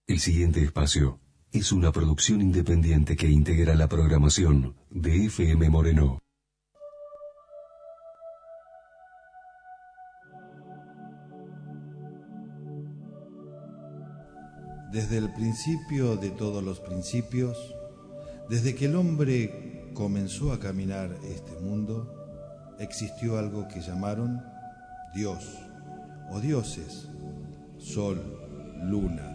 El siguiente espacio es una producción independiente que integra la programación de FM Moreno. Desde el principio de todos los principios, desde que el hombre comenzó a caminar este mundo, existió algo que llamaron Dios o dioses, sol, luna,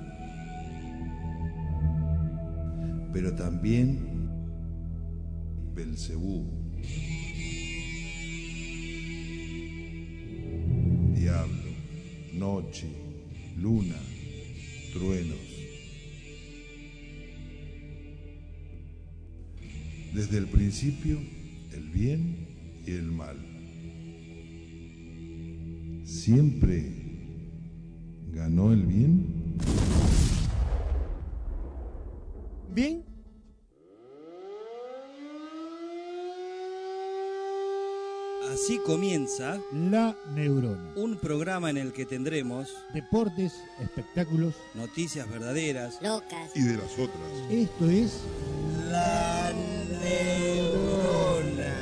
pero también Belcebú, diablo, noche, luna, truenos. Desde el principio, el bien y el mal. ¿Siempre ganó el bien? Bien. Así comienza La Neurona, un programa en el que tendremos deportes, espectáculos, noticias verdaderas, locas Y de las otras. esto es La Neurona.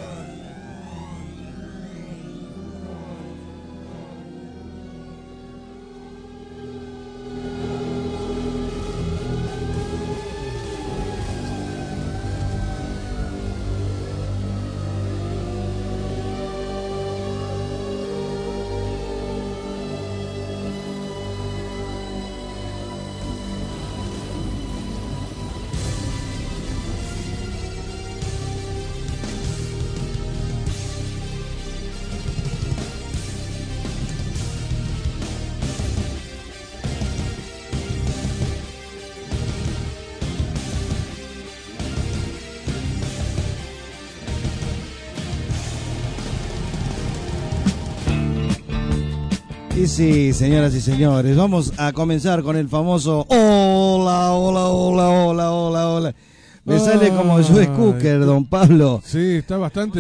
Y sí, señoras y señores, vamos a comenzar con el famoso hola, hola, hola, hola, hola, hola. Me sale como Joe Cooker, don Pablo. Sí, está bastante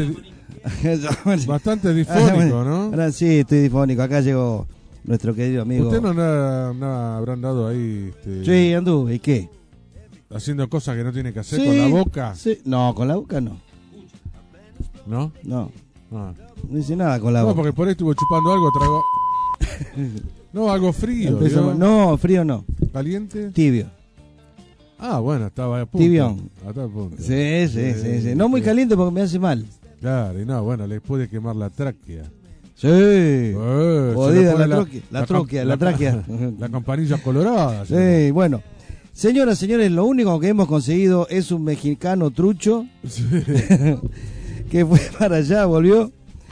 difónico, ¿no? Ahora sí, estoy difónico. Acá llegó nuestro querido amigo. ¿Usted no habrá andado ahí Sí, anduve. ¿Y qué? haciendo cosas que no tiene que hacer Sí, con la boca? Sí. No, con la boca no. ¿No? No, Ah. no hice nada con la No, boca. porque por ahí estuvo chupando algo, tragó. No, algo frío. Empezó- ¿vio? no, frío no. ¿Caliente? Tibio. Ah, bueno, estaba a punto. Tibión. Estaba a punto. Sí. No muy caliente porque me hace mal. Claro, y no, bueno, le puede quemar la tráquea. Sí. Se Jodida le pone la tráquea. La campanilla colorada. Sí, bueno. Señoras, señores, lo único que hemos conseguido es un mexicano trucho Sí. que fue para allá, volvió.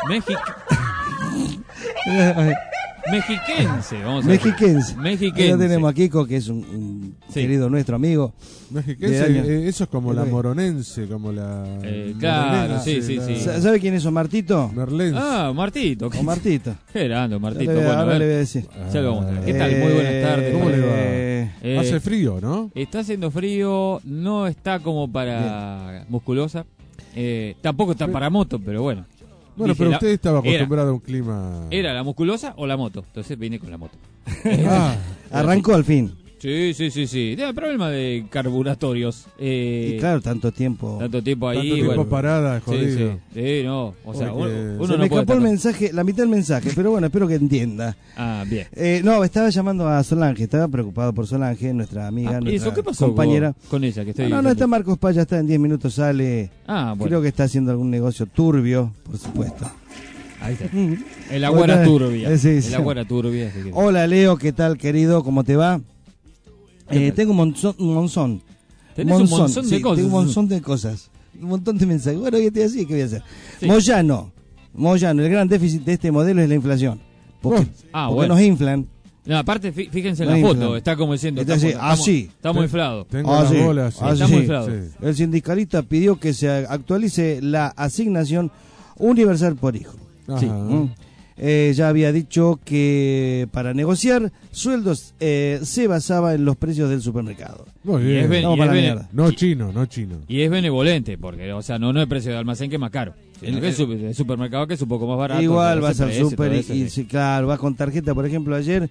Mexiquense, vamos a Mexiquense. Mexiquense. Ya tenemos a Kiko, que es un Sí. querido nuestro amigo. Mexiquense, De año. eso es como la moronense, como la... Claro, moronense, sí. ¿Sabe quién es Martito? Merlense. Ah, Martito. O Martito. Qué grande, Martito. Ahora Bueno, le voy a decir. ya lo vamos a ver. ¿Qué tal? Muy buenas tardes. ¿Cómo le va? Eh, Hace frío, ¿no? Está haciendo frío, no está como para musculosa. Tampoco está para moto, pero bueno. Bueno, Dije, pero usted estaba era- acostumbrado a un clima... ¿Era la musculosa o la moto? Entonces vine con la moto. Ah, Arrancó al fin. Sí. Tiene problema de carburatorios. Y claro, tanto tiempo. Tanto tiempo ahí. tanto tiempo bueno. parada, Sí, jodido. sí, no. O sea, Porque uno Se no me puede escapó el estar- mensaje, la mitad del mensaje, pero bueno, espero que entienda. Ah, bien. No, estaba llamando a Solange, estaba preocupado por Solange, nuestra amiga, ¿Y nuestra eso qué pasó compañera. con ella? Que estoy No, está Marcos Paya, está en 10 minutos, sale. Ah, bueno. Creo que está haciendo algún negocio turbio, por supuesto. Ahí está. El agüera turbia. Sí. El agüera turbia. así que- Hola Leo, ¿qué tal querido? ¿Cómo te va? Tengo un monzón. Tenés un monzón de sí, cosas. Tengo un montón de cosas. Un montón de mensajes. Bueno, ¿qué te así? ¿Qué voy a hacer? Sí. Moyano, el gran déficit de este modelo es la inflación. Porque bueno. nos inflan. No, aparte, fíjense en No la inflan. foto. Está como diciendo. Está así. Estamos inflados. Tengo Ah, la sí. bola así. Ah, Está sí. muy inflado. Sí. El sindicalista pidió que se actualice la asignación universal por hijo. Ajá. Sí. Ya había dicho que para negociar sueldos se basaba en los precios del supermercado. Muy Y bien. es, Vamos para la bene- mierda. No chino, no chino. y es benevolente, porque, o sea, no es el precio de almacén que es más caro. Sino que es el supermercado que es un poco más barato. Igual pero vas ese al precio, super todo y eso, sí. sí, claro, vas con tarjeta. Por ejemplo, ayer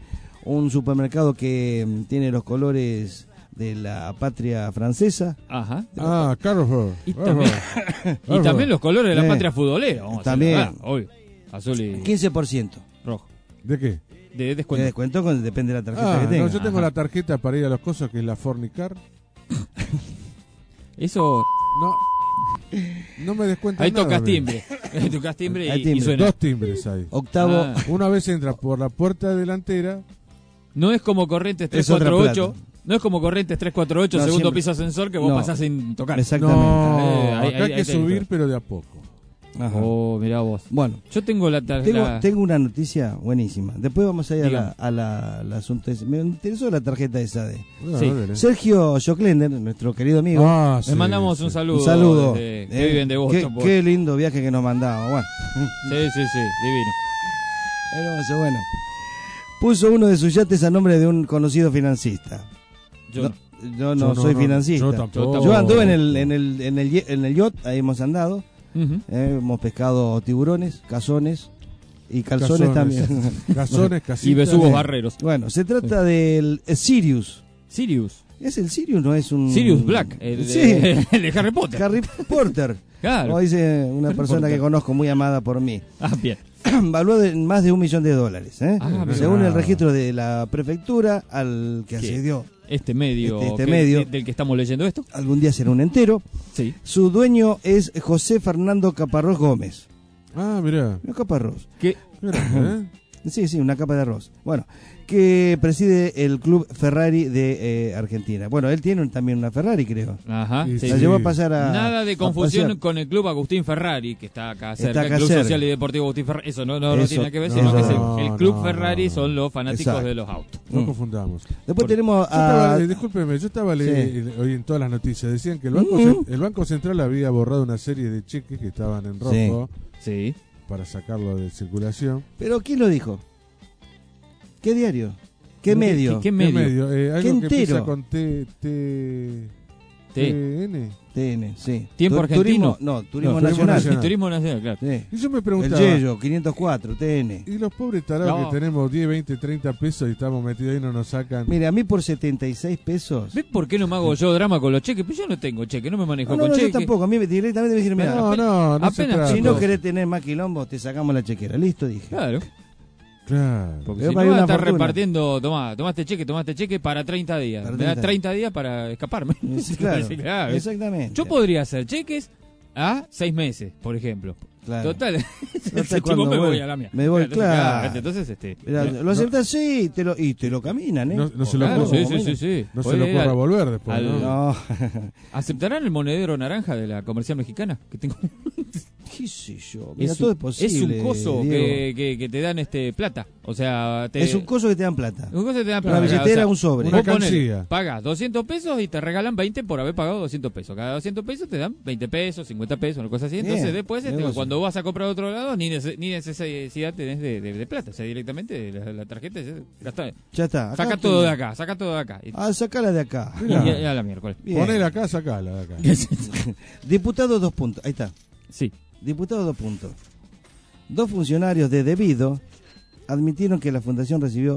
un supermercado que tiene los colores de la patria francesa. Ajá. Ah, Carrefour. Y también los colores de la patria futbolera. Vamos También. a decirlo, obvio. Azul y 15% rojo. ¿De qué? De de descuento. descuento, depende de la tarjeta que No, tenga. yo tengo Ajá. la tarjeta para ir a los cosas que es la Fornicar. Eso. No me descuentan Ahí nada. tocas mira. timbre. Ahí tocas timbre Hay y timbre. suena. 2 timbres hay. Octavo, Ah. Una vez entra por la puerta delantera. No es como Corrientes Es otra 348. plata. No es como Corrientes 348, No, segundo siempre. piso ascensor, que vos No. pasás sin tocar. exactamente. No, ahí- acá hay ahí que te subir, digo. pero de a poco. Ajá. Oh, mirá vos. Bueno, Yo tengo la tarjeta. tengo una noticia buenísima. Después vamos a ir Dígame. al asunto ese. Me interesó la tarjeta esa de Sí. dale. Sergio Joclender, nuestro querido amigo. Ah, Les sí, mandamos sí. un saludo. Un saludo. desde que viven de Boston. Qué lindo viaje que nos mandaba. Bueno, Sí, divino. hermoso, bueno. Puso uno de sus yates a nombre de un conocido financista. Yo, Yo no soy financista. Yo tampoco. Yo anduve en el yacht, ahí hemos andado. Ujú. Hemos pescado tiburones, cazones y calzones también. Cazones, casitas. Y besugos barreros. Bueno, se trata del Sirius. Sirius. ¿Es el Sirius? No es un... Sirius Black. El, Sí. el de Harry Potter. Harry Potter. Claro. Como dice una persona Potter. que conozco muy amada por mí. Ah, bien. Valuó de más de $1 millón. ¿Eh? Ah, mira. Según el registro de la prefectura al que ¿Qué? accedió. Este medio, Este medio. del que estamos leyendo esto. Algún día será un entero. Sí. Su dueño es José Fernando Caparrós Gómez. Ah, mirá. No Caparrós. Que Mirá, Sí, una capa de arroz. Bueno, que preside el club Ferrari de Argentina. Bueno, él tiene también una Ferrari, creo. Ajá. Y sí, La sí. llevó a pasar a... Nada de a confusión pasear. con el club Agustín Ferrari, que está acá cerca. Está acá el Club cerca. Social y Deportivo Agustín Ferrari. Eso no Eso, tiene nada que ver, no, sino que es no, el Club no, Ferrari no. son los fanáticos Exacto. de los autos. No confundamos. Después tenemos Yo estaba, a... discúlpeme, yo estaba hoy en todas las noticias. Decían que el Banco Central había borrado una serie de cheques que estaban en rojo Sí. para sacarlo de circulación. Pero ¿quién lo dijo? ¿Qué diario? ¿Qué medio? ¿Qué ¿Qué medio? medio? Algo que entero? empieza con TN. TN, sí. ¿Tiempo argentino? Turismo, no, Turismo No, Turismo Nacional. Nacional. Turismo Nacional, claro. Sí. Y yo me El preguntaba, Yello, 504, TN. y los pobres tarados No. que tenemos 10, 20, 30 pesos y estamos metidos ahí y no nos sacan. Mira, a mí por 76 pesos... ¿Ves por qué no me hago yo drama con los cheques? Pues yo no tengo cheque, no me manejo No, con yo cheque. tampoco. A mí directamente me dijeron, mira, no, no se apenas- trata. si no querés tener más quilombo, te sacamos la chequera. Listo, dije. Claro. Claro. Porque Pero si no para ir vas a una estar fortuna. repartiendo, tomaste cheque para 30 días. Para Me da 30 30 días para escaparme. Sí, claro, Sí, claro. exactamente. Yo podría hacer cheques a 6 meses, por ejemplo. Claro. Total, el Total, séptimo cuando me voy voy- a la mía. me voy, Entonces, claro. Entonces, Mira, lo aceptas, sí, y te lo caminan, ¿eh? No se lo claro, ocurra, sí. no se Puede lo ir ocurra al- volver después, al- ¿no? No, ¿Aceptarán el monedero naranja de la comercial mexicana? Que tengo. qué sé yo. Mira, Es todo un, es posible. es un coso Diego. que te dan plata. O sea, Es un coso que te dan plata. un coso que te dan Una plata. billetera, un sobre. Una Vos ponele, cancilla. pagás 200 pesos y te regalan 20 por haber pagado 200 pesos. Cada 200 pesos te dan 20 pesos, 50 pesos, una cosa así. Entonces Bien, después, negocio. cuando vas a comprar a otro lado, ni necesidad tenés de plata. O sea, directamente la tarjeta Ya está. acá saca tengo. todo de acá, saca todo de acá. Y, Ah, sacala de acá. Mirá. y a la miércoles. Bien. Ponela acá, sacala de acá. Diputado 2 puntos. Ahí está. Sí. Diputado 2 puntos. 2 funcionarios de Debido admitieron que la fundación recibió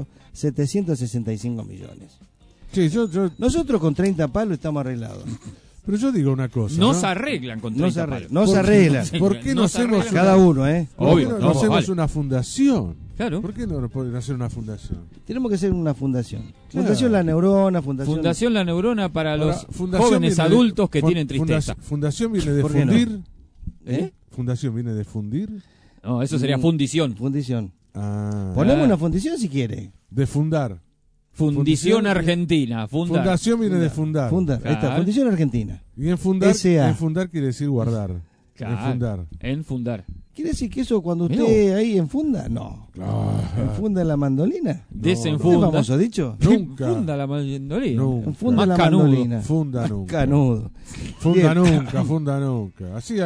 765 millones. Sí, Nosotros con 30 palos estamos arreglados. pero yo digo una cosa. No ¿no? se arreglan con 30 No se arreglan. palos. No se arreglan. ¿Por qué no No se hacemos arreglan. Cada uno, ¿eh? ¿Por qué Obvio, no no, hacemos vale. una fundación? Claro. ¿Por qué no pueden hacer una fundación? Tenemos que hacer una fundación. Claro. Fundación La Neurona, Fundación... Fundación La Neurona para Ahora, los fundación jóvenes viene de- adultos que fun- tienen tristeza. Fundación viene de ¿Por qué no? fundir. ¿Eh? Fundación viene de fundir. No, eso sería fundición. Fundición. Ah, Ponemos Ah. una fundición si quiere. de fundar. Fundición Fundición- Argentina. Fundar. Fundación viene de fundar. Fundar. Ahí está, Claro. Fundición Argentina. Y en fundar, S.A. en fundar quiere decir guardar. Claro. En fundar. En fundar. ¿Quiere decir que eso cuando Mirá usted ahí enfunda? No. Ah, ¿Enfunda la mandolina? no. ¿Es Desenfunda. famoso dicho? Nunca. Funda la mandolina. Nunca. Enfunda Más la canudo. mandolina. Funda Más nunca. Canudo. Funda Bien. nunca, funda nunca. Así,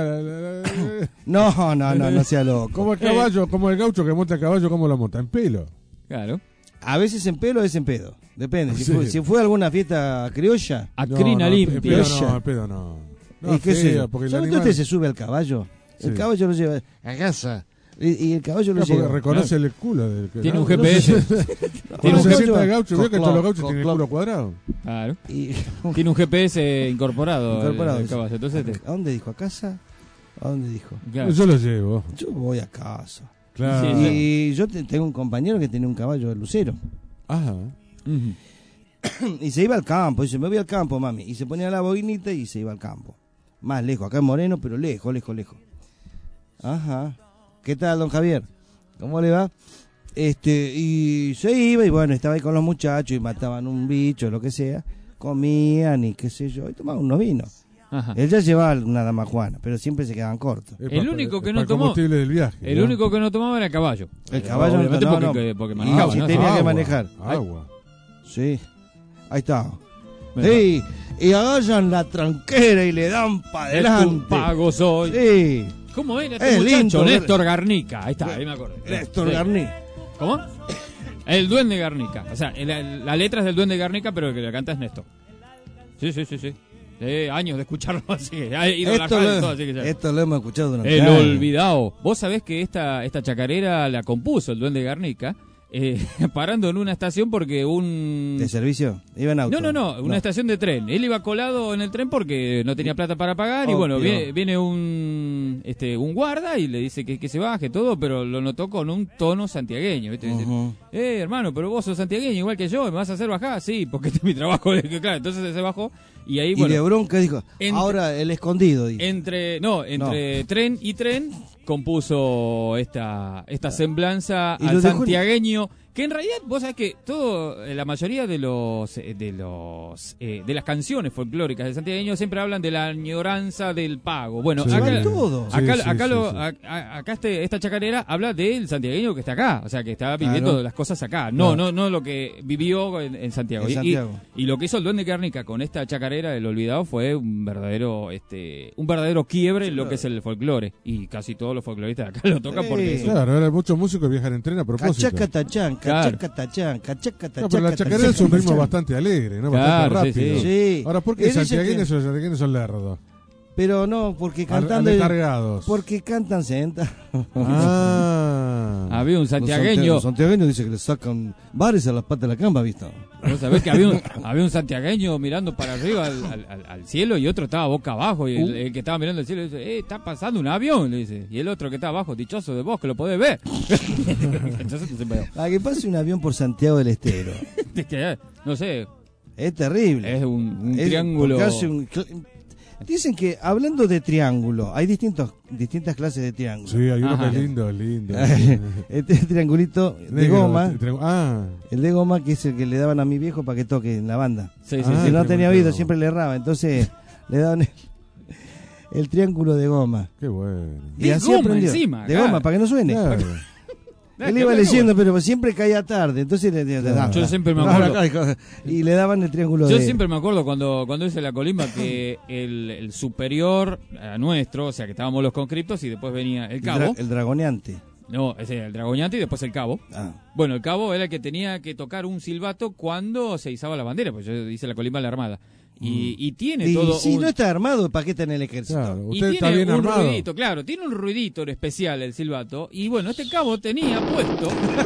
No sea loco. como el caballo, como el gaucho que monta a caballo, ¿cómo lo monta? En pelo. Claro. A veces en pelo, a veces en pedo. Depende. Si, Sí. si fue alguna fiesta criolla, Acrina No, limpia. En pedo Ella. no, en pedo no. No, ¿y qué sé feo, yo? porque el ¿Sabe que animal... usted se sube al caballo? El Sí. caballo lo lleva a casa. Y el caballo lo Porque lleva. reconoce el culo del que Tiene un no, GPS. Cuando se caballo- sienta el gaucho, veo que todos los gauchos Cloc, tienen el cloc. culo cuadrado. Claro. Y, Tiene un GPS incorporado. Incorporado, el sí. caballo. Entonces, ¿a dónde dijo? ¿A casa? ¿A dónde dijo? claro. Yo lo llevo. Yo voy a casa. Claro. Sí, Y yo tengo un compañero que tenía un caballo de lucero. Ajá. Ujú. Y se iba al campo. Dice, me voy al campo, mami. Y se ponía la boinita y se iba al campo. Más lejos, acá en Moreno, pero lejos, lejos, lejos. Ajá. ¿Qué tal, don Javier? ¿Cómo le va? Y se iba y bueno, estaba ahí con los muchachos y mataban un bicho, lo que sea. Comían y qué sé yo, y tomaban unos vinos. Ajá. Él ya llevaba una damajuana, pero siempre se quedaban cortos. Es El pa- único es que pa' no el tomó- combustible del viaje. El ¿no? único que no tomaba era el caballo. El caballo obviamente no, porque no. manejaba, Sí, ¿no? tenía que Agua, manejar. Agua. Sí, ahí está. Sí, y agarran la tranquera y le dan para De tu adelante. pago soy. Sí, ¿Cómo era Es este muchacho? lindo, Néstor Garnica. Ahí está, ahí me acuerdo. Néstor Sí. Garní. ¿Cómo? El Duende Garnica. O sea, la letra es del Duende Garnica, pero el que la canta es Néstor. Sí, sí, sí, sí. Años de escucharlo así. Ha ido a la radio y todo, así que ya. Esto lo hemos escuchado durante El años. olvidado. Vos sabés que esta chacarera la compuso el Duende Garnica, parando en una estación porque un... ¿De servicio? ¿Iba en auto? No, una estación de tren. Él iba colado en el tren porque no tenía plata para pagar y bueno, Obvio. viene un guarda y le dice que se baje todo, pero lo notó con un tono santiagueño, ¿viste? Dice, Ujú. hermano, pero vos sos santiagueño igual que yo, ¿me vas a hacer bajar? Sí, porque este es mi trabajo. Claro, entonces se bajó y ahí, Y bueno, de bronca dijo, ahora el escondido. Dice. entre tren y tren compuso esta semblanza Y lo al dejó en- santiagueño, que en realidad vos sabés que la mayoría de las canciones folclóricas del santiagueño siempre hablan de la añoranza del pago. Bueno, Sí. acá Vale todo. acá, Sí, sí, acá, sí, lo- sí. acá esta chacarera habla del santiagueño que está acá, o sea, que está viviendo Claro. las cosas acá, no Claro. lo que vivió en Santiago. En Santiago. Y lo que hizo el Duende Garnica con esta chacarera del olvidado fue un verdadero quiebre en lo que es el folclore, y casi todos los folcloristas de acá lo tocan Sí. porque es un- Claro, ahora muchos músicos viajan en tren a propósito. Cachaca tachán, Claro. cachaca tachán, cachaca No, tachán. pero la chacarera es un ritmo bastante alegre, ¿no? Claro, Bastante sí, rápido. Sí. Ahora, ¿por qué Él dice santiagueños que- o los santiagueños son lerdos? Pero no, porque cantando... Aletargados. Porque cantan sentados. Ah. había un santiagueño. Los santiagueños dicen que le sacan bares a las patas de la cama, ¿visto? Vos sabés que había un santiagueño mirando para arriba al cielo y otro estaba boca abajo y el que estaba mirando al cielo dice, está pasando un avión, le dice. Y el otro que está abajo, dichoso de vos que lo podés ver. Entonces se me A que pase un avión por Santiago del Estero. es que, no sé, Es terrible. es un Es triángulo. porque hace dicen que, hablando de triángulo, hay distintas clases de triángulo. Sí, hay uno Ajá. que es lindo. Este triangulito de Negro, goma, Ah, el de goma que es el que le daban a mi viejo para que toque en la banda. Sí, sí, Ah, sí. Si no tremendo. tenía oído, siempre le erraba. Entonces le daban el triángulo de goma. qué bueno. Y De así goma aprendió. encima, De claro. goma, para que no suene. Claro. Él iba leyendo, pero siempre caía tarde. Entonces Yo siempre me acuerdo. Y le daban el triángulo Yo de... siempre me acuerdo cuando hice la colimba que el superior a nuestro, o sea que estábamos los conscriptos y después venía el cabo. El dragoneante. No, ese el dragoñante y después el cabo. Ah. Bueno, el cabo era el que tenía que tocar un silbato cuando se izaba la bandera, pues yo hice la colimba en la Armada. Y tiene Y todo si un... no está armado, ¿para qué está en el ejército? Claro, Y usted está tiene bien un armado. ruidito, claro, tiene un ruidito especial el silbato. Y bueno, este cabo tenía puesto...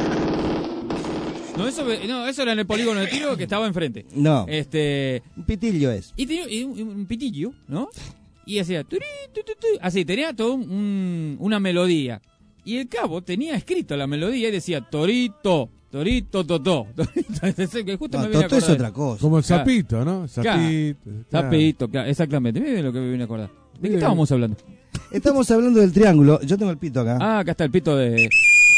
No, eso era en el polígono de tiro que estaba enfrente. No, Un pitillo es. Y tenía un pitillo, ¿no? Y hacía... turi, tu, tu, tu. Así, tenía todo una melodía. Y el cabo tenía escrito la melodía y decía torito, torito, totó. Que justo No, me viene a Toto es acordar. otra cosa. Como el Claro. sapito, ¿no? Sapito. claro. Sapito, claro, exactamente. Miren lo que me viene a acordar. ¿De qué Bien. estábamos hablando? Estamos hablando del triángulo. Yo tengo el pito acá. Ah, acá está el pito de...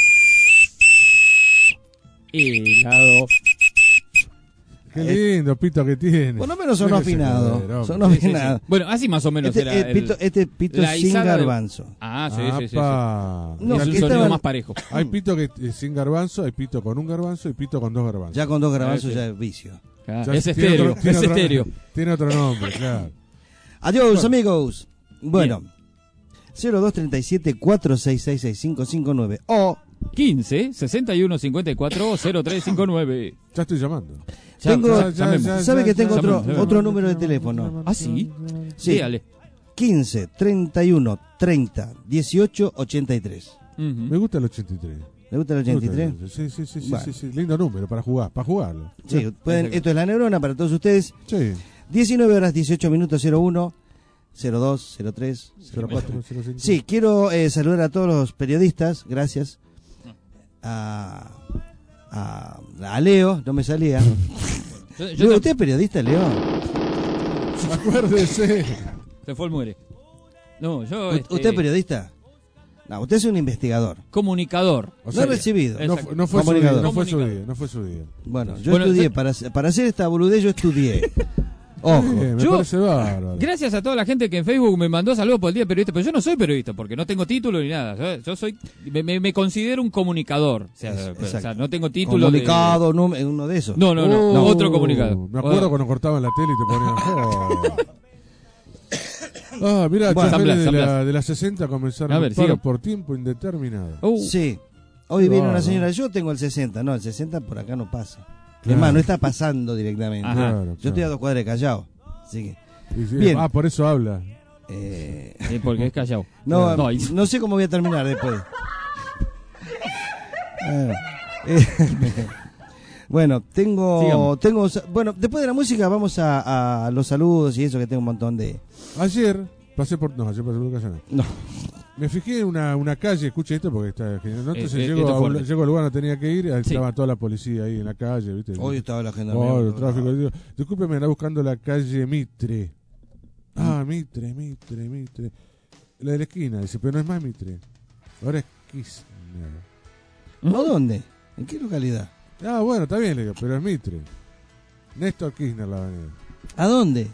Helado. Qué lindo pito que tiene. Por lo menos sonó Déjese afinado. joder, hombre. Sonó Sí, sí, sí. afinado. Bueno, así más o menos era el... Este pito la es sin izada de- garbanzo. Ah, sí, sí, sí. Apa. No, es que un sonido estaban- más parejo. Hay pito que es sin garbanzo, hay pito con un garbanzo y pito con dos garbanzos. Ya con dos garbanzos sí. ya es vicio. Claro, Ya es tiene estéreo, otro- tiene es otro- estéreo. Tiene otro nombre, claro. Adiós, amigos. Bueno, 0237-466-6559 o 15 61 54 0359. Ya estoy llamando. Ya, tengo, ya, llamemos. ¿sabe que tengo llamemos. otro número de teléfono? ¿Ah, sí? Sí, Dale. 15 31 30 18 83. Me gusta el 83. ¿Le gusta el 83? Sí, Bueno. sí. Lindo número para jugarlo. Sí, esto es La Neurona para todos ustedes. Sí. 19 horas 18 minutos 01, 02, 03, 04, 05. Sí, quiero saludar a todos los periodistas, gracias. A Leo, no me salía. Leo, ¿usted es periodista, Leo? Acuérdese. Se fue el muere. No, yo... ¿Usted es periodista? No, usted es un investigador. Comunicador. O No he recibido. No fue su día, Comunicador. no fue su día. Bueno, yo estudié, para hacer esta boludez yo estudié. Ojo. Me parece bárbaro. Gracias a toda la gente que en Facebook me mandó saludos por el día del periodista, pero yo no soy periodista porque no tengo título ni nada. Yo soy, me considero un comunicador. O sea, no tengo título. Comunicado, uno de esos. No, otro comunicador. Me acuerdo cuando cortaban la tele y te ponían. Mira, Bueno, de las 60 comenzaron A ver, paro siga. por tiempo indeterminado. Sí. Hoy viene una Claro. señora, yo tengo el 60, no, el 60 por acá no pasa. Claro. Es más, no está pasando directamente. Ajá. Claro, Yo estoy a 2 cuadras de Callao. Así que. Bien. Por eso habla. Porque es callado. No sé cómo voy a terminar después. Bueno, tengo. Bueno, después de la música vamos a los saludos y eso, que tengo un montón de. Ayer pasé por casa, no. No. Me fijé en una calle, escuche esto porque está genial. ¿No? Entonces esto llego es al fuerte. lugar donde tenía que ir, ahí Sí. estaba toda la policía ahí en la calle, ¿viste? Hoy estaba la agenda. El tráfico. Digo, discúlpeme, anda buscando la calle Mitre. Mitre. La de la esquina, dice, pero no es más Mitre. Ahora es Kirchner. ¿No dónde? ¿En qué localidad? Bueno, está bien, le digo, pero es Mitre. Néstor Kirchner la avenida. ¿A dónde?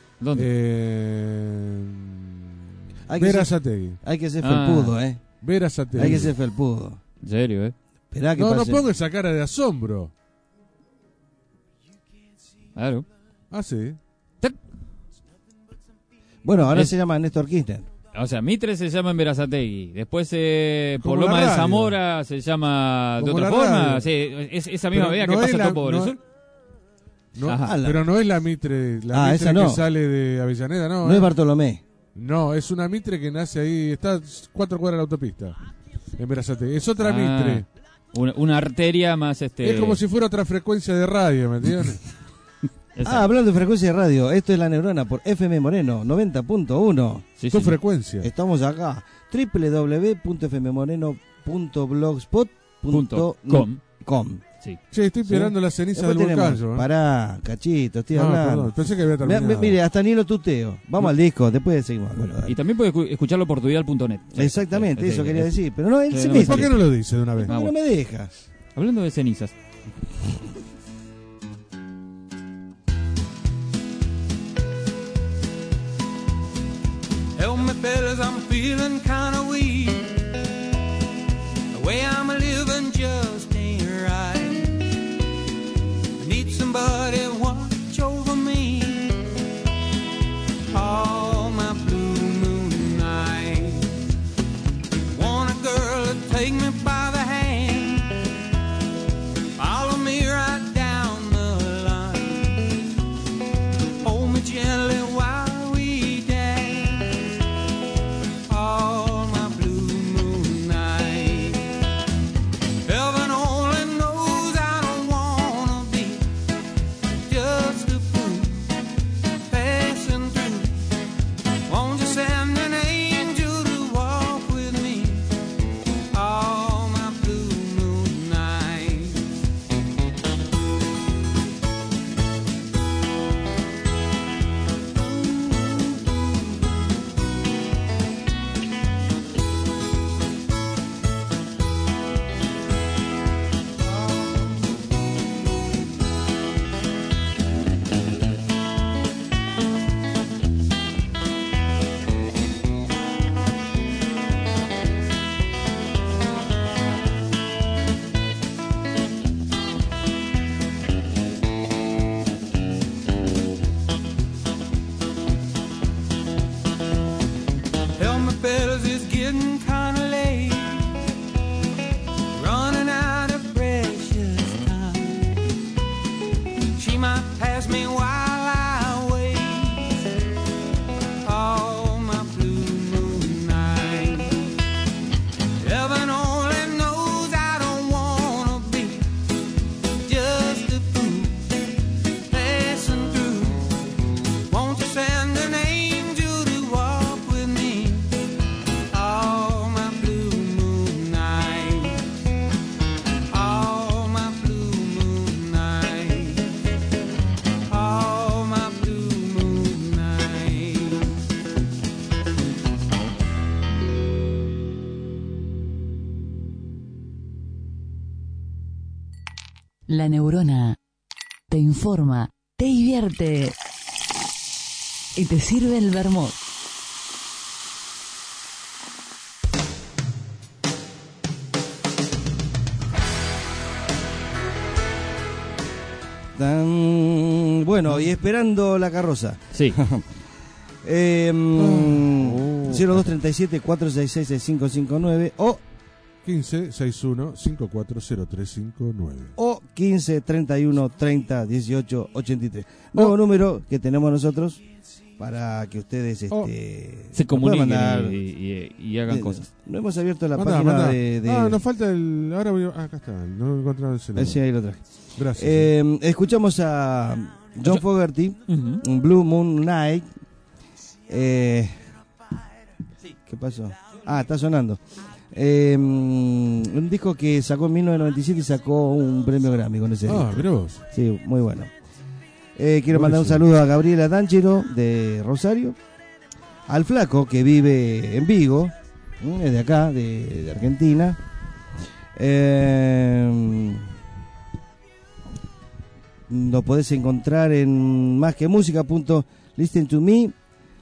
Hay que Berazategui. Hay que ser felpudo, Berazategui. Hay que ser felpudo. En serio, Esperá que No pase. ponga esa cara de asombro. Claro. Sí. Bueno, ahora se llama Néstor Kirchner. O sea, Mitre se llama en Berazategui. Después por Como la Loma de radio. Zamora se llama de Como otra la forma. radio. Sí, esa misma Pero vía no que es pasa la- todo por no- el sur. No, Ajá. pero no es la Mitre, Mitre esa no. que sale de Avellaneda, no. No es Bartolomé. No, es una Mitre que nace ahí, está 4 cuadras de la autopista, en Berazategui. Es otra Mitre. Una arteria más Es como si fuera otra frecuencia de radio, ¿me entiendes? Exacto. Hablando de frecuencia de radio, esto es La Neurona por FM Moreno 90.1. Sí, Tu sí. frecuencia. Estamos acá, www.fmmoreno.blogspot.com. Sí. Che, estoy esperando la ceniza Después del volcán, tenemos, yo. pará, cachito, estoy No, hablando. perdón, pensé que había terminado. Mire, hasta ni lo tuteo. Vamos al disco, después seguimos. Bueno, Y también puedes escucharlo por tudial.net. exactamente, Sí, eso sí, quería sí. decir. Pero no, él Sí, se no me me ¿Por sale. qué no lo dice de una vez? Ah, no bueno. me deja. Hablando de cenizas. Help me, fellas, I'm feeling kinda weak. The way I'm living just ain't right. I need somebody to watch over me all my blue moon nights. Want a girl to take me by the hand, follow me right down the line, hold me gently while we dance all my blue moon nights. Heaven only knows I don't wanna be just a fool passing through. Won't you send an angel to walk with me all my blue moon nights? Help me, fellas, it's getting kinda late. Running out of precious time. She might pass me while I wait all my blue moon nights. Heaven La Neurona te informa, te divierte y te sirve el vermut. Bueno, y esperando la carroza. Sí. 0237-466-6559 o 1561-540359 o 1531-30-18-83. Nuevo número que tenemos nosotros para que ustedes se nos comuniquen puedan mandar. y hagan cosas. No hemos abierto la Mandá, página mandá. de... Nos falta el... Ahora voy a... acá está, no he encontrado el celular. Sí, ahí lo traje. Gracias. Escuchamos a John Fogerty, Blue Moon Night. ¿Qué pasó? Está sonando. Un disco que sacó en 1997 y sacó un premio Grammy con ese disco. Mirá vos. Sí, muy bueno. Quiero mandar un saludo a Gabriela D'Angelo de Rosario, al Flaco que vive en Vigo, es de acá, de Argentina. Lo podés encontrar en másquemusica.listentome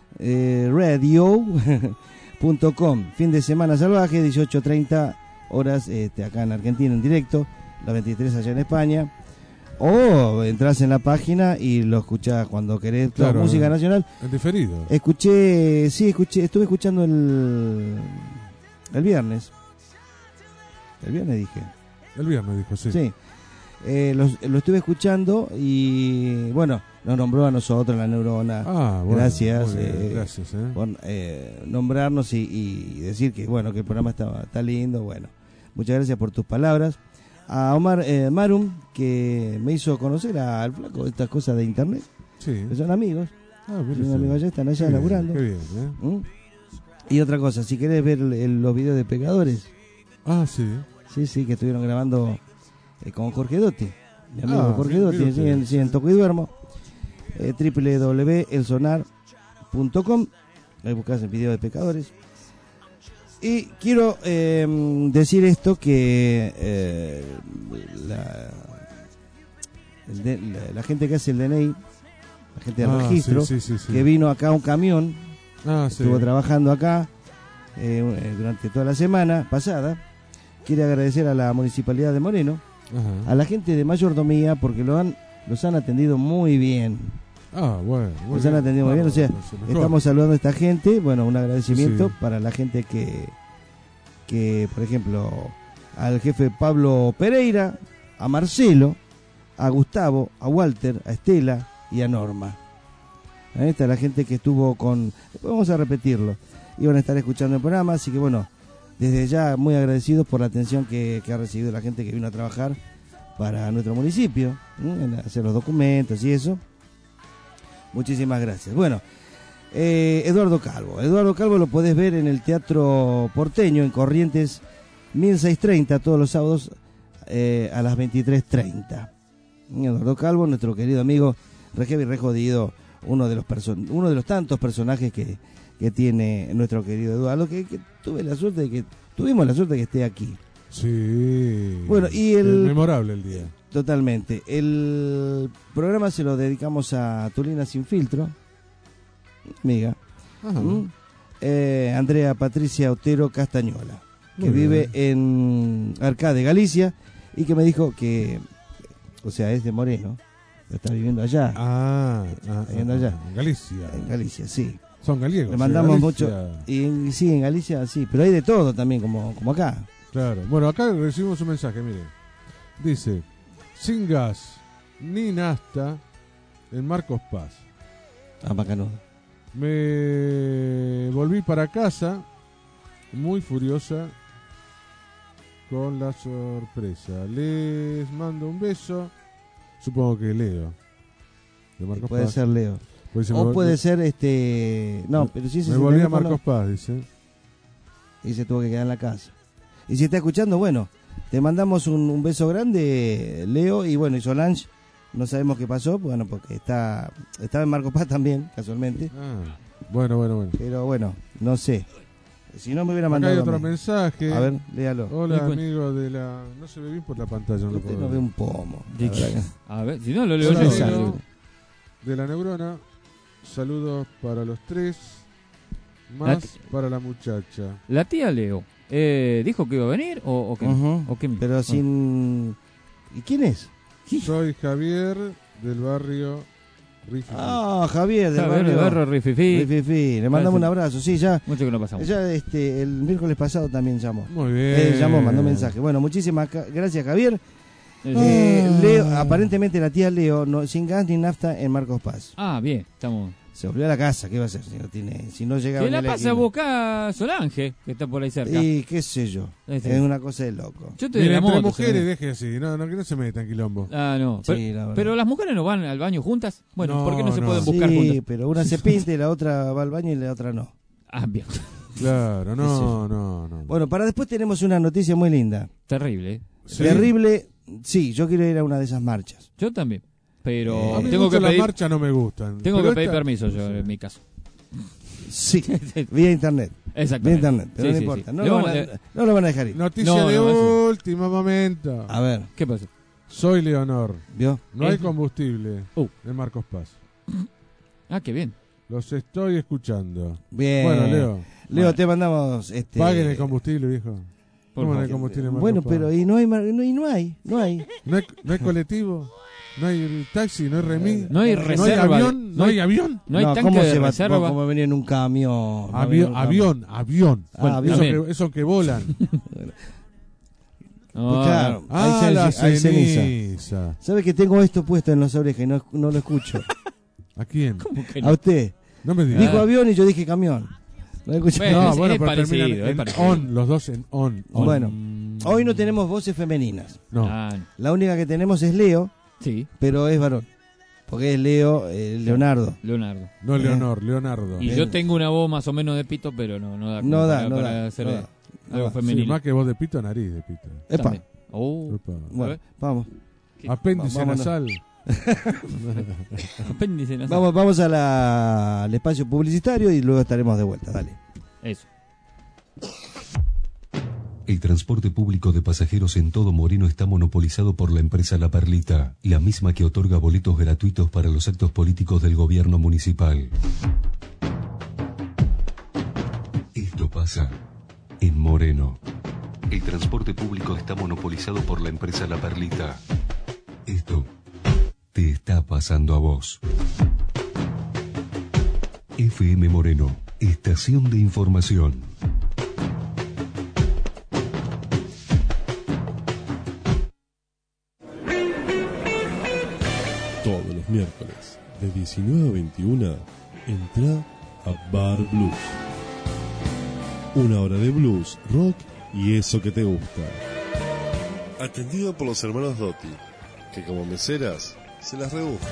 radio.com. Fin de semana salvaje, 18:30 horas acá en Argentina en directo, las 23 allá en España. O entras en la página y lo escuchás cuando querés. Claro, música nacional. En diferido. Estuve escuchando el viernes. El viernes dije. El viernes dijo, sí. Sí. Lo estuve escuchando y bueno, nos nombró a nosotros la Neurona. Bueno, gracias, gracias por nombrarnos y decir que bueno, que el programa está lindo. Bueno, muchas gracias por tus palabras. A Omar Marum, que me hizo conocer al Flaco estas cosas de internet. Sí. Que son amigos. Son amigos allá, están allá laburando. Qué bien, Y otra cosa, si querés ver los videos de Pecadores. Sí. Sí, que estuvieron grabando con Jorge Dotti, mi amigo Jorge Dotti, en Toco y Duermo, www.elsonar.com, ahí buscás el video de Pecadores. Y quiero decir esto, que la gente que hace el DNI, la gente del registro, sí. que vino acá un camión, estuvo sí. trabajando acá durante toda la semana pasada, quiere agradecer a la Municipalidad de Moreno, a la gente de mayordomía, porque los han atendido muy bien. Bueno. Los han atendido muy bien, o sea, estamos saludando a esta gente. Bueno, un agradecimiento para la gente que, por ejemplo, al jefe Pablo Pereira, a Marcelo, a Gustavo, a Walter, a Estela y a Norma. Esta es la gente que estuvo con... Vamos a repetirlo. Iban a estar escuchando el programa, así que bueno, desde ya muy agradecidos por la atención que ha recibido la gente que vino a trabajar para nuestro municipio, en hacer los documentos y eso. Muchísimas gracias. Bueno, Eduardo Calvo lo podés ver en el Teatro Porteño en Corrientes 1630 todos los sábados a las 23:30. Eduardo Calvo, nuestro querido amigo re heavy, re jodido, uno de los tantos personajes que tiene nuestro querido Eduardo, que tuvimos la suerte de que esté aquí. Sí. Bueno, y memorable el día. Totalmente. El programa se lo dedicamos a Tulina Sin Filtro, amiga. Andrea Patricia Otero Castañola, que vive en Arcade, Galicia, y que me dijo que, o sea, es de Moreno, pero está viviendo allá. Viviendo allá. En Galicia. En Galicia, sí. Son gallegos. Le mandamos mucho. Y en Galicia, sí, pero hay de todo también, como acá. Claro. Bueno, acá recibimos un mensaje, miren. Dice: sin gas ni nafta en Marcos Paz. Bacanudo. Me volví para casa muy furiosa con la sorpresa. Les mando un beso. Supongo que Leo. De Marcos puede Paz. Ser Leo. Puede ser no, pero sí me volví a Marcos Paz, dice. Y se tuvo que quedar en la casa. Y si está escuchando, bueno, te mandamos un beso grande, Leo, y bueno, y Solange, no sabemos qué pasó, bueno, porque estaba en Marcos Paz también, casualmente. Bueno. Pero bueno, no sé. Si no me hubiera Acá mandado. hay otro a mí. mensaje. A ver, léalo. Hola, Muy buen- amigo de la... No se ve bien por la pantalla. No lo Usted puedo no ver. ve un pomo. ¿De la qué? verdad A ver, si no lo leo Hola, yo. sí, amigo sí. de la Neurona. Saludos para los tres. Más para la muchacha. La tía Leo, ¿dijo que iba a venir o qué? Ujú. ¿O qué? Pero sin... ¿Y quién es? Soy Javier del barrio Rifi. Ah, Javier del Javier de barrio. Barro Rififi. Rififi. Le mandamos un abrazo. Sí, ya. Mucho que no pasamos. Ya el miércoles pasado también llamó. Muy bien. Llamó, mandó mensaje. Bueno, muchísimas gracias, Javier. Eh, Leo, aparentemente la tía Leo, sin gas ni nafta en Marcos Paz. Ah, bien, estamos. Se volvió a la casa, ¿qué va a hacer si no llega Que la pasa a buscar Solange, que está por ahí cerca. Y qué sé yo, es una cosa de loco. Yo te Mira, la entre moto, mujeres, se deje así. No, que no se metan quilombo. Ah, no. Sí, Pero, la verdad. pero las mujeres no van al baño juntas. Bueno, No, ¿por qué no se no. pueden buscar Sí, juntas? pero una se pinta y la otra va al baño y la otra no. Ah, bien. Claro, no. Bueno, para después tenemos una noticia muy linda. Terrible, ¿eh? ¿Sí? Terrible, sí, yo quiero ir a una de esas marchas. Yo también. Pero A mí tengo mucho que las pedir, marchas no me gustan. tengo Pero que pedir esta- permiso yo, en mi caso. Sí, vía internet. Vía Exactamente. internet, pero Sí, no sí, importa. sí. No, Le lo vamos van a, a- no lo van a dejar ir. Noticia No, de no, último momento. A ver, ¿Qué pasó? Soy Leonor. ¿vio? No hay combustible Uh. en Marcos Paz. Ah, qué bien. Los estoy escuchando. Bien. Bueno, Leo, Leo, te mandamos paguen el combustible, viejo. Por ¿Cómo no hay favor. combustible en Marcos Bueno, Paz? pero y no hay. ¿No hay colectivo? ¿No hay taxi? ¿No hay remis? No hay ¿No hay reserva. avión? ¿No hay avión? No hay tanque ¿cómo de se va reserva. cómo venir en un camión? No venir en un Avión. Ah, Bueno, avión. esos que volan. No, Pues claro, Ah, la hay ceniza. ceniza. ¿Sabe que tengo esto puesto en las orejas y no lo escucho? ¿A quién? ¿cómo que A no? usted. No me digas. Dijo avión y yo dije camión. ¿No escuché? Bueno, No, es bueno, pero parecido, terminan es en parecido. on, los dos en on. Bueno, hoy no tenemos voces femeninas. No. Ah, La única que tenemos es Leo, sí, pero es varón. Porque es Leonardo. Leonardo. No, Leonardo. Y yo tengo una voz más o menos de pito, pero no da como No da, para, no para da, hacer no da. algo Sí, femenino. más que voz de pito, nariz de pito. Epa. También. Oh, Epa. Bueno, vamos. Apéndice Vámonos. nasal. apéndice nasal. Vamos al espacio publicitario y luego estaremos de vuelta. Dale. Eso. El transporte público de pasajeros en todo Moreno está monopolizado por la empresa La Perlita, la misma que otorga boletos gratuitos para los actos políticos del gobierno municipal. Esto pasa en Moreno. El transporte público está monopolizado por la empresa La Perlita. Esto te está pasando a vos. FM Moreno, estación de información. Todos los miércoles, de 19 a 21, entra a Bar Blues. Una hora de blues, rock y eso que te gusta. Atendido por los hermanos Dotti, que como meseras se las rebuscan.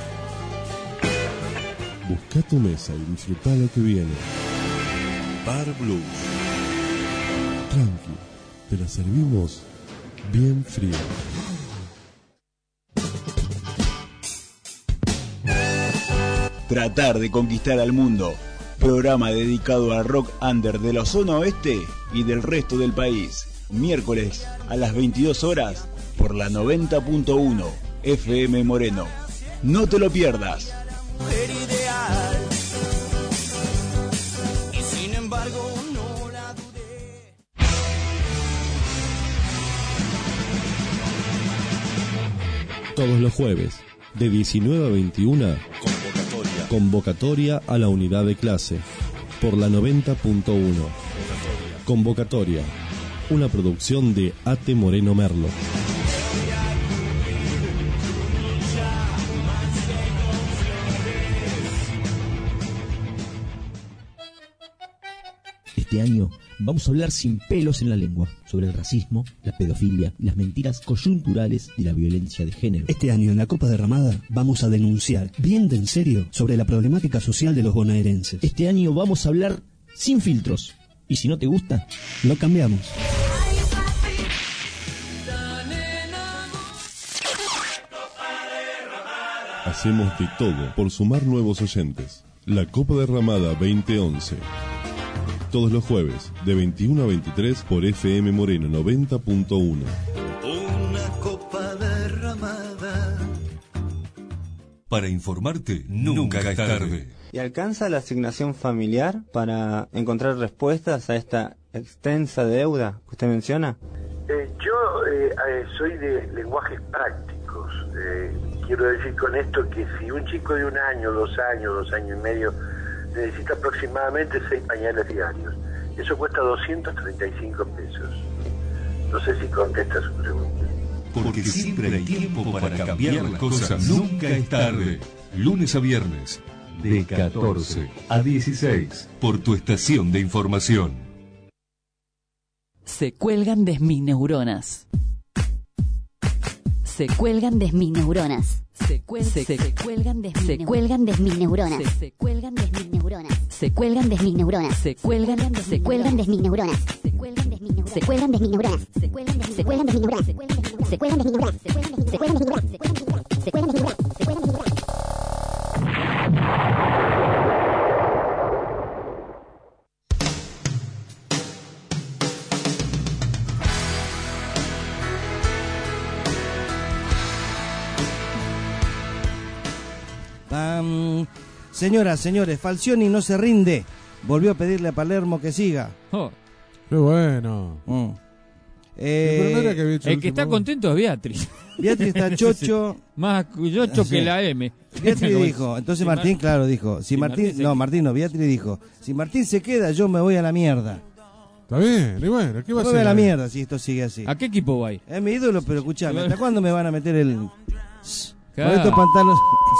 Busca tu mesa y disfruta lo que viene. Bar Blues. Tranqui, te la servimos bien fría. Tratar de conquistar al mundo. Programa dedicado al rock under de la zona oeste y del resto del país. Miércoles a las 22 horas por la 90.1 FM Moreno. No te lo pierdas. Y sin embargo no la dudé. Todos los jueves, de 19 a 21, convocatoria a la unidad de clase, por la 90.1. Convocatoria, una producción de A.T. Moreno Merlo. Este año vamos a hablar sin pelos en la lengua sobre el racismo, la pedofilia y las mentiras coyunturales de la violencia de género. Este año en la Copa Derramada vamos a denunciar bien de en serio sobre la problemática social de los bonaerenses. Este año vamos a hablar sin filtros. Y si no te gusta, lo cambiamos. Hacemos de todo por sumar nuevos oyentes. La Copa Derramada 2011. todos los jueves, de 21 a 23 por FM Moreno 90.1. Una copa derramada. Para informarte, nunca es tarde. ¿Y alcanza la asignación familiar para encontrar respuestas a esta extensa deuda que usted menciona? Yo soy de lenguajes prácticos. Quiero decir con esto que si un chico de 1 año, 2 años, 2 años y medio necesita aproximadamente 6 pañales diarios, eso cuesta 235 pesos. No sé si contesta su pregunta. Porque siempre hay tiempo para cambiar las cosas. Nunca es tarde. Lunes a viernes, de 14 a 16, por tu estación de información. Se cuelgan de mis neuronas. Se cuelgan de mis neuronas. Se cuelgan de mis neuronas. Se cuelgan de mis neuronas. Se cuelgan de mis neuronas. Se cuelgan de mis neuronas. Se cuelgan de mis neuronas. Se cuelgan de mis neuronas. Se cuelgan de mis neuronas. Se cuelgan de mis neuronas. Se cuelgan de mis neuronas. Se cuelgan de mis neuronas. Se cuelgan de mis neuronas. Se cuelgan de mis neuronas. Se cuelgan de mis neuronas. Se cuelgan de mis neuronas. Se cuelgan de mis neuronas. Señoras, señores, Falcioni no se rinde. Volvió a pedirle a Palermo que siga. Oh. Qué bueno. Pero no era que había hecho el que está contento es Beatriz. Beatriz está chocho. Más chocho que la M. Beatriz dijo, entonces Martín, claro, dijo. Si Martín, Beatriz dijo, si Martín se queda, yo me voy a la mierda. Está bien, y bueno, ¿qué va a hacer? Me voy a la mierda si esto sigue así. ¿A qué equipo va a ir? Es mi ídolo, pero escuchame, ¿hasta cuándo me van a meter el... Claro. Con estos pantalones...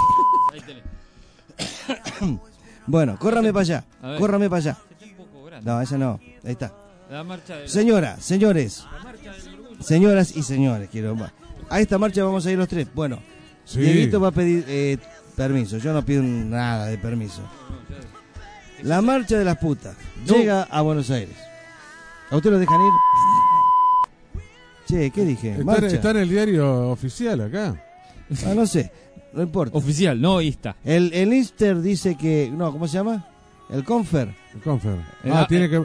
Bueno, córrame para allá. Córrame para allá. No, esa no. Ahí está. La marcha de Señoras, señores. Señoras y señores, quiero. A esta marcha vamos a ir los tres. Bueno, sí. Dieguito va a pedir permiso. Yo no pido nada de permiso. La marcha de las putas llega a Buenos Aires. ¿A usted lo dejan ir? Che, ¿qué dije? Está en el diario oficial acá. Ah, no sé. No importa. Oficial, no Insta. El Inster dice que... No, ¿cómo se llama? El Confer. El Confer. Tiene que...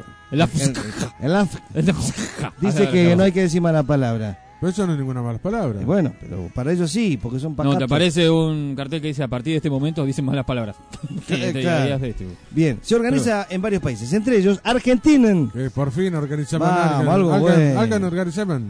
Dice que no hay que decir mala palabra. Pero eso no es ninguna mala palabra. Bueno, pero para ellos sí, porque son pacatos. No, te aparece un cartel que dice a partir de este momento dicen malas palabras. Claro. Bien, se organiza en varios países, entre ellos Argentina. Que por fin organizaban algo organizaban.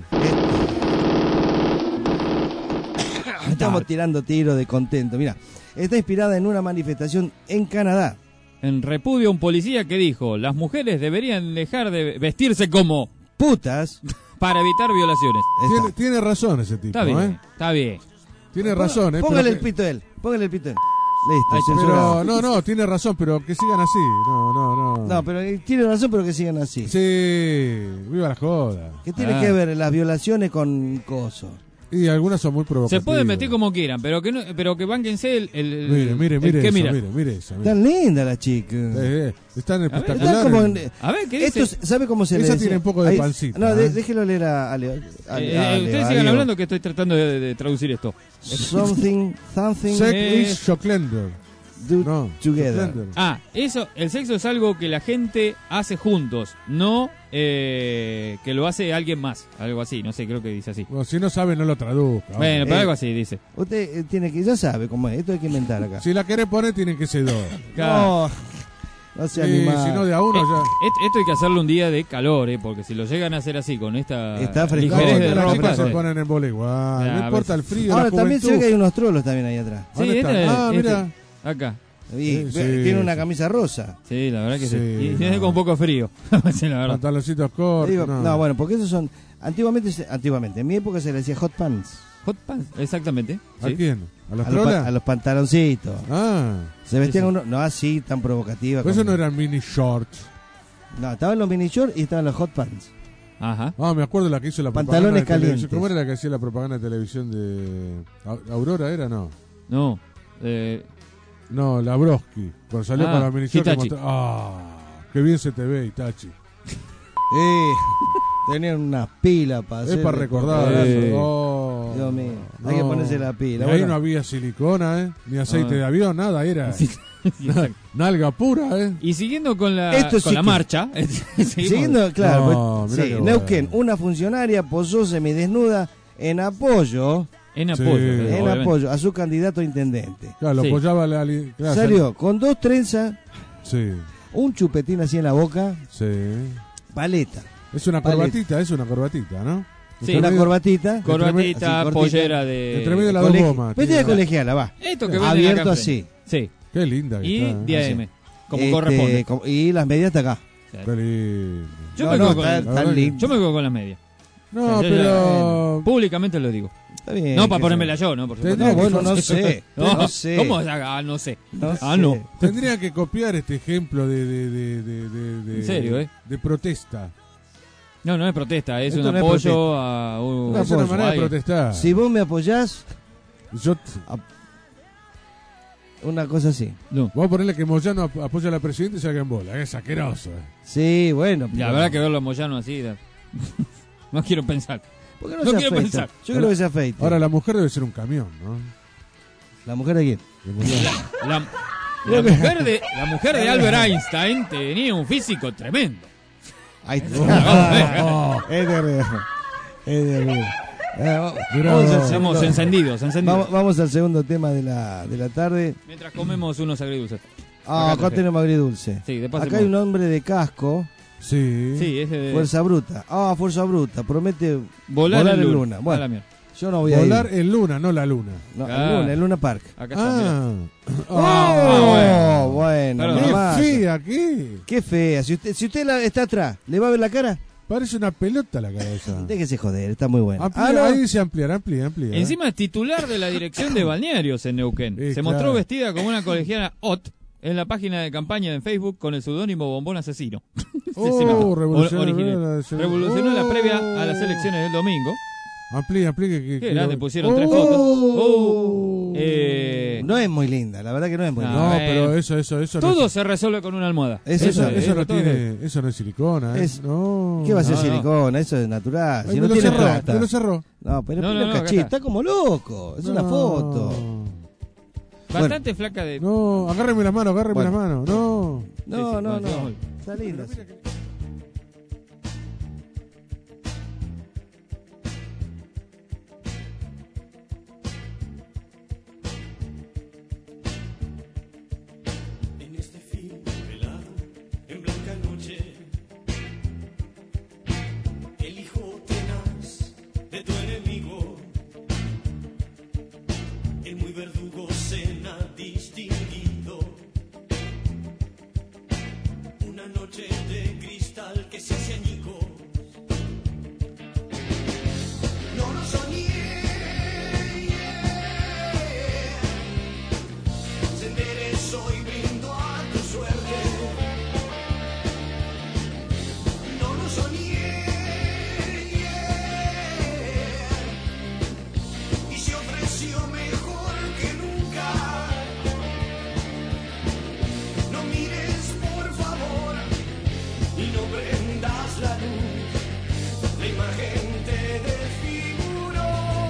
Estamos tirando tiros de contento. Mira, está inspirada en una manifestación en Canadá. En repudio a un policía que dijo, las mujeres deberían dejar de vestirse como putas para evitar violaciones. Tiene razón ese tipo. Está bien. Tiene razón. Póngale el pito a él. Listo. Pero no, tiene razón, pero que sigan así. No, pero tiene razón, pero que sigan así. Sí, viva la joda. ¿Qué tiene que ver las violaciones con coso? Y algunas son muy provocativas. Se pueden meter como quieran, pero que bánquense Mire esa. Tan linda la chica. Están espectaculares. A ver, ¿qué dice? Esto, ¿sabe cómo se le dice? Esa tiene un poco de pancita. No, déjelo leer a Leo. Ustedes sigan hablando que estoy tratando de traducir esto. Something. Sex is Shocklander. Together. Eso, el sexo es algo que la gente hace juntos, no que lo hace alguien más, algo así, no sé, creo que dice así. Bueno, si no sabe, no lo traduzca. Bueno, pero algo así dice. Usted tiene que, ya sabe cómo es, esto hay que inventar acá. Si la querés poner, tienen que ser dos. No se anima. Si no, de a uno ya. Esto hay que hacerlo un día de calor, porque si lo llegan a hacer así, con esta ligerez de las ropa, chicas se ponen en bola igual, no importa el frío. Ahora también se ve que hay unos trolos también ahí atrás. Sí, mira. Acá. Tiene una camisa rosa. Sí, la verdad que sí. Y tiene como un poco frío. Sí, la verdad. Pantaloncitos cortos. No, bueno, porque esos son... Antiguamente, en mi época se le decía hot pants. Hot pants, exactamente. ¿A quién? ¿A los trolas? A los pantaloncitos. Se vestían uno, no así tan provocativa. Pero eso no eran mini shorts. No, estaban los mini shorts y estaban los hot pants. Ajá. Me acuerdo la que hizo la pantalones calientes. ¿Cómo era la que hacía la propaganda de televisión de Aurora? ¿Era? No. No, la Broski. Cuando salió con la mini short. Qué bien se te ve, Itachi. Tenían una pila para hacer. Es para recordar. Dios mío, hay que ponerse la pila. Y ahí no había silicona, ni aceite de avión, nada, era nalga pura, Y siguiendo con la, Esto sí con la que- marcha. Siguiendo, claro. No, mirá sí, qué Neuquén, una funcionaria posó semidesnuda en apoyo. En apoyo, Sí. pero En obviamente. apoyo a su candidato a intendente. Claro, lo Sí. apoyaba claro, Salió con 2 trenzas, Sí, un chupetín así en la boca, sí. paleta. Es una Paleta. corbatita, ¿no? Sí. Una corbatita. Corbatita, así, cortita. pollera de... Entre medio de las dos gomas. Vestida de colegiala, va. Esto que venden Abierto acá así. enfrente. Sí. Qué linda que Y está. diadema, como Este, corresponde. y las medias hasta acá. Qué lindo. Yo No, me no, quedo con- está lindo. Yo me quedo con las medias. No, O sea, pero... Públicamente lo digo. Está bien. No para que ponérmela se- yo, ¿no? Por Tendría supuesto. No, bueno, no sé. No sé. ¿Cómo? No sé. No Ah, sé. no. Tendría que copiar este ejemplo de En serio, de protesta. No, no es protesta, es Esto un no es apoyo protesta. a un... Es una manera de Ay, protestar. Si vos me apoyás, Yo una cosa así. No. Vamos a ponerle que Moyano apoya a la presidenta y salga en bola. Es asqueroso. Sí, bueno. La verdad que verlo a Moyano así... No quiero pensar. ¿Por qué no no, se quiero afeita? pensar. Yo creo que se afeite. Ahora la mujer debe ser un camión, ¿no? ¿La mujer de quién? De Moyano. La mujer de Albert Einstein tenía un físico tremendo. Ahí está. Es terrible. Es terrible. Estamos encendidos. Vamos al segundo tema de la tarde. Mientras comemos unos agridulces. Acá tenemos agridulce. Sí, de Acá hay un hombre de casco. Sí. Sí, ese de... Fuerza bruta. Fuerza bruta. Promete Volar en luna. A Bueno, la mierda. yo no voy a ir. Volar en luna, no la luna. No, Ah. el Luna Park. Acá está, mira. Bueno, Perdón. ¡Qué mamá. fea, qué! Qué fea. Si usted está atrás, ¿le va a ver la cara? Parece una pelota la cabeza. Déjese joder, está muy bueno. Amplía, no. ahí dice ampliar. Encima es titular de la dirección de balnearios en Neuquén. Se claro. mostró vestida como una colegiala hot en la página de campaña en Facebook con el seudónimo Bombón Asesino. Revolucionó la previa a las elecciones del domingo. Amplía. Qué grande, pusieron 3 fotos. No es muy linda, la verdad que no es muy linda. No, pero eso Todo no se resuelve con una almohada. eso no tiene, eso no es silicona, no. ¿Qué va a ser No, silicona? Eso es natural. Ay, Si me no lo tiene cerró, plata. me lo cerró. No, pero No, pone no, un acá cachito, está. está como loco. Es una foto. Bastante flaca de... No, agárreme la mano, la mano. No. No. no. Está linda. En este fin velado, en blanca noche, el hijo tenaz de tu enemigo, el muy verdugo cena distinguido, una noche de cristal que se hace añicos. No lo soñé. Se enderezó y brindo a tu suerte. No lo soñé. Y se ofreció mejor que nunca. No mires por favor y no prendas la luz. La imagen te desfiguró.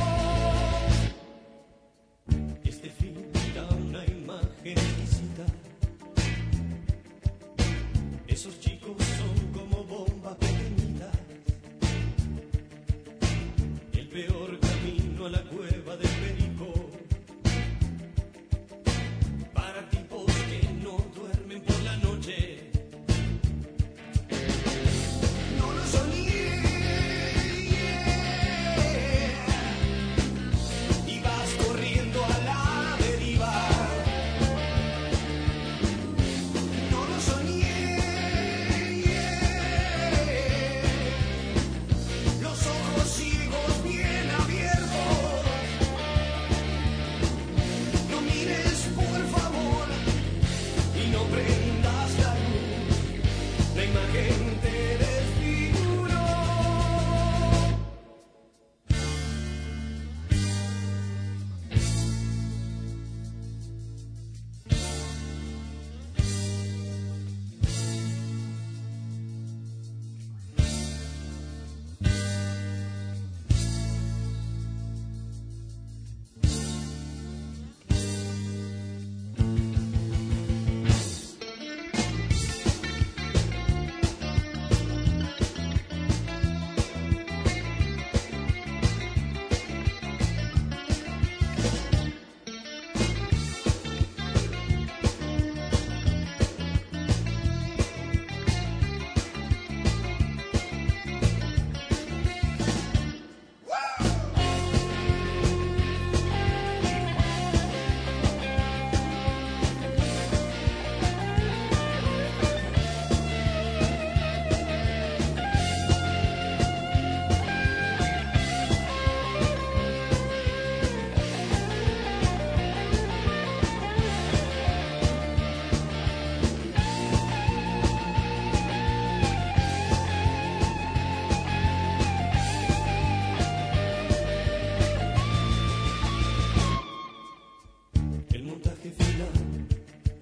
Este fin da una imagen exquisita. Esos chicos son como bombas pequeñitas. El peor camino a la cueva del perico. Para tipos que no duermen por la noche. No lo soñé. Y vas corriendo a la deriva. No lo soñé.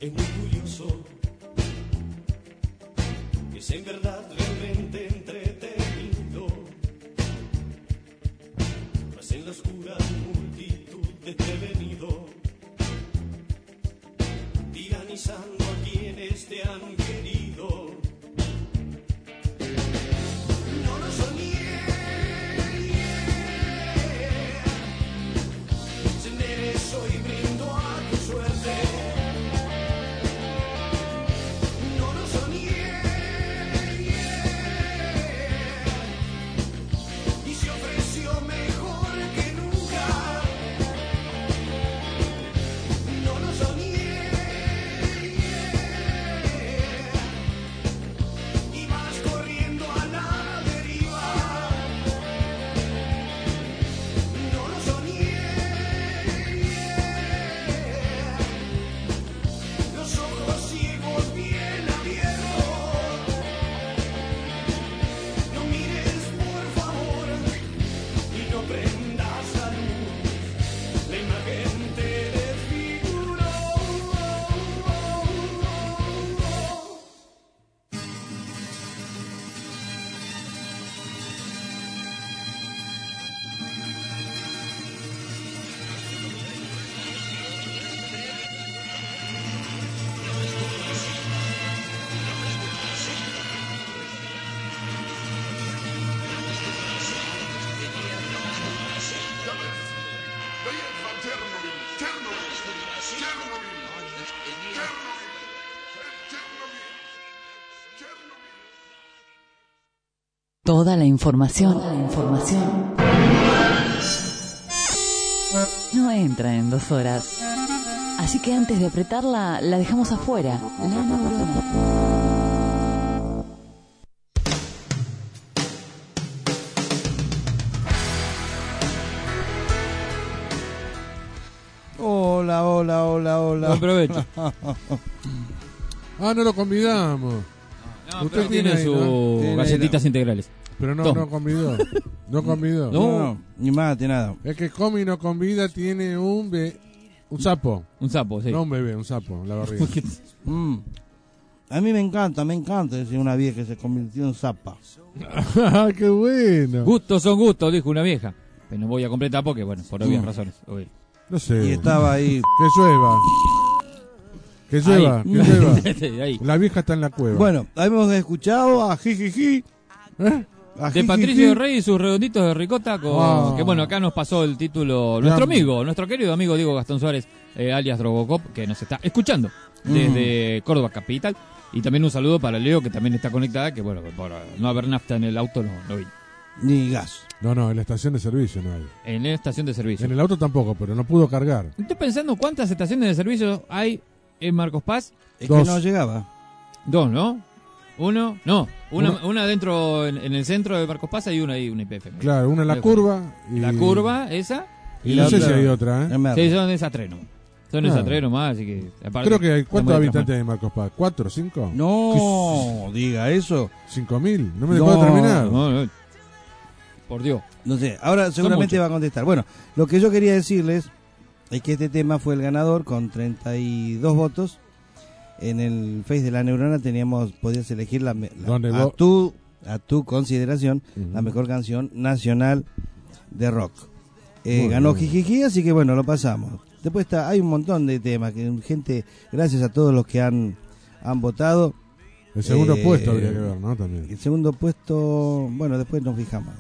Es muy curioso que sea en verdad realmente entretenido, mas en la oscura multitud desprevenido, tiranizando a quienes te han querido. No lo soñé, se enderezó y brindo a tu suerte. No lo soñé, y se ofreció mejor que nunca. No lo soñé, y vas corriendo a la deriva. No lo soñé, los ojos ciegos bien abiertos. No mires por favor y no prendas la luz, la imagen te desfiguró. Toda la información no entra en 2 horas. Así que antes de apretarla, la dejamos afuera. La neurona. Hola. Buen provecho. No lo convidamos. No, Usted tiene ahí, sus ¿no? galletitas integrales. Pero Tom. no convidó. No convidó. No, ni mate, nada. Es que come y no convida, tiene un sapo. Un sapo, sí. No un bebé, un sapo en la barriga. A mí me encanta decir una vieja que se convirtió en zapa. ¡Qué bueno! Gustos son gustos, dijo una vieja. Pero no voy a completar porque, bueno, por obvias razones. Obvio. No sé. Y estaba ahí. Que llueva. Ahí. La vieja está en la cueva. Bueno, hemos escuchado a Jijiji. De Patricio Rey y sus redonditos de ricota que bueno, acá nos pasó el título nuestro querido amigo Diego Gastón Suárez, alias Drogocop, que nos está escuchando desde Córdoba capital. Y también un saludo para Leo, que también está conectada, que bueno, por no haber nafta en el auto no vi. Ni gas. No, en la estación de servicio no hay. En la estación de servicio. En el auto tampoco, pero no pudo cargar. Estoy pensando cuántas estaciones de servicio hay en Marcos Paz. Es que no llegaba. 2, ¿no? Una dentro en el centro de Marcos Paz y una ahí, una IPF. Claro, una en la curva. La curva, esa. Y no sé si hay otra, ¿eh? Sí, son esas 3 nomás. Son esas 3 nomás, así que... Aparte, creo que hay... ¿Cuántos habitantes hay en Marcos Paz? ¿4 o 5? No, diga eso. 5.000. No me dejó terminar. No. Por Dios. No sé, ahora seguramente va a contestar. Bueno, lo que yo quería decirles es que este tema fue el ganador con 32 votos. En el Face de la Neurona podías elegir a tu consideración la mejor canción nacional de rock. Ganó Jijiji, así que bueno, lo pasamos. Después hay un montón de temas que gente, gracias a todos los que han votado. El segundo puesto habría que ver, ¿no? También. El segundo puesto, bueno, después nos fijamos.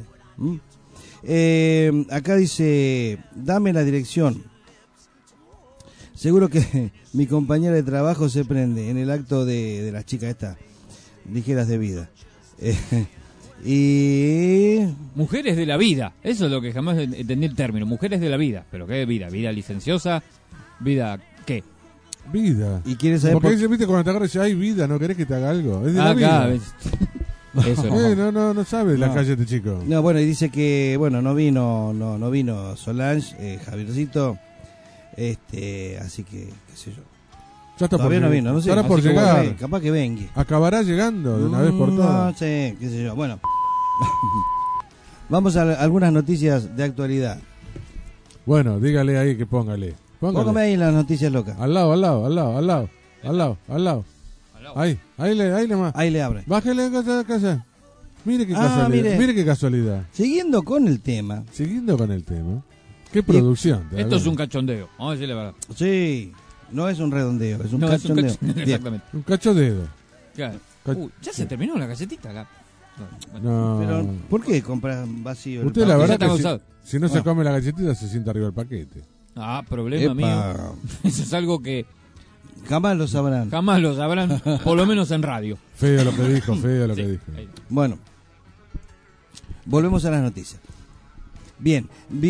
Acá dice, dame la dirección. Seguro que mi compañera de trabajo se prende en el acto de las chicas estas ligeras de vida. Y mujeres de la vida, eso es lo que jamás entendí el término, mujeres de la vida. ¿Pero qué vida? ¿Vida licenciosa? ¿Vida qué? Vida. ¿Y quieres saber porque dice, viste, cuando te agarras, hay vida, ¿no querés que te haga algo? Es de la vida. Eso no sabe la calle este chico. No, bueno, y dice que no vino Solange, Javiercito, así que qué sé yo. Ya está todavía no vino, no sé. Estará por llegar. Capaz que venga. Acabará llegando de una vez por todas. No sé, qué sé yo. Bueno, vamos a algunas noticias de actualidad. Bueno, dígale ahí que póngale. Póngame ahí las noticias locas. Al lado. Al lado. Ahí nomás. Ahí le abre. Bájale a casa. Mire qué Ah, casualidad. Mire qué casualidad. Siguiendo con el tema. Qué producción. Esto es un cachondeo. Vamos a decirle la verdad. Sí, no es un redondeo, es un No, es un cachondeo. cacho- Bien. Exactamente. Un cachondeo. Claro. Ya se terminó la galletita acá. No. Pero, ¿por qué compras vacío? el Usted la paquete? verdad que usado. si no se Ah. come la galletita se sienta arriba del paquete. Ah, problema Epa. mío. Eso es algo que Jamás lo sabrán. jamás lo sabrán, por lo menos en radio. Feo lo que dijo, feo lo que dijo. Bueno, volvemos a las noticias. Bien,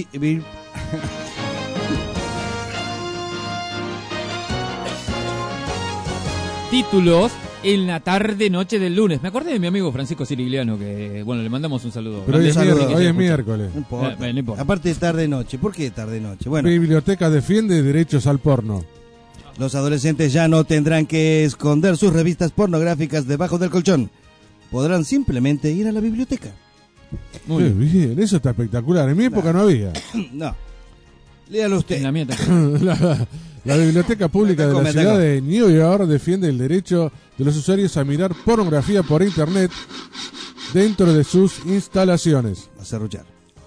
Títulos en la tarde-noche del lunes. Me acordé de mi amigo Francisco Sirigliano, que, bueno, le mandamos un saludo. Pero hoy es, Grande. hoy es miércoles. no importa. No importa. Aparte de tarde-noche. ¿Por qué tarde-noche? Bueno, Biblioteca defiende derechos al porno. los adolescentes ya no tendrán que esconder sus revistas pornográficas debajo del colchón. Podrán simplemente ir a la biblioteca. Muy Qué bien, eso está espectacular. En mi época no había. No. Léalo usted. En la mía también. La Biblioteca Pública de la Me ciudad ataco. de New York defiende el derecho de los usuarios a mirar pornografía por internet dentro de sus instalaciones. A serruchar.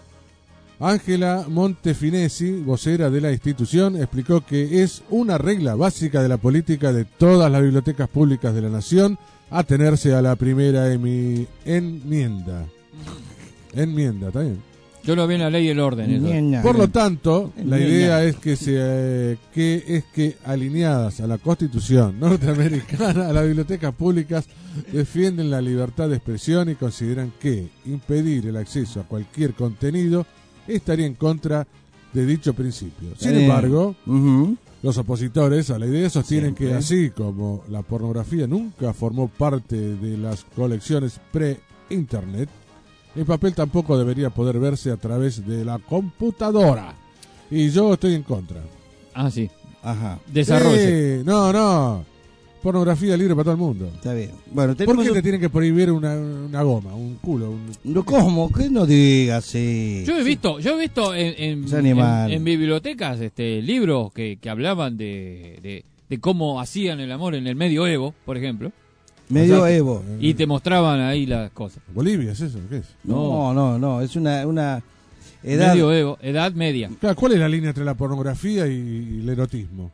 Ángela Montefinesi, vocera de la institución, explicó que es una regla básica de la política de todas las bibliotecas públicas de la nación atenerse a la primera enmienda. Enmienda, ¿está bien? Yo lo vi en la ley y el orden. eso. Por lo tanto, la idea es que alineadas a la Constitución norteamericana, las bibliotecas públicas defienden la libertad de expresión y consideran que impedir el acceso a cualquier contenido estaría en contra de dicho principio. Sin embargo, los opositores a la idea sostienen que así como la pornografía nunca formó parte de las colecciones pre-internet, el papel tampoco debería poder verse a través de la computadora. Y yo estoy en contra. Ah, sí. Ajá. Desarrolle. No. Pornografía libre para todo el mundo. Está bien. Bueno, ¿Por qué te tienen que prohibir una goma, un culo? No, ¿cómo? ¿Qué no digas así? Yo he visto en animal. en bibliotecas libros que hablaban de cómo hacían el amor en el medioevo, por ejemplo. Medioevo. Y te mostraban ahí las cosas. ¿Bolivia es eso? ¿Qué es? No, es una edad. Medioevo, edad media. Claro, ¿cuál es la línea entre la pornografía y el erotismo?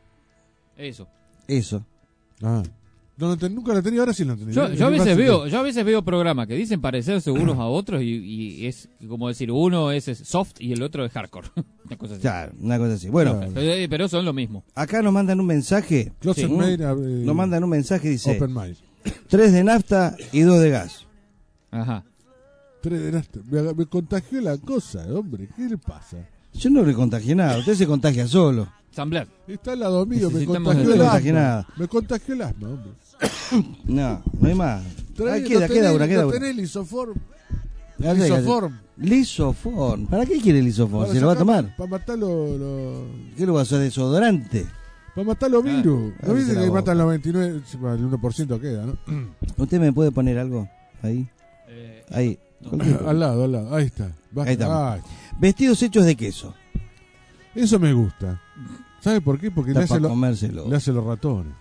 Eso. Ah. Nunca la tenía, ahora sí la tenía. Yo a veces veo programas que dicen parecerse unos a otros y es como decir, uno es soft y el otro es hardcore. Una cosa así. Claro, una cosa así. Bueno, pero son lo mismo. acá nos mandan un mensaje. Closet Made, Nos mandan un mensaje, dice: Open Mind. 3 de nafta y 2 de gas. Ajá. 3 de nafta. Me contagió la cosa, hombre. ¿Qué le pasa? Yo no le contagié nada, usted se contagia solo. Samblar. Está al lado mío, me Necesitamos contagió de- el No contagié asma. nada. Me contagió el asma, hombre. No hay más. Ahí queda ¿No una. tenés lisoform? Ya sé, Lisoform. Lisoform. ¿Para qué quiere lisoform? ¿Se lo va a tomar? Para matar los... ¿Qué lo va a hacer? ¿Desodorante? Para matar los virus. ¿No viste la que boca. matan los 29? Bueno, el 1% queda, ¿no? ¿Usted me puede poner algo? Ahí. Ahí. Al lado. Ahí está. Ahí está. Ay, Vestidos hechos de queso. eso me gusta. ¿Sabe por qué? Porque Está para comérselo. le hace los ratones.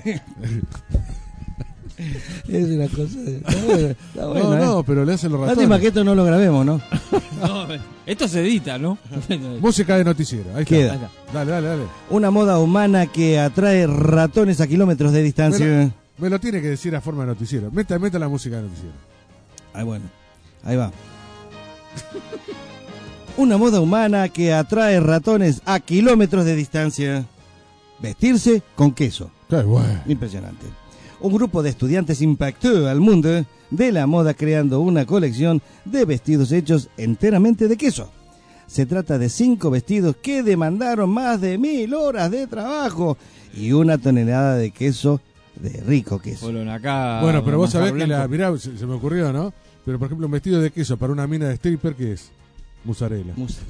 Es una cosa. Está bueno, No, pero le hace los ratones. Lástima que esto no lo grabemos, ¿no? No, esto se edita, ¿no? Música de noticiero. Ahí está. Queda. Ahí está. Dale. Una moda humana que atrae ratones a kilómetros de distancia. Me lo tiene que decir a forma de noticiero. Meta la música de noticiero. Ahí bueno. Ahí va. Una moda humana que atrae ratones a kilómetros de distancia. Vestirse con queso. Qué bueno. Impresionante. Un grupo de estudiantes impactó al mundo de la moda creando una colección de vestidos hechos enteramente de queso. Se trata de 5 vestidos que demandaron más de 1000 horas de trabajo y 1 tonelada de queso, de rico queso. Bueno, acá. Bueno, pero vos sabés manjar que blanco. mirá, se me ocurrió, ¿no? Pero por ejemplo, un vestido de queso para una mina de stripper, ¿qué es? Mozzarella.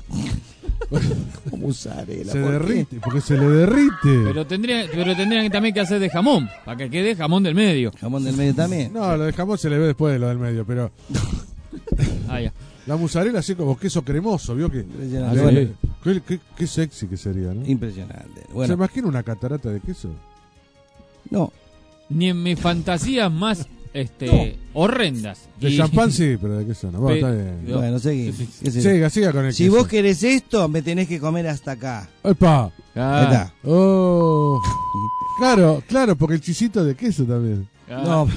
Mozzarella. Se ¿por qué? derrite, porque se le derrite. Pero tendrían también que hacer de jamón, para que quede jamón del medio. Jamón del medio también. No, lo de jamón se le ve después de lo del medio, pero Ah, ya. la mozzarella así como queso cremoso, ¿vio? Que Impresionante. qué sexy que sería, ¿no? Impresionante. ¿Se Bueno, imagina una catarata de queso? No. Ni en mis fantasías más horrendas. De champán sí, pero ¿de qué son? Bueno, está bien. Bueno, seguí. Siga con el Si queso. vos querés esto, me tenés que comer hasta acá. ¡Epa! Ahí está. Oh. Claro, porque el chisito de queso también. No,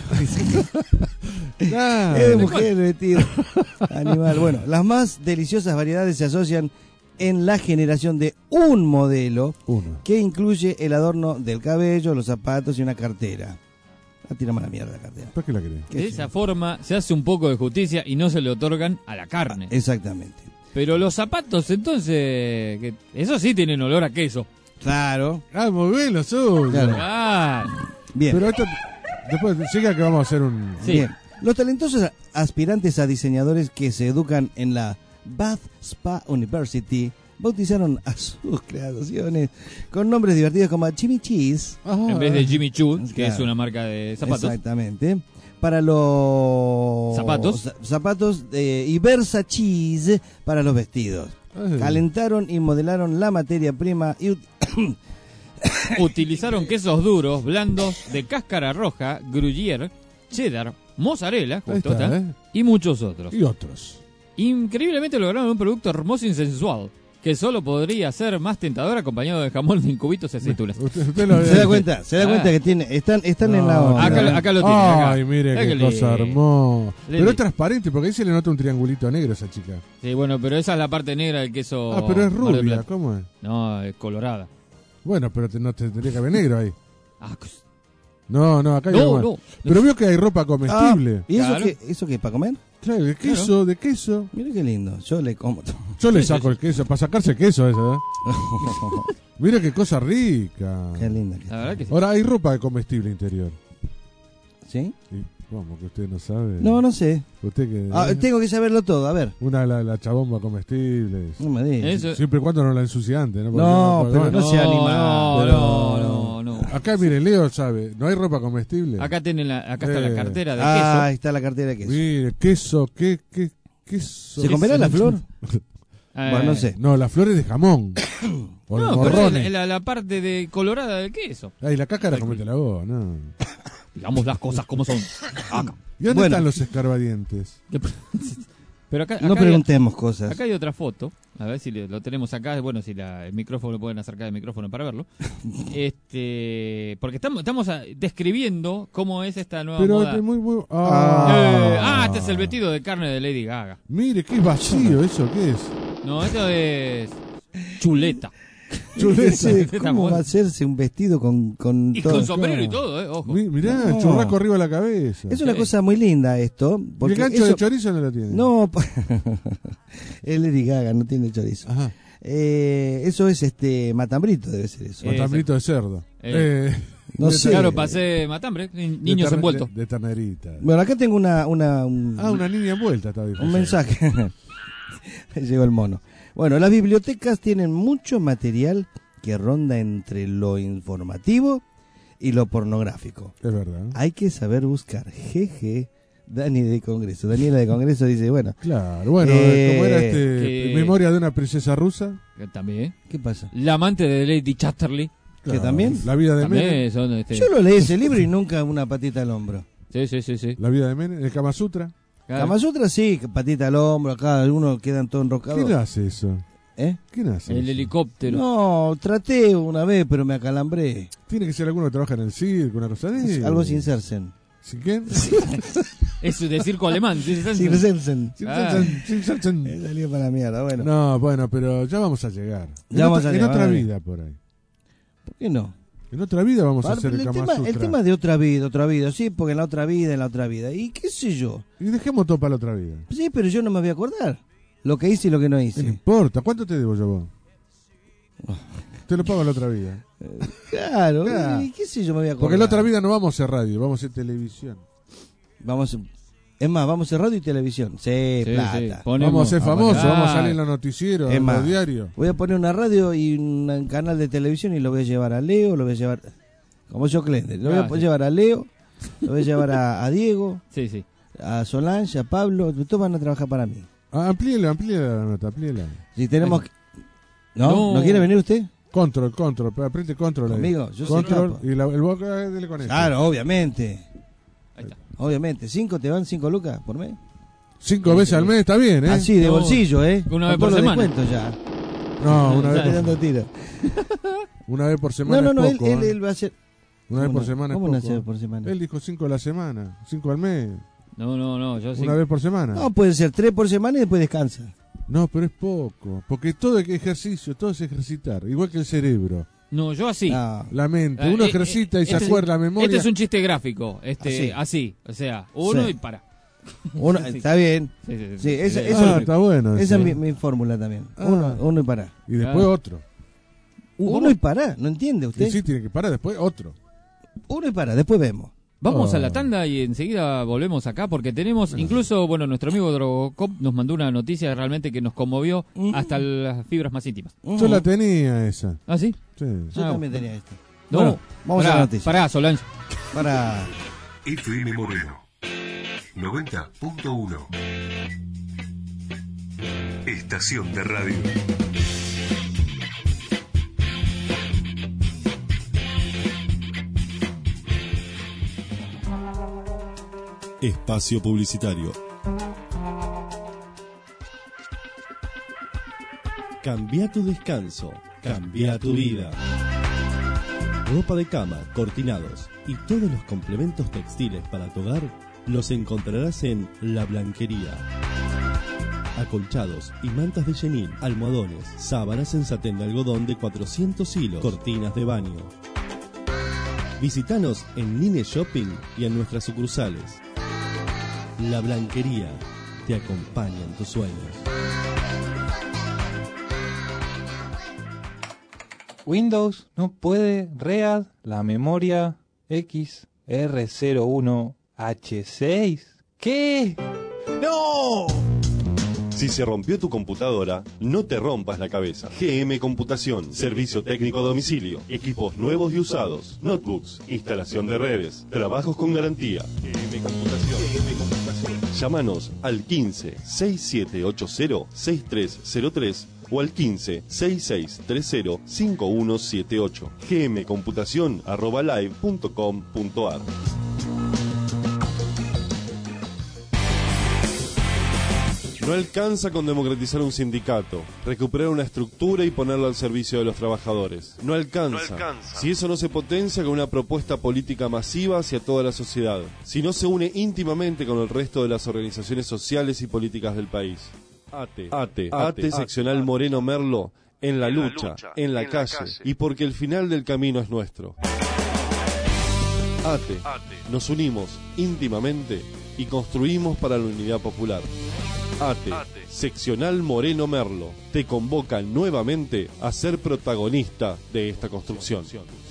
Claro. es de mujer metido. Animal. Bueno, las más deliciosas variedades se asocian en la generación de un modelo que incluye el adorno del cabello, los zapatos y una cartera. La tiramos a la mierda la cartera. ¿Para qué la querés? De esa forma se hace un poco de justicia y no se le otorgan a la carne. Exactamente. Pero los zapatos, entonces, eso sí tienen olor a queso. Claro. Ah, muy bien, lo suyo. Claro. Ah, Bien. Pero esto, después siga que vamos a hacer un... sí. Bien. Los talentosos aspirantes a diseñadores que se educan en la Bath Spa University bautizaron a sus creaciones con nombres divertidos como Jimmy Cheese. En vez de Jimmy Choo, que Claro. es una marca de zapatos. Exactamente. Para los zapatos y Versa Cheese para los vestidos. Calentaron y modelaron la materia prima y Utilizaron quesos duros, blandos, de cáscara roja, gruyère, cheddar, mozzarella, justo Ahí está, está, y muchos otros. Y otros. Increíblemente lograron un producto hermoso y sensual, que solo podría ser más tentador acompañado de jamón en cubitos y aceitunas. Usted lo se da cuenta que tiene, están en la onda. Acá lo tiene. Acá. Ay, mire Acá qué le- cosa hermosa. le- Pero es transparente, porque ahí se le nota un triangulito negro a esa chica. Sí, bueno, pero esa es la parte negra del queso. Ah, pero es Mar del rubia, Plata. ¿cómo es? No, es colorada. Bueno, pero no te tendría que haber negro ahí. Ah, No, acá hay No, algo más. no. Pero veo que hay ropa comestible. ¿Y eso Claro. eso qué para comer? Claro, de queso, de queso. Mira qué lindo. Yo le como. Yo le saco el queso, para sacarse el queso eso, ¿eh? Mira qué cosa rica. Qué linda. La verdad que sí. Ahora hay ropa de comestible interior. ¿Sí? Y, ¿cómo que usted no sabe? No sé. Usted que Tengo que saberlo todo, a ver. una la chabomba comestible. No me digas. Eso- Siempre y cuando no la ensucie antes, ¿no? Porque No, puede- pero bueno. no sea animal. No. Acá, mire, Leo sabe, no hay ropa comestible. Acá está la cartera de Ahí está la cartera de queso. Mire, queso, queso. ¿Se comerá la flor? queso. Bueno, no sé. No, las flores de jamón. O de No, pero morrones. es la parte de colorada del queso. Ay, la cáscara cométela vos, no. Digamos las cosas como son. Acá. ¿Y dónde Bueno. están los escarbadientes? Pero acá, No acá preguntemos cosas. Acá hay otra foto. A ver si lo tenemos acá. Bueno, si el micrófono lo pueden acercar el micrófono para verlo. Porque estamos describiendo cómo es esta nueva Pero moda. es muy... Este es el vestido de carne de Lady Gaga. Mire, qué vacío eso, ¿qué es? No, esto es chuleta. Sí, Esta ¿cómo moda. va a hacerse un vestido con Y todo? con sombrero y todo, ojo. Mirá, No. churrasco arriba de la cabeza. Es una cosa muy linda esto. ¿Y el Porque gancho de eso- chorizo no lo tiene? No, es Lady Gaga, no tiene chorizo. Ajá. Eso es matambrito, debe ser eso. Matambrito de cerdo. No de sé. Claro, pasé matambre, niños envueltos. De ternerita. Bueno, acá tengo un una niña envuelta está bien. un mensaje. Llegó el mono. Bueno, las bibliotecas tienen mucho material que ronda entre lo informativo y lo pornográfico. Es verdad. Hay que saber buscar. Jeje. Daniela de Congreso dice, bueno. Claro, bueno, como era Memoria de una princesa rusa. También. ¿Qué pasa? La amante de Lady Chatterley. ¿Que también? La vida de También Menem. son, Yo lo leí ese libro y nunca una patita al hombro. Sí. La vida de Menem. El Kama Sutra. Kama Sutra sí, que patita al hombro, acá algunos quedan todos enroscados. ¿Quién hace eso? ¿Quién hace El eso? helicóptero. No, traté una vez, pero me acalambré. Tiene que ser alguno que trabaja en el circo, una cosa de eso. Algo sin Cersen. ¿Sin quién? Es de circo alemán. Sin Cersen. Sin Cersen. Me salió para la mierda, bueno. No, bueno, pero ya vamos a llegar. Ya vamos a en llegar, otra vale. vida por ahí. ¿Por qué no? En otra vida vamos a Para- hacer el Kama Sutra. el tema de otra vida, sí, porque en la otra vida. ¿Y qué sé yo? Y dejemos todo para la otra vida. Sí, pero yo no me voy a acordar. Lo que hice y lo que no No hice. importa. ¿Cuánto te debo yo vos? Te lo pago en la otra vida. Claro, Claro. ¿y qué sé yo me voy a acordar? Porque en la otra vida no vamos a hacer radio, vamos a hacer televisión. Es más, vamos a hacer radio y televisión. Sí, plata. sí. Ponemos- Vamos a ser famosos, Ah. vamos a salir en los noticieros, Es en más, los diarios. voy a poner una radio y un canal de televisión y lo voy a llevar a Leo, lo voy a llevar... Como yo Clender. Lo voy a sí. llevar a Leo, lo voy a llevar a Diego, Sí. a Solange, a Pablo. Todos van a trabajar para mí. Amplíela la nota, amplíela. Si tenemos... ¿No? ¿No quiere venir usted? Control, apriete control ahí. Conmigo, yo soy control capo. y el boca dele con esto. Claro, obviamente. Ahí está. Obviamente. ¿Te van 5 lucas por mes? 5 veces al mes está bien, ¿eh? Así, de bolsillo, ¿eh? Una vez Con por todos los semana. descuentos ya. No, una Está vez, dando tiro. una vez por semana. No, es poco, él va a hacer. Una vez ¿Cómo por no? semana ¿Cómo es no poco. hace por semana? Él dijo 5 a la semana, 5 al mes. No, yo sí. Una vez por semana. No, puede ser 3 por semana y después descansa. No, pero es poco. Porque todo es ejercicio, todo es ejercitar. Igual que el cerebro. No, yo así. No. La mente. Uno ejercita y se acuerda la memoria. Este es un chiste gráfico. Así. O sea, uno Sí. y para. Uno, Sí. está bien. Sí, esa está bueno. Esa ese. es mi fórmula también. Ah. Uno y pará. Y después otro. Uno y pará, ¿no entiende usted? Y sí, tiene que parar después otro. Uno y pará, después vemos. Vamos a la tanda y enseguida volvemos acá porque tenemos, incluso, nuestro amigo Drogocop nos mandó una noticia realmente que nos conmovió hasta las fibras más íntimas. Yo la tenía esa. ¿Ah, sí? Sí. Yo también tenía este. No, Bueno, vamos a la noticia. Pará, Solange. Para. FM Moreno 90.1 Estación de radio. Espacio publicitario. Cambia tu descanso, cambia tu vida. Ropa de cama, cortinados y todos los complementos textiles para tu hogar los encontrarás en La Blanquería. Acolchados y mantas de chenil, almohadones, sábanas en satén de algodón de 400 hilos, cortinas de baño. Visítanos en Nine Shopping y en nuestras sucursales. La Blanquería te acompaña en tus sueños. Windows no puede read la memoria XR01H6. ¿Qué? ¡No! Si se rompió tu computadora, no te rompas la cabeza. GM Computación, servicio técnico a domicilio, equipos nuevos y usados, notebooks, instalación de redes, trabajos con garantía. GM Computación. Llámanos al 15 6780 6303 o al 15 6630 5178. gmcomputacion@live.com.ar. No alcanza con democratizar un sindicato, recuperar una estructura y ponerlo al servicio de los trabajadores. No alcanza. Si eso no se potencia con una propuesta política masiva hacia toda la sociedad. Si no se une íntimamente con el resto de las organizaciones sociales y políticas del país. ATE seccional Moreno Merlo, en la lucha, en la calle, y porque el final del camino es nuestro. ATE, nos unimos íntimamente y construimos para la unidad popular. ATE, seccional Moreno Merlo, te convoca nuevamente a ser protagonista de esta construcción.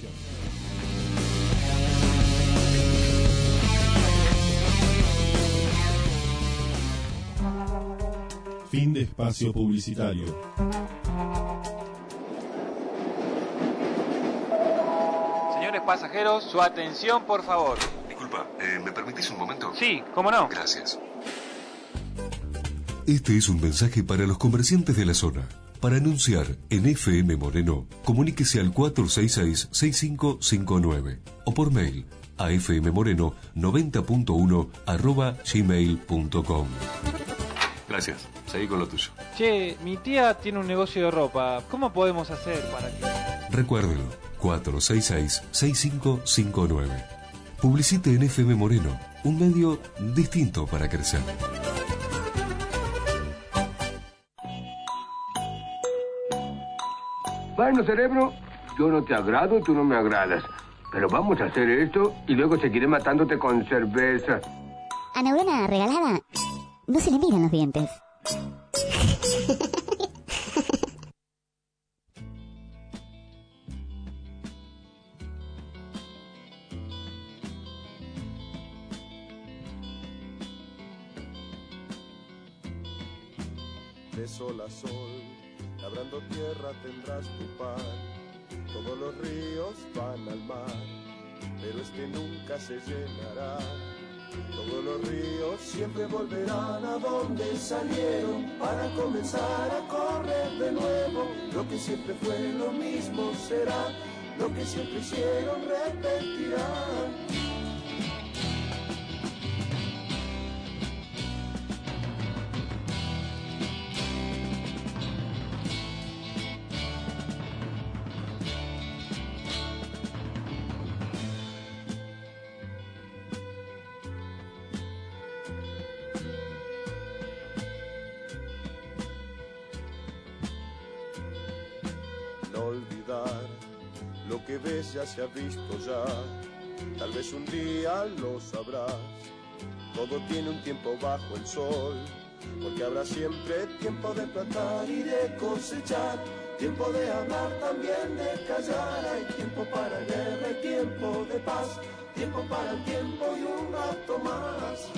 Fin de espacio publicitario. Señores pasajeros, su atención, por favor. Disculpa, ¿me permitís un momento? Sí, ¿cómo no? Gracias. Este es un mensaje para los comerciantes de la zona. Para anunciar en FM Moreno, comuníquese al 466-6559 o por mail a fmmoreno90.1@gmail.com. Gracias, seguí con lo tuyo. Che, mi tía tiene un negocio de ropa. ¿Cómo podemos hacer para que...? Recuérdelo, 466-6559. Publicite en FM Moreno, un medio distinto para crecer. Bueno, cerebro, yo no te agrado, tú no me agradas. Pero vamos a hacer esto y luego seguiré matándote con cerveza. A neurona regalada no se le miran los dientes. De sol a sol, labrando tierra tendrás tu pan. Todos los ríos van al mar, pero este nunca se llenará. Todos los ríos siempre volverán a donde salieron para comenzar a correr de nuevo. Lo que siempre fue lo mismo será, lo que siempre hicieron repetirán. Olvidar lo que ves ya se ha visto ya, tal vez un día lo sabrás. Todo tiene un tiempo bajo el sol, porque habrá siempre tiempo de plantar y de cosechar, tiempo de hablar, también de callar. Hay tiempo para guerra y tiempo de paz, tiempo para el tiempo y un rato más.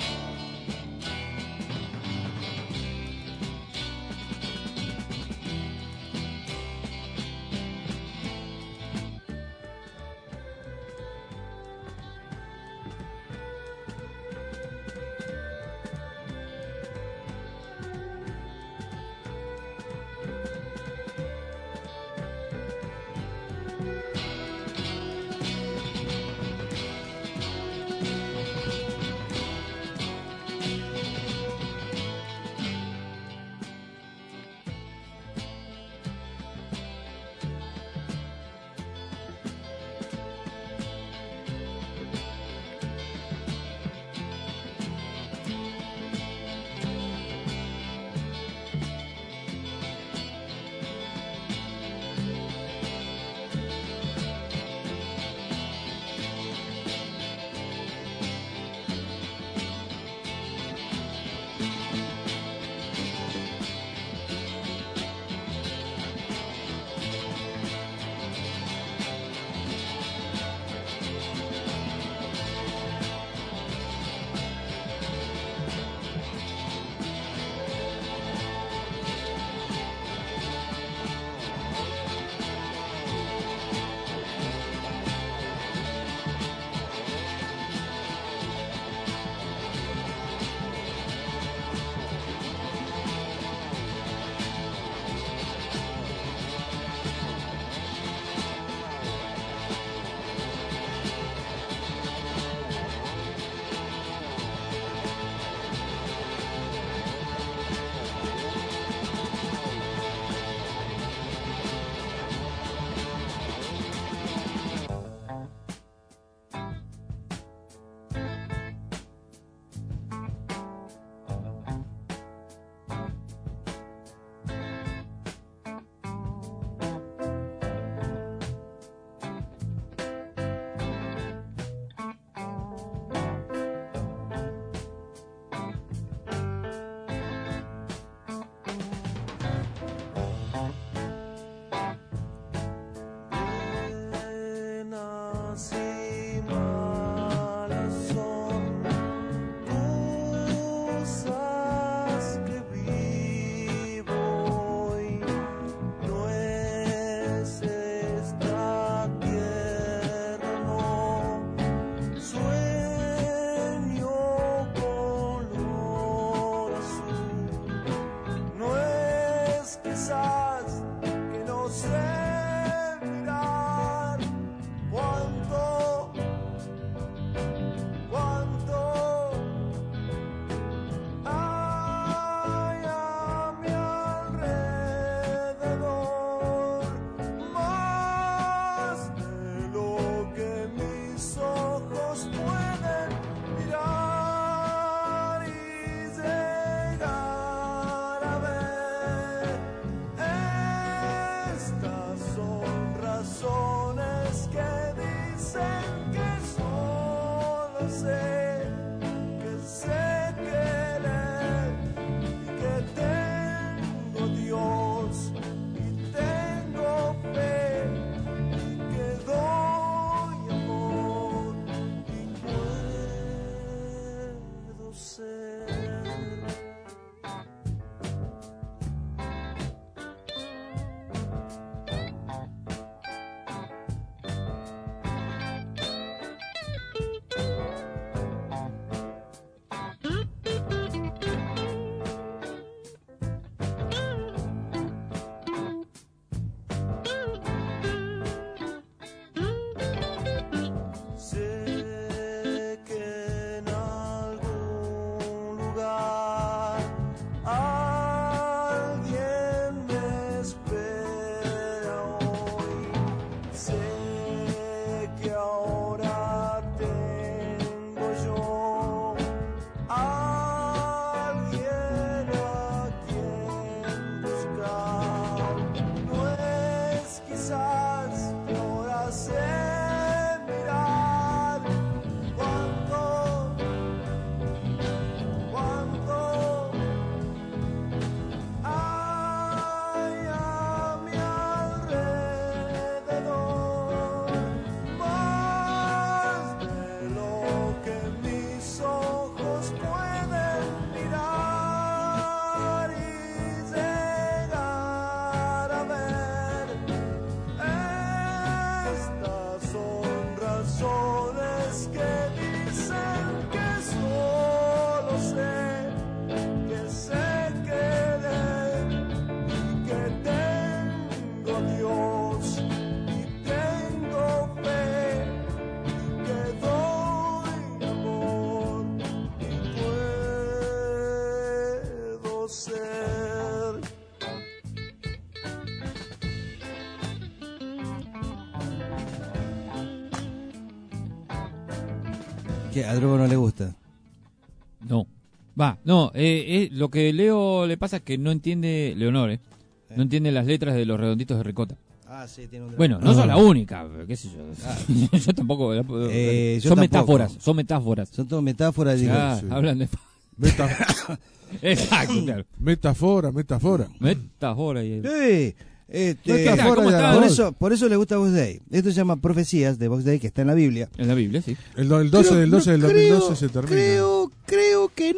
¿Qué? ¿A Drogo no le gusta? No. Lo que Leo le pasa es que no entiende, Leonor, no entiende las letras de los redonditos de ricota. Ah, sí, tiene un Bueno, no son la única, qué sé yo. Yo tampoco. Son metáforas, son metáforas. Son todo metáforas. Sí, digo. sí. Hablan de... Exacto, claro. Metáfora. Sí. Por eso le gusta Box Day. Esto se llama Profecías de Box Day, que está en la Biblia. En la Biblia, sí. El 12 del 2012 se termina. Creo que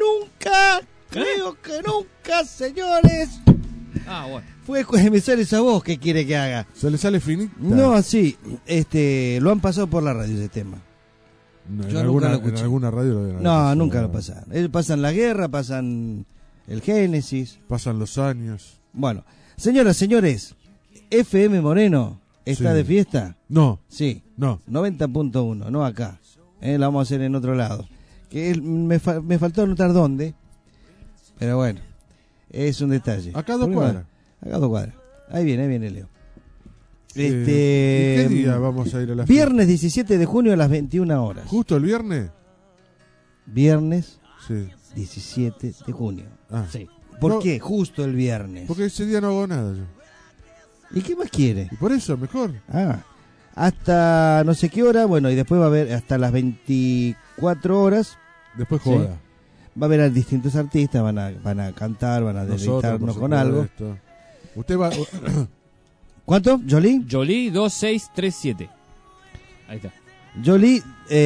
nunca, señores. Bueno. Me sale esa voz que quiere que haga. ¿Se le sale finita? No, sí. Lo han pasado por la radio ese tema. No, Yo en nunca lo en escuché. alguna radio lo deben haber No, pasado. nunca lo pasan. Ellos pasan la guerra, pasan el Génesis. Pasan los años. Bueno, señoras, señores, FM Moreno está Sí. de fiesta. No. Sí. No. 90.1, no acá. La vamos a hacer en otro lado. Me faltó anotar dónde. Pero bueno, es un detalle. Acá a 2 cuadras. Acá a 2 cuadras. Ahí viene Leo. ¿Y qué día vamos a ir a la fiesta? Viernes 17 de junio a las 21 horas. ¿Justo el viernes? Viernes Sí. 17 de junio. Ah. Sí. ¿Por No, qué justo el viernes? Porque ese día no hago nada yo. ¿Y qué más quiere? Y por eso, mejor. Hasta no sé qué hora, bueno, y después va a haber hasta las 24 horas. Después ¿sí? joda. Va a haber a distintos artistas, van a cantar, van a deleitarnos con algo. Usted va... ¿Cuánto? ¿Jolie? Jolie 2637. Ahí está. Jolie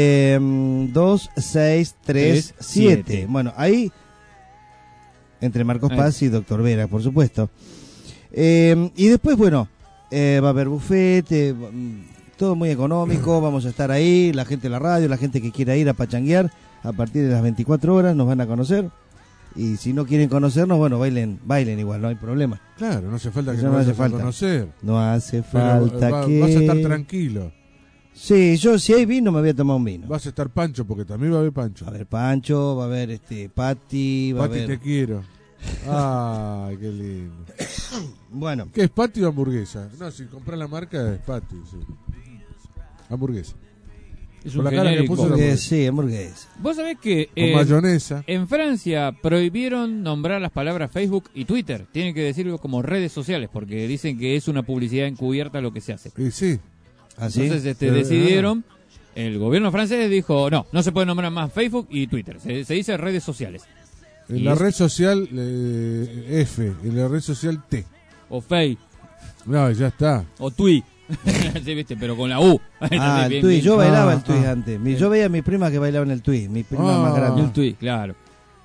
2637. Bueno, ahí entre Marcos Paz y Doctor Vera, por supuesto. Y después, bueno, va a haber buffet, todo muy económico, vamos a estar ahí, la gente de la radio, la gente que quiera ir a pachanguear, a partir de las 24 horas nos van a conocer. Y si no quieren conocernos, bueno, bailen igual, no hay problema. Claro, no hace falta que Eso nos no hace vayas a falta. conocer. No hace Pero falta que... vas a estar tranquilo. Sí, yo si hay vino me voy a tomar un vino. Vas a estar Pancho, porque también va a haber Pancho. Va a haber Pancho, va a haber Pati, va a Pati, haber... te quiero. Ay, qué lindo. Bueno. ¿Qué es Pati o hamburguesa? No, si compras la marca es Pati, sí. Hamburguesa. Es Con un la cara que genérico. puso la Sí, hamburguesa. Vos sabés que Con mayonesa. En Francia prohibieron nombrar las palabras Facebook y Twitter. Tienen que decirlo como redes sociales porque dicen que es una publicidad encubierta lo que se hace. Y sí. ¿Ah, sí? Entonces decidieron, el gobierno francés dijo, no se puede nombrar más Facebook y Twitter. Se dice redes sociales. En la red social F, en la red social T. O Fey. No, ya está. O Tui. Sí, viste, pero con la U. El Tui, yo bailaba el Tui antes. Yo veía a mis primas que bailaban el Tui, mi prima más grande. El Tui, claro.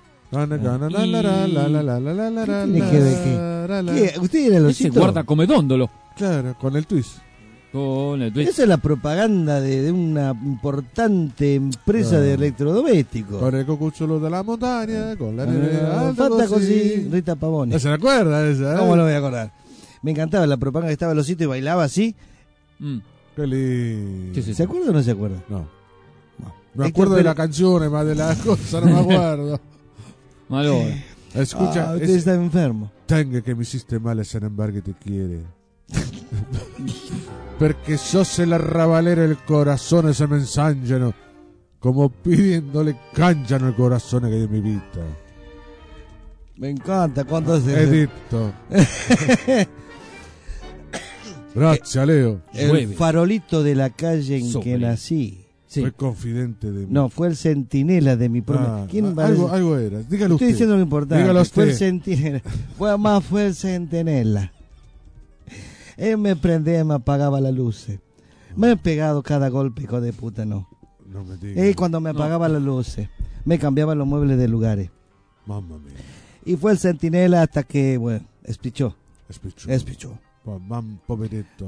¿Qué? ¿Usted era el Ese osito? guarda comedóndolo. Claro, con el twist. Con el twist. Esa es la propaganda de una importante empresa de electrodomésticos. Con el cocuchulo de la montaña, con la Falta così, Rita Pavone. ¿No se la acuerda esa? ¿Cómo lo voy a acordar? Me encantaba la propaganda que estaba el osito y bailaba así. Qué lindo. ¿Se acuerda o no se acuerda? No. Me acuerdo de la canción, más de las cosas, no me acuerdo. Malo. Escucha, usted está enfermo. Tenga que me hiciste male, sin embargo te quiere. Perché sos el arrabalero, el corazón se me ensanchano, como pidiéndole canchano el corazón que de mi vida. Me encanta cuando se... Edicto. Gracias, Leo. El farolito de la calle en que nací. Sí. Fue confidente de mí. No, fue el centinela de mi promesa. ¿Quién va a decir? Algo era. Dígalo Estoy usted. diciendo lo importante. Dígalo Fue el usted. centinela. Fue el centinela. Él me prendía y me apagaba las luces. Me he pegado cada golpe, hijo de puta, no. No me diga. Él cuando me apagaba las luces, me cambiaba los muebles de lugares. Mamma mía. Y fue el centinela hasta que, bueno, espichó. Espichó. Poveretto.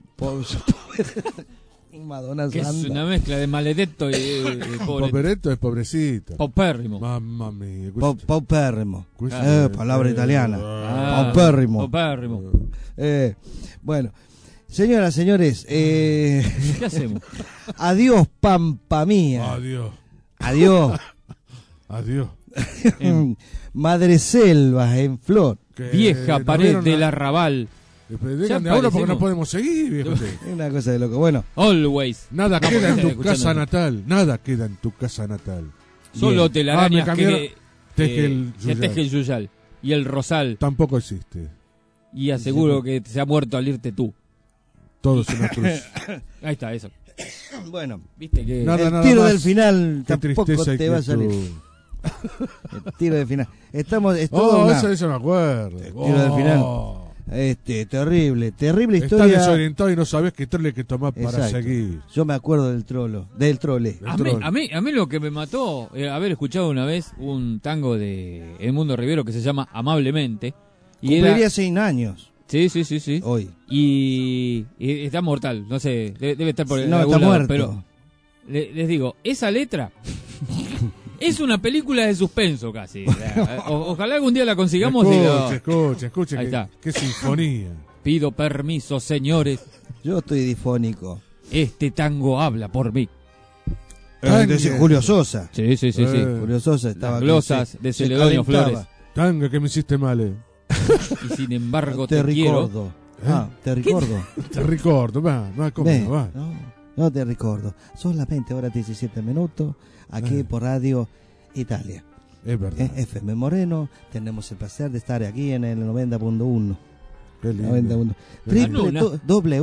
Madonna Que es Santa. una mezcla de maledetto y pobre. Poveretto es pobrecito. Paupérrimo. Mamma mía. Paupérrimo. Questo- Palabra italiana. Ah, Paupérrimo. paupérrimo. Bueno, señoras, señores, ¿Qué hacemos? adiós, pampa mía. Adiós. Adiós. Adiós. Madre selvas en flor. Que Vieja nos pared vieron del arrabal. Digan de ahora porque no podemos seguir, viejo. Es una cosa de loco. Bueno, always. Nada No, queda en porque tu casa natal. Nada queda en tu casa natal. Solo telarañas que teje el yuyal. Y el rosal. Tampoco existe. Y aseguro que se ha muerto al irte tú. Todo es una cruz. Ahí está, eso. Bueno, viste que el tiro del final Qué tampoco tristeza te va a y salir. El tiro del final. Es eso me acuerdo. El tiro del final. Terrible historia. Estás desorientado y no sabes qué trole que tomar para Exacto. seguir. Yo me acuerdo del trole. A mí lo que me mató haber escuchado una vez un tango de Edmundo Rivero que se llama Amablemente. Y Cumpliría 100 años. Sí. Hoy. Y está mortal, no sé, debe estar por No, algún está lado, muerto. pero les digo, esa letra es una película de suspenso casi. Ojalá algún día la consigamos. Escuche. Ahí está. Qué sinfonía. Pido permiso, señores. Yo estoy difónico. Este tango habla por mí. Julio Sosa. Sí. Julio Sosa estaba. Las glosas de Celedonio Flores. Tanga que me hiciste mal. Y sin embargo te quiero. Te recuerdo. Te recuerdo, va. No te recuerdo. Solamente ahora 17 minutos aquí por Radio Italia. Es verdad. FM Moreno, tenemos el placer de estar aquí en el 90.1. Qué lindo.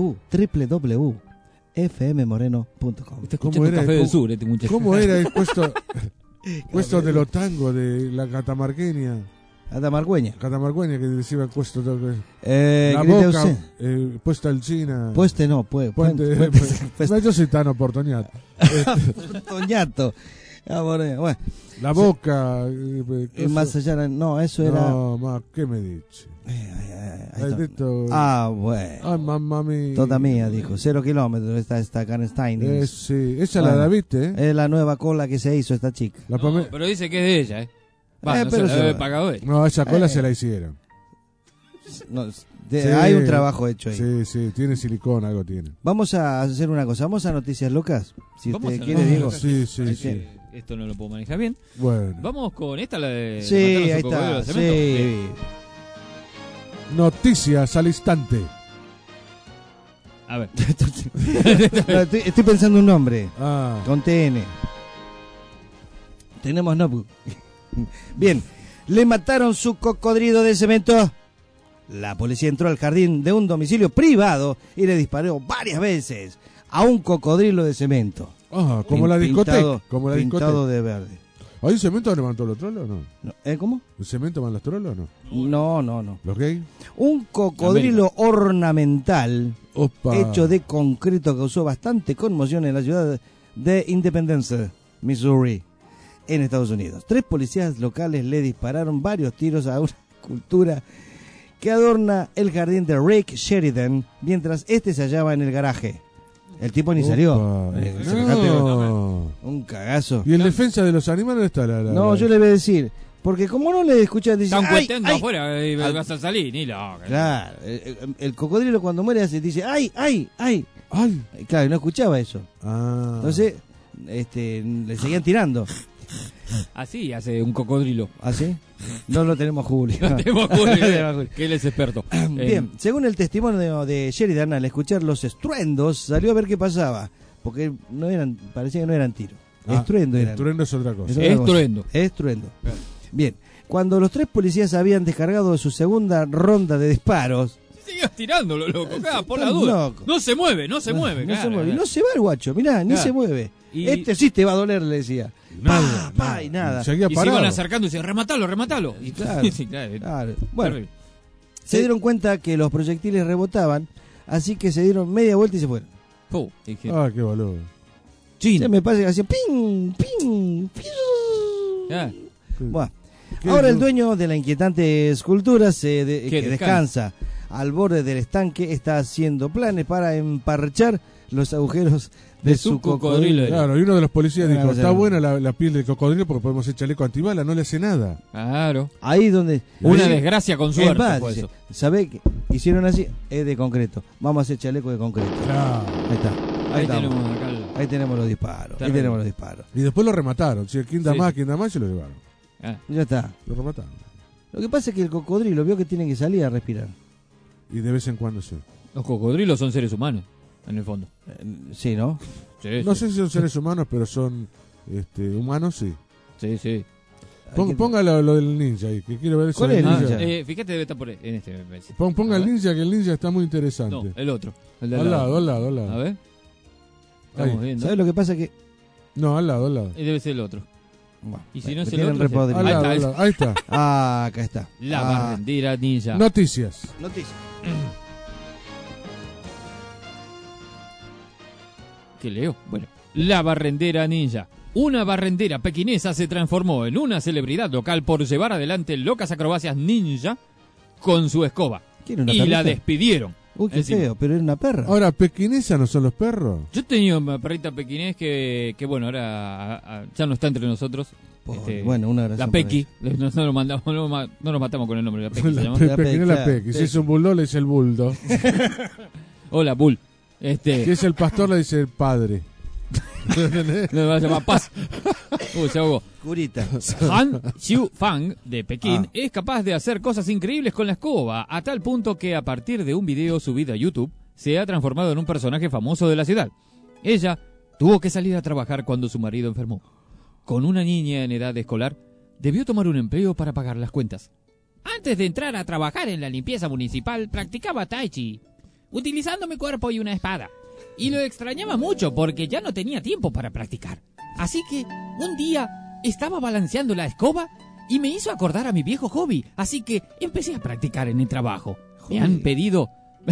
www.fmmoreno.com. ¿Cómo era Café del Sur, este muchacho? ¿Cómo era el puesto de los tangos de la catamarqueña? Catamarqueña que decía puesto la boca puesta al China. Pueste no, puente. Yo soy tan oportuniato. Toñato. Bueno. La boca. Más allá, no, eso era. No, ma, ¿qué me dice? Bueno. Ay, mamá mía. Toda mía, dijo. 0 kilómetros está Canstein. Sí, esa la viste, Es la nueva cola que se hizo esta chica. Pero dice que es de ella, no pero se la debe pagado él. No, esa cola se la hicieron. No, hay un trabajo hecho ahí. Sí, tiene silicona, algo tiene. Vamos a hacer una cosa, vamos a noticias locas. Si usted quiere, Diego. Sí. Esto no lo puedo manejar bien. Bueno. Vamos con esta, la de. Sí, ahí está. Sí. Noticias al instante. A ver. Estoy pensando un nombre. Ah. Con TN. Tenemos notebook. Bien. Le mataron su cocodrilo de cemento. La policía entró al jardín de un domicilio privado y le disparó varias veces a un cocodrilo de cemento. Ah, como la discoteca. Pintado de verde. ¿Hay cemento levantó los trolos o no? ¿Cómo? ¿El cemento van los trolos o no? No. ¿Los gays? Un cocodrilo ornamental hecho de concreto causó bastante conmoción en la ciudad de Independence, Missouri, en Estados Unidos. 3 policías locales le dispararon varios tiros a una escultura que adorna el jardín de Rick Sheridan mientras este se hallaba en el garaje. El tipo ni salió. Un cagazo. ¿Y en defensa de los animales está No, yo le voy a decir, porque como no le escuchan, dice, están cueteando afuera y vas a salir, ni lo. Claro, el cocodrilo cuando muere dice, ¡ay! Claro, no escuchaba eso. Entonces, le seguían tirando. Así hace un cocodrilo. ¿Así? No lo tenemos Julio. No tenemos Julio, que él es experto. Bien, según el testimonio de Sheridan, al escuchar los estruendos, salió a ver qué pasaba. Porque parecía que no eran tiros. Estruendo eran. Estruendo es otra cosa. Estruendo. Bien, cuando los 3 policías habían descargado su segunda ronda de disparos. Sigues tirándolo, loco, por la duda. No se mueve. No se mueve. Y no se va el guacho, mirá, ni se mueve. Y sí te va a doler, le decía. Nada. Y nada. Seguía y parado. se iban acercando y decían, rematalo. Y claro. Bueno, se dieron cuenta que los proyectiles rebotaban, así que se dieron media vuelta y se fueron. Qué boludo. Se me parece que hacía ping. Bueno, ahora el dueño de la inquietante escultura que descansa al borde del estanque está haciendo planes para emparchar los agujeros de su cocodrilo. Claro, y uno de los policías dijo, está buena la piel del cocodrilo porque podemos hacer chaleco antibala, no le hace nada. Claro. Ahí donde... Una desgracia con suerte. Más, ¿sabe qué? Hicieron así, es de concreto. Vamos a hacer chaleco de concreto. Claro. Ahí está. Ahí tenemos los disparos. Y después lo remataron. Si ¿quién da más, se lo llevaron. Ya está. Lo remataron. Lo que pasa es que el cocodrilo vio que tiene que salir a respirar. Y de vez en cuando sí. Los cocodrilos son seres humanos, en el fondo. Sí, ¿no? Sí, No sí. sé si son seres humanos, pero son humanos, sí. Sí, sí. Ponga lo del ninja ahí, que quiero ver eso. ¿Cuál del es el ninja. ninja? Fíjate, debe estar por en este, me parece. Ponga A el ver. ninja, que el ninja está muy interesante. No, el otro. El de Al lado. A ver. Estamos Ahí. viendo. ¿Sabes lo que pasa? Que No, al lado. Debe ser el otro. Bueno, Y si me no es el tienen otro, repodrido. Al Ahí lado, está, al lado. Ahí está. Ah, acá está. La barrendera ninja. Noticias. Noticias. ¿Qué leo? Bueno. La barrendera ninja. Una barrendera pequinesa se transformó en una celebridad local por llevar adelante locas acrobacias ninja con su escoba. ¿Quiere una Y perrita? la despidieron. Uy, qué Encima. feo, pero era una perra. Ahora, ¿pequinesa no son los perros? Yo tenía una perrita pequinés que bueno, ahora ya no está entre nosotros. Pobre, bueno, una oración La por Pequi. No nos matamos con el nombre. La Pequi se llama. La Pequi, no la claro. Pequi. Si es un bulldog, le dice el bulldog. Hola, Bull. Si es el pastor, le dice el padre. No, va a llamar Paz. Se ahogó. Curita. Han Xiu Fang de Pekín es capaz de hacer cosas increíbles con la escoba, a tal punto que a partir de un video subido a YouTube se ha transformado en un personaje famoso de la ciudad. Ella tuvo que salir a trabajar cuando su marido enfermó. Con una niña en edad escolar, debió tomar un empleo para pagar las cuentas. Antes de entrar a trabajar en la limpieza municipal, practicaba Tai Chi, utilizando mi cuerpo y una espada. Y lo extrañaba mucho porque ya no tenía tiempo para practicar. Así que un día estaba balanceando la escoba y me hizo acordar a mi viejo hobby. Así que empecé a practicar en el trabajo. Me han pedido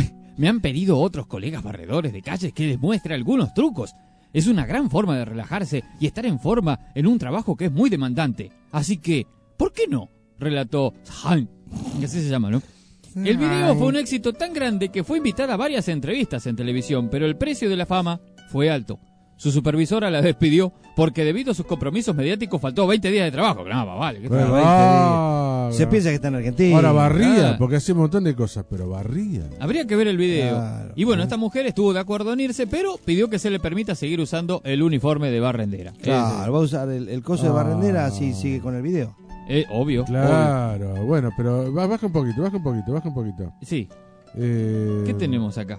otros colegas barredores de calles que les muestre algunos trucos. Es una gran forma de relajarse y estar en forma en un trabajo que es muy demandante. Así que, ¿por qué no? Relató Han. Así se llama, ¿no? El video fue un éxito tan grande que fue invitada a varias entrevistas en televisión, pero el precio de la fama fue alto. Su supervisora la despidió porque debido a sus compromisos mediáticos faltó 20 días de trabajo. No, vale. ¿Qué Bueno, tal? se piensa que está en Argentina. Ahora barría, Ah. porque hacía un montón de cosas, pero barría. Habría que ver el video. Claro. Y bueno, esta mujer estuvo de acuerdo en irse, pero pidió que se le permita seguir usando el uniforme de barrendera. Claro, va a usar el coso de barrendera, así sigue con el video. Obvio. Claro, bueno, pero baja un poquito. Obvio. Sí. ¿Qué ¿Qué tenemos acá?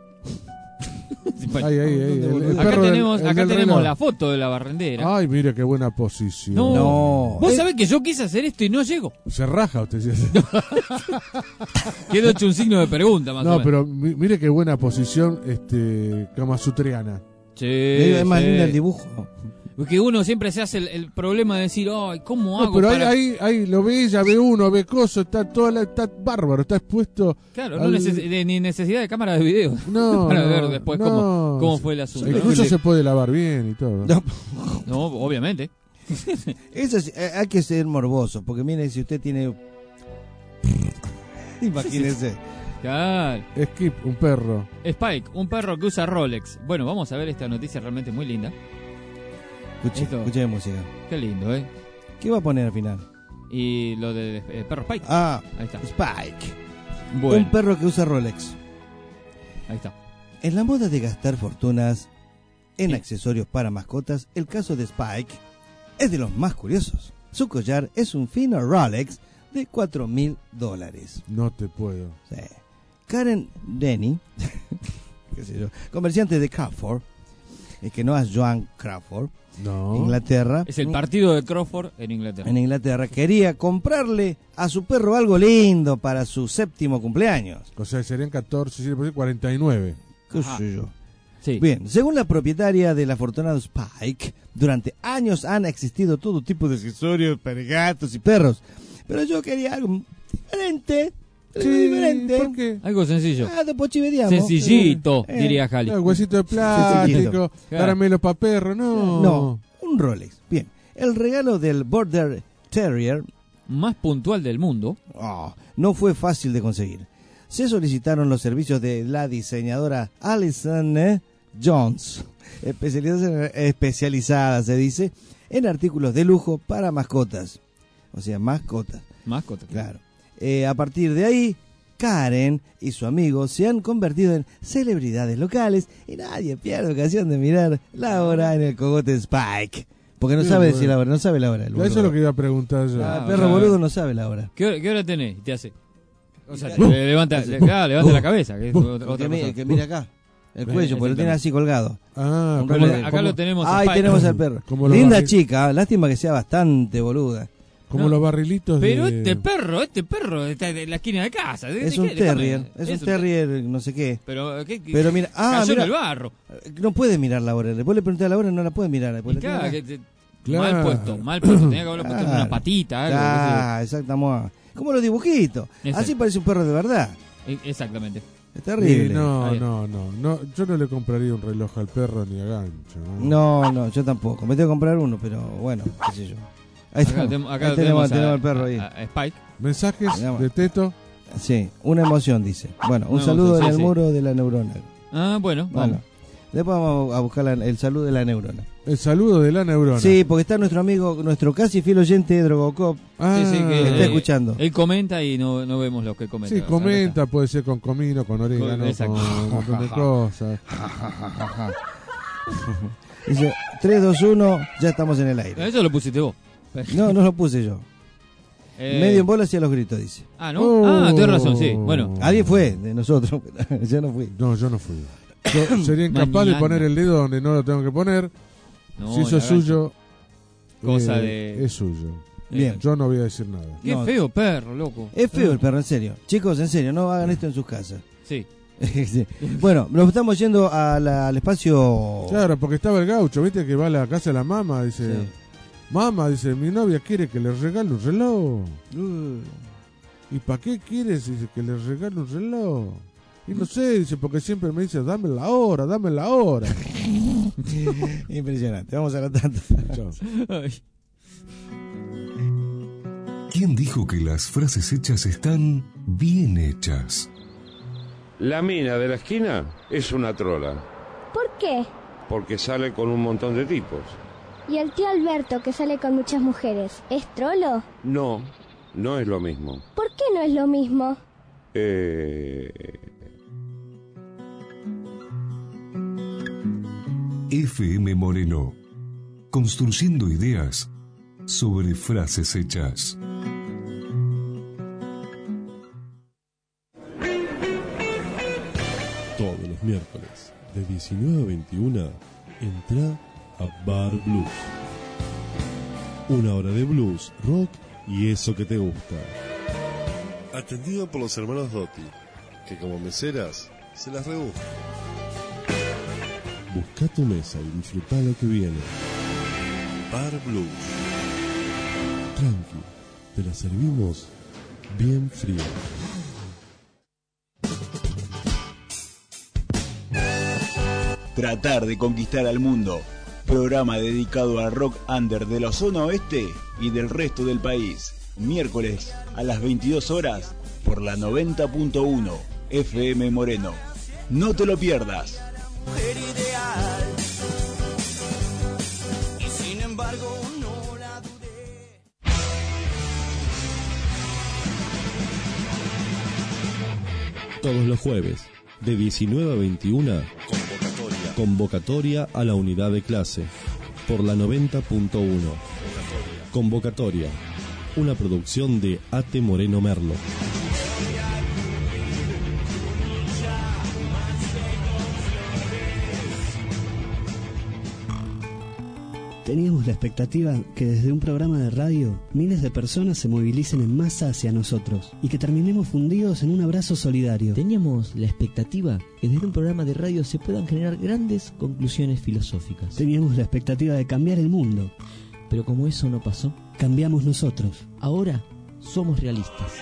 Bueno, Ahí, el acá perro tenemos, del reloj. la foto de la barrendera. Ay, mire qué buena posición. No. Vos sabés que yo quise hacer esto y no llego. Se raja usted. Quedó hecho un signo de pregunta, más o No, menos. pero mire qué buena posición kamasutriana. Sí, Es más lindo el dibujo. Porque uno siempre se hace el problema de decir, ay, ¿cómo hago No, pero para...? ahí lo ve ella, ve uno, ve coso, está bárbaro, está expuesto. Claro, no ni necesidad de cámara de video. No, para ver después no. cómo fue el asunto. Incluso se puede lavar bien y todo. No, obviamente. Eso sí, hay que ser morboso, porque mire, si usted tiene... Imagínese. Claro. Skip, un perro. Spike, un perro que usa Rolex. Bueno, vamos a ver esta noticia realmente muy linda. Escuche música. Qué lindo, ¿eh? ¿Qué va a poner al final? Y lo del perro Spike. Ah, ahí está. Spike. Bueno. Un perro que usa Rolex. Ahí está. En la moda de gastar fortunas en accesorios para mascotas, el caso de Spike es de los más curiosos. Su collar es un fino Rolex de $4,000. No te puedo. Sí. Karen Denny, qué sé yo, comerciante de Crawford, que no es Joan Crawford, no. Inglaterra. Es el partido de Crawford en Inglaterra. En Inglaterra quería comprarle a su perro algo lindo para su 7º cumpleaños. O sea, serían 14, 49. ¿Qué sé yo? Sí. Bien, según la propietaria del afortunado Spike, durante años han existido todo tipo de accesorios para gatos y perros. Pero yo quería algo diferente. Diferente. ¿Por qué? Algo sencillo. Después chiveríamos. Sencillito, diría Jali. Huesito de plástico, caramelo para perro, no. No, un Rolex. Bien, el regalo del Border Terrier más puntual del mundo no fue fácil de conseguir. Se solicitaron los servicios de la diseñadora Alison Jones, especializada, se dice, en artículos de lujo para mascotas. O sea, mascotas. Mascotas. Claro. A partir de ahí, Karen y su amigo se han convertido en celebridades locales y nadie pierde ocasión de mirar la hora en el cogote Spike. Porque no sabe decir la hora, no sabe la hora. Eso es lo que iba a preguntar yo. El perro boludo no sabe la hora. ¿Qué hora tenés? Te hace. O sea, levanta la cabeza. Que es otra cosa. Que mire acá. El cuello, porque lo tiene así colgado. Ah, acá lo tenemos. Ahí tenemos al perro. Linda chica, lástima que sea bastante boluda. Como los barrilitos pero de... este perro está en la esquina de casa. Es un terrier, es un terrier, no sé qué. Pero mira, cayó mira, en el barro. No puede mirar la hora. Después le pregunté a la hora, no la puede mirar. Mal puesto. Tenía que haberlo puesto en una patita. Algo, exactamente. Como los dibujitos. Así parece un perro de verdad. Exactamente. Es terrible. No, yo no le compraría un reloj al perro ni a gancho. No, yo tampoco. Me tengo que comprar uno, pero bueno, qué sé yo. Ahí tenemos al perro ahí. A Spike. ¿Mensajes de Teto? Sí, una emoción, dice. Bueno, un saludo en el muro de la neurona. Ah, bueno, vamos. Después vamos a buscar el saludo de la neurona. El saludo de la neurona. Sí, porque está nuestro amigo, nuestro casi fiel oyente, Drogocop. Que está escuchando. Él comenta y no vemos lo que comenta. Sí, comenta, puede ser con comino, con orégano, con un montón de cosas. Dice, 3, 2, 1, ya estamos en el aire. Eso lo pusiste vos. No lo puse yo. Medio en bola hacia los gritos, dice. Ah, ¿no? Tienes razón, sí. Bueno. Alguien fue de nosotros, pero yo no fui. No, yo no fui. Yo sería incapaz de poner el dedo donde no lo tengo que poner. No, si eso es suyo, es suyo. Bien. Yo no voy a decir nada. Qué feo perro, loco. Es feo el perro, en serio. Chicos, en serio, no hagan esto en sus casas. Sí. Sí. Bueno, nos estamos yendo al espacio. Claro, porque estaba el gaucho, viste que va a la casa de la mamá, dice... Sí. Mamá, dice, mi novia quiere que le regale un reloj. ¿Y para qué quieres? Dice, que le regale un reloj. Y no sé, dice, porque siempre me dice, dame la hora. Impresionante, vamos a la tanda. ¿Quién dijo que las frases hechas están bien hechas? La mina de la esquina es una trola. ¿Por qué? Porque sale con un montón de tipos. ¿Y el tío Alberto, que sale con muchas mujeres, es trolo? No, no es lo mismo. ¿Por qué no es lo mismo? FM Moreno, construyendo ideas sobre frases hechas. Todos los miércoles, de 19 a 21, entra a Bar Blues. Una hora de blues, rock y eso que te gusta. Atendido por los hermanos Dotti, que como meseras se las rebuscan. Busca tu mesa y disfruta lo que viene. Bar Blues. Tranqui, te la servimos bien fría. Tratar de conquistar al mundo. Programa dedicado al rock under de la zona oeste y del resto del país. Miércoles a las 22 horas por la 90.1 FM Moreno. No te lo pierdas. Mujer ideal, y sin embargo no la dudé. Todos los jueves, de 19 a 21, convocatoria a la unidad de clase, por la 90.1. Convocatoria, una producción de A.T. Moreno Merlo. Teníamos la expectativa que desde un programa de radio miles de personas se movilicen en masa hacia nosotros y que terminemos fundidos en un abrazo solidario. Teníamos la expectativa que desde un programa de radio se puedan generar grandes conclusiones filosóficas. Teníamos la expectativa de cambiar el mundo. Pero como eso no pasó, cambiamos nosotros. Ahora somos realistas.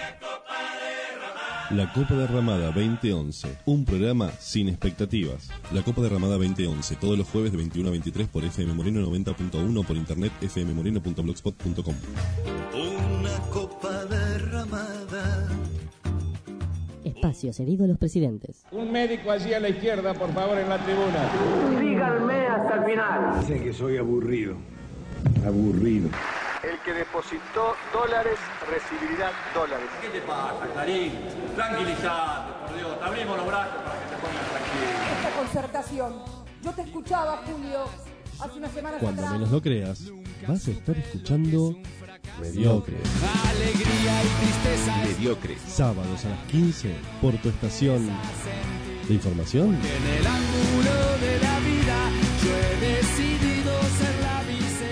La Copa Derramada 2011, un programa sin expectativas. La Copa Derramada 2011, todos los jueves de 21 a 23 por FM Moreno 90.1, por internet fmmoreno.blogspot.com. Una copa derramada. Espacio cedido a los presidentes. Un médico allí a la izquierda, por favor, en la tribuna. Síganme hasta el final. Dicen que soy aburrido. Aburrido. El que depositó dólares recibirá dólares. ¿Qué te pasa, Clarín? Tranquilízate, por Dios. Te abrimos los brazos para que te pongas tranquilo. Esta concertación. Yo te escuchaba, Julio, hace unas semanas Cuando atrás. menos lo creas, vas a estar escuchando Mediocres. Alegría y tristeza. Mediocres. Sábados a las 15 por tu estación de información. En el ángulo de la vida yo he decidido ser la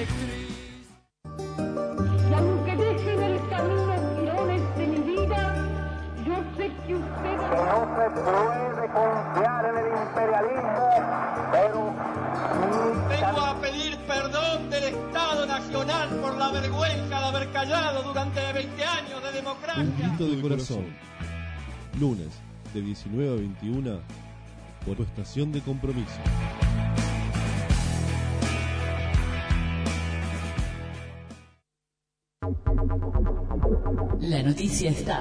bisectriz. Y aunque deje en el camino girones de mi vida, yo sé que usted... Que no se puede confiar en el imperialismo, pero... Vengo a pedir perdón del Estado Nacional por la vergüenza de haber callado durante 20 años de democracia. Un grito de corazón. Lunes de 19 a 21 por tu estación de compromiso. La noticia está.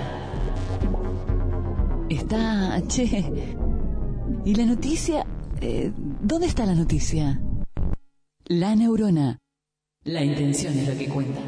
Está, che. ¿Y la noticia? ¿Dónde está la noticia? La neurona. La intención es lo que cuenta.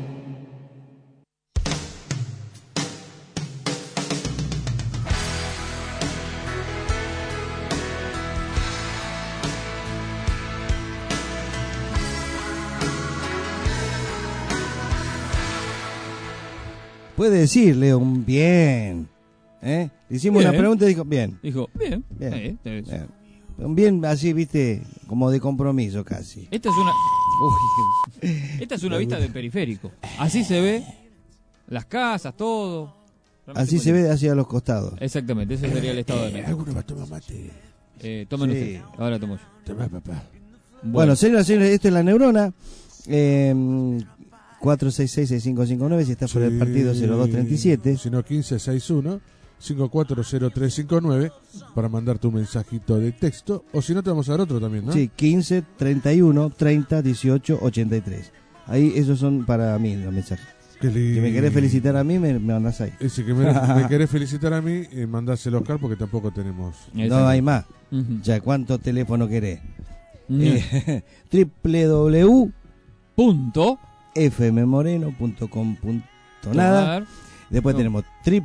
Puede decir, Leo, un bien. Le hicimos Bien. una pregunta y dijo, bien. Dijo, bien. Bien. Bien. Un bien así, viste, como de compromiso casi. Esta es una... Esta es una vista del periférico. Así se ve las casas, todo. Así se ve hacia los costados. Exactamente, ese sería el estado de México. ¿Alguno va a tomar mate? Tomen Sí. ustedes. Ahora tomo yo. Toma, papá. Bueno, señoras y señores, esto es La Neurona. 466-6559, si está por el partido 0237. Si no, 1561-540359 para mandar tu mensajito de texto. O si no, te vamos a dar otro también, ¿no? Sí, 15 31 30 18 83. Ahí esos son para mí los mensajes. Qué lindo. Si me querés felicitar a mí, me mandás ahí. Si que me querés felicitar a mí, mandáselo a Oscar porque tampoco tenemos. No hay más. Ujú. Ya, ¿cuánto teléfono querés? Mm. www.fmmoreno.com.nada. Después tenemos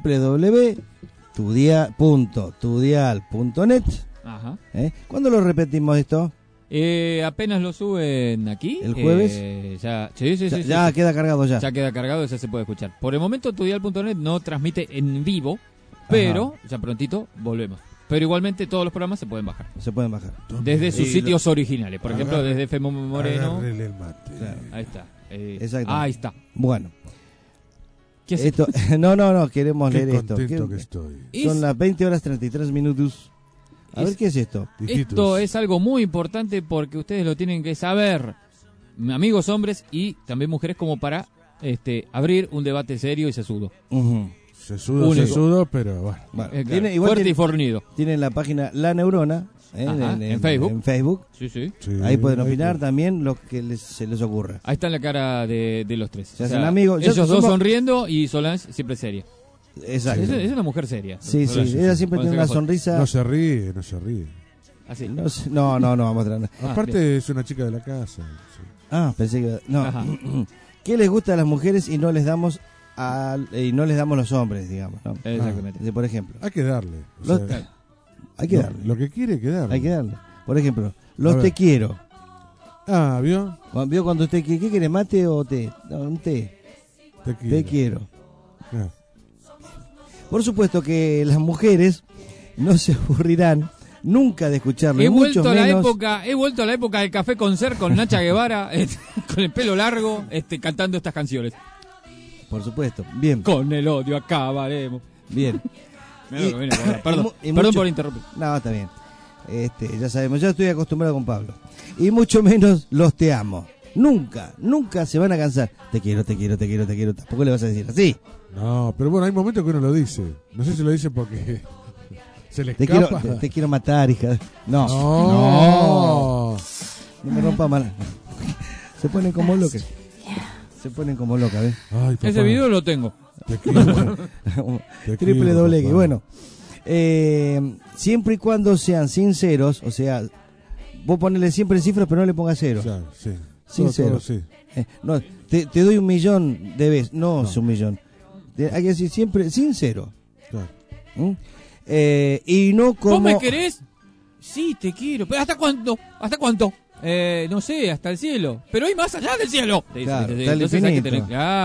www.tudial.net. Ajá. ¿Cuándo lo repetimos esto? Apenas lo suben aquí. ¿El jueves? Ya, sí, Ya queda cargado ya. Ya queda cargado, ya se puede escuchar. Por el momento, tudial.net no transmite en vivo, pero ya prontito volvemos. Pero igualmente todos los programas se pueden bajar. Se pueden bajar. Desde sus Sí, sitios originales. Por ejemplo, desde FM Moreno. Agárrele el mate. Claro, ahí está. Exacto. Ahí está. Bueno. ¿Qué es esto? No, queremos Qué leer esto. contento que estoy. Son las 20 horas 33 minutos. A ver, ¿qué es esto? Esto es algo muy importante porque ustedes lo tienen que saber, amigos hombres y también mujeres, como para abrir un debate serio y sesudo. Sesudo, pero bueno. Tiene, fuerte y fornido. Tienen la página La Neurona en Facebook. En Facebook. Sí. Ahí pueden opinar también lo que se les ocurra. Ahí está la cara de los tres. Se hacen amigos. Ellos dos sonriendo y Solange siempre seria. Exacto. Es una mujer seria. Sí, ella siempre tiene una sonrisa. No se ríe. Así. No, vamos a traer. Aparte es una chica de la casa. Sí. Pensé que... No. Ajá. ¿Qué les gusta a las mujeres y no les damos los hombres, digamos, ¿no? Exactamente. Por ejemplo. Hay que darle. Hay que darle. Lo que quiere, hay que darle. Hay que darle. Por ejemplo, los te quiero. ¿Vio? ¿Vio cuando usted quiere? ¿Qué quiere, mate o té? No, un té. Te quiero. Por supuesto que las mujeres no se aburrirán nunca de escucharlo. He y mucho vuelto a la menos... época del café con ser con Nacha Guevara, con el pelo largo, cantando estas canciones. Por supuesto. Bien. Con el odio acabaremos. Bien. Perdón por interrumpir. No, está bien. Ya sabemos, ya estoy acostumbrado con Pablo. Y mucho menos los te amo. Nunca se van a cansar. Te quiero. Tampoco le vas a decir así. No, pero bueno, hay momentos que uno lo dice. No sé si lo dice porque se le escapa. Te quiero matar, hija. No. No me rompa mal. Se ponen como locas. ¿Ves? Ay, ese video lo tengo. Triple doble. Bueno, siempre y cuando sean sinceros, o sea, vos ponele siempre cifras, pero no le pongas cero. Claro, sí. Sincero. Sí. No, te doy 1.000.000 de veces. No, es 1.000.000. Hay que decir siempre sincero. Claro. Y no como... ¿Vos me querés? Sí, te quiero. ¿Pero hasta cuánto? No sé, hasta el cielo. Pero hay más allá del cielo. Claro, Entonces hay que tener... Claro.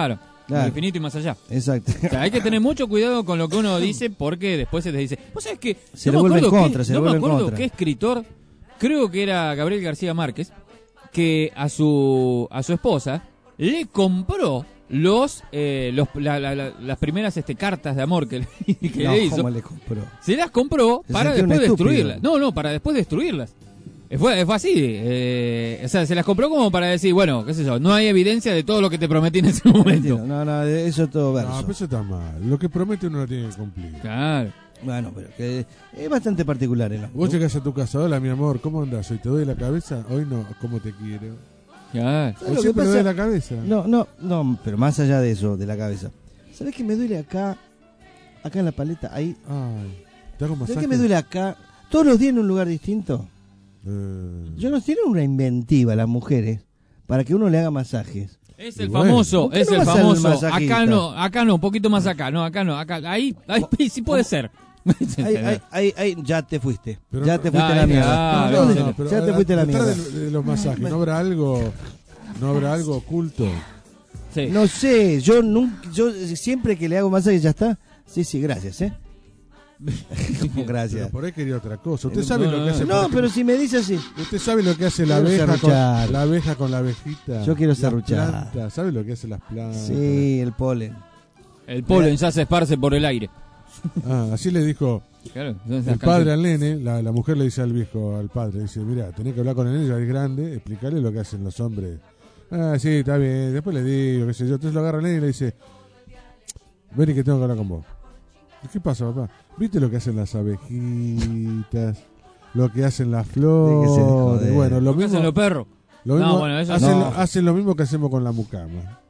Claro. Infinito y más allá. Exacto. O sea, hay que tener mucho cuidado con lo que uno dice porque después se te dice. ¿Vos sabés que Se le vuelve en contra, no me acuerdo qué escritor, creo que era Gabriel García Márquez, que a su esposa le compró las primeras cartas de amor que le hizo. ¿Cómo le compró? Se las compró Se para sentía un después estúpido. destruirlas. No, para después destruirlas. Fue así. O sea, se las compró como para decir, bueno, qué sé yo, no hay evidencia de todo lo que te prometí en ese momento. No, eso es todo verso. No, pero eso está mal. Lo que promete uno lo tiene que cumplir. Claro. Bueno, pero que es bastante particular, ¿no? Vos llegás a tu casa, hola mi amor, ¿cómo andás? ¿Hoy te doy la cabeza? Hoy no, ¿cómo te quiero? Claro. Hoy siempre me doy la cabeza. No, pero más allá de eso, de la cabeza. ¿Sabés que me duele acá en la paleta? Ahí. Ay, ¿te hago masaje? ¿Sabés que me duele acá? Todos los días en un lugar distinto. Yo no tienen una inventiva las mujeres para que uno le haga masajes. Es el famoso, es el famoso. Masajista? Acá no, un poquito más acá, no, acá no, acá. Ahí sí puede ser. Ahí, ya te fuiste. Pero ya te fuiste a la mierda. Ya te fuiste a la mierda. De los masajes, ¿no habrá algo oculto? Sí. No sé, yo siempre que le hago masaje ya está. Sí, gracias, Gracias. Pero por ahí quería otra cosa. Usted sabe lo que hace. No, pero si me dice así. Usted sabe lo que hace la abeja con la abejita. Yo quiero las serruchar. plantas. ¿Sabe lo que hacen las plantas? Sí, el polen. El polen ya se esparce por el aire. Así le dijo claro, el padre al nene. La mujer le dice al viejo, al padre, dice, mira, tenés que hablar con el nene, ya es grande, explicarle lo que hacen los hombres. Sí, está bien, después le digo, qué sé yo. Entonces lo agarra el nene y le dice, ven y que tengo que hablar con vos. ¿Qué pasa, papá? ¿Viste lo que hacen las abejitas? Lo que hacen las flores. Bueno, lo que mismo hacen los perros. Hacen lo mismo que hacemos con la mucama.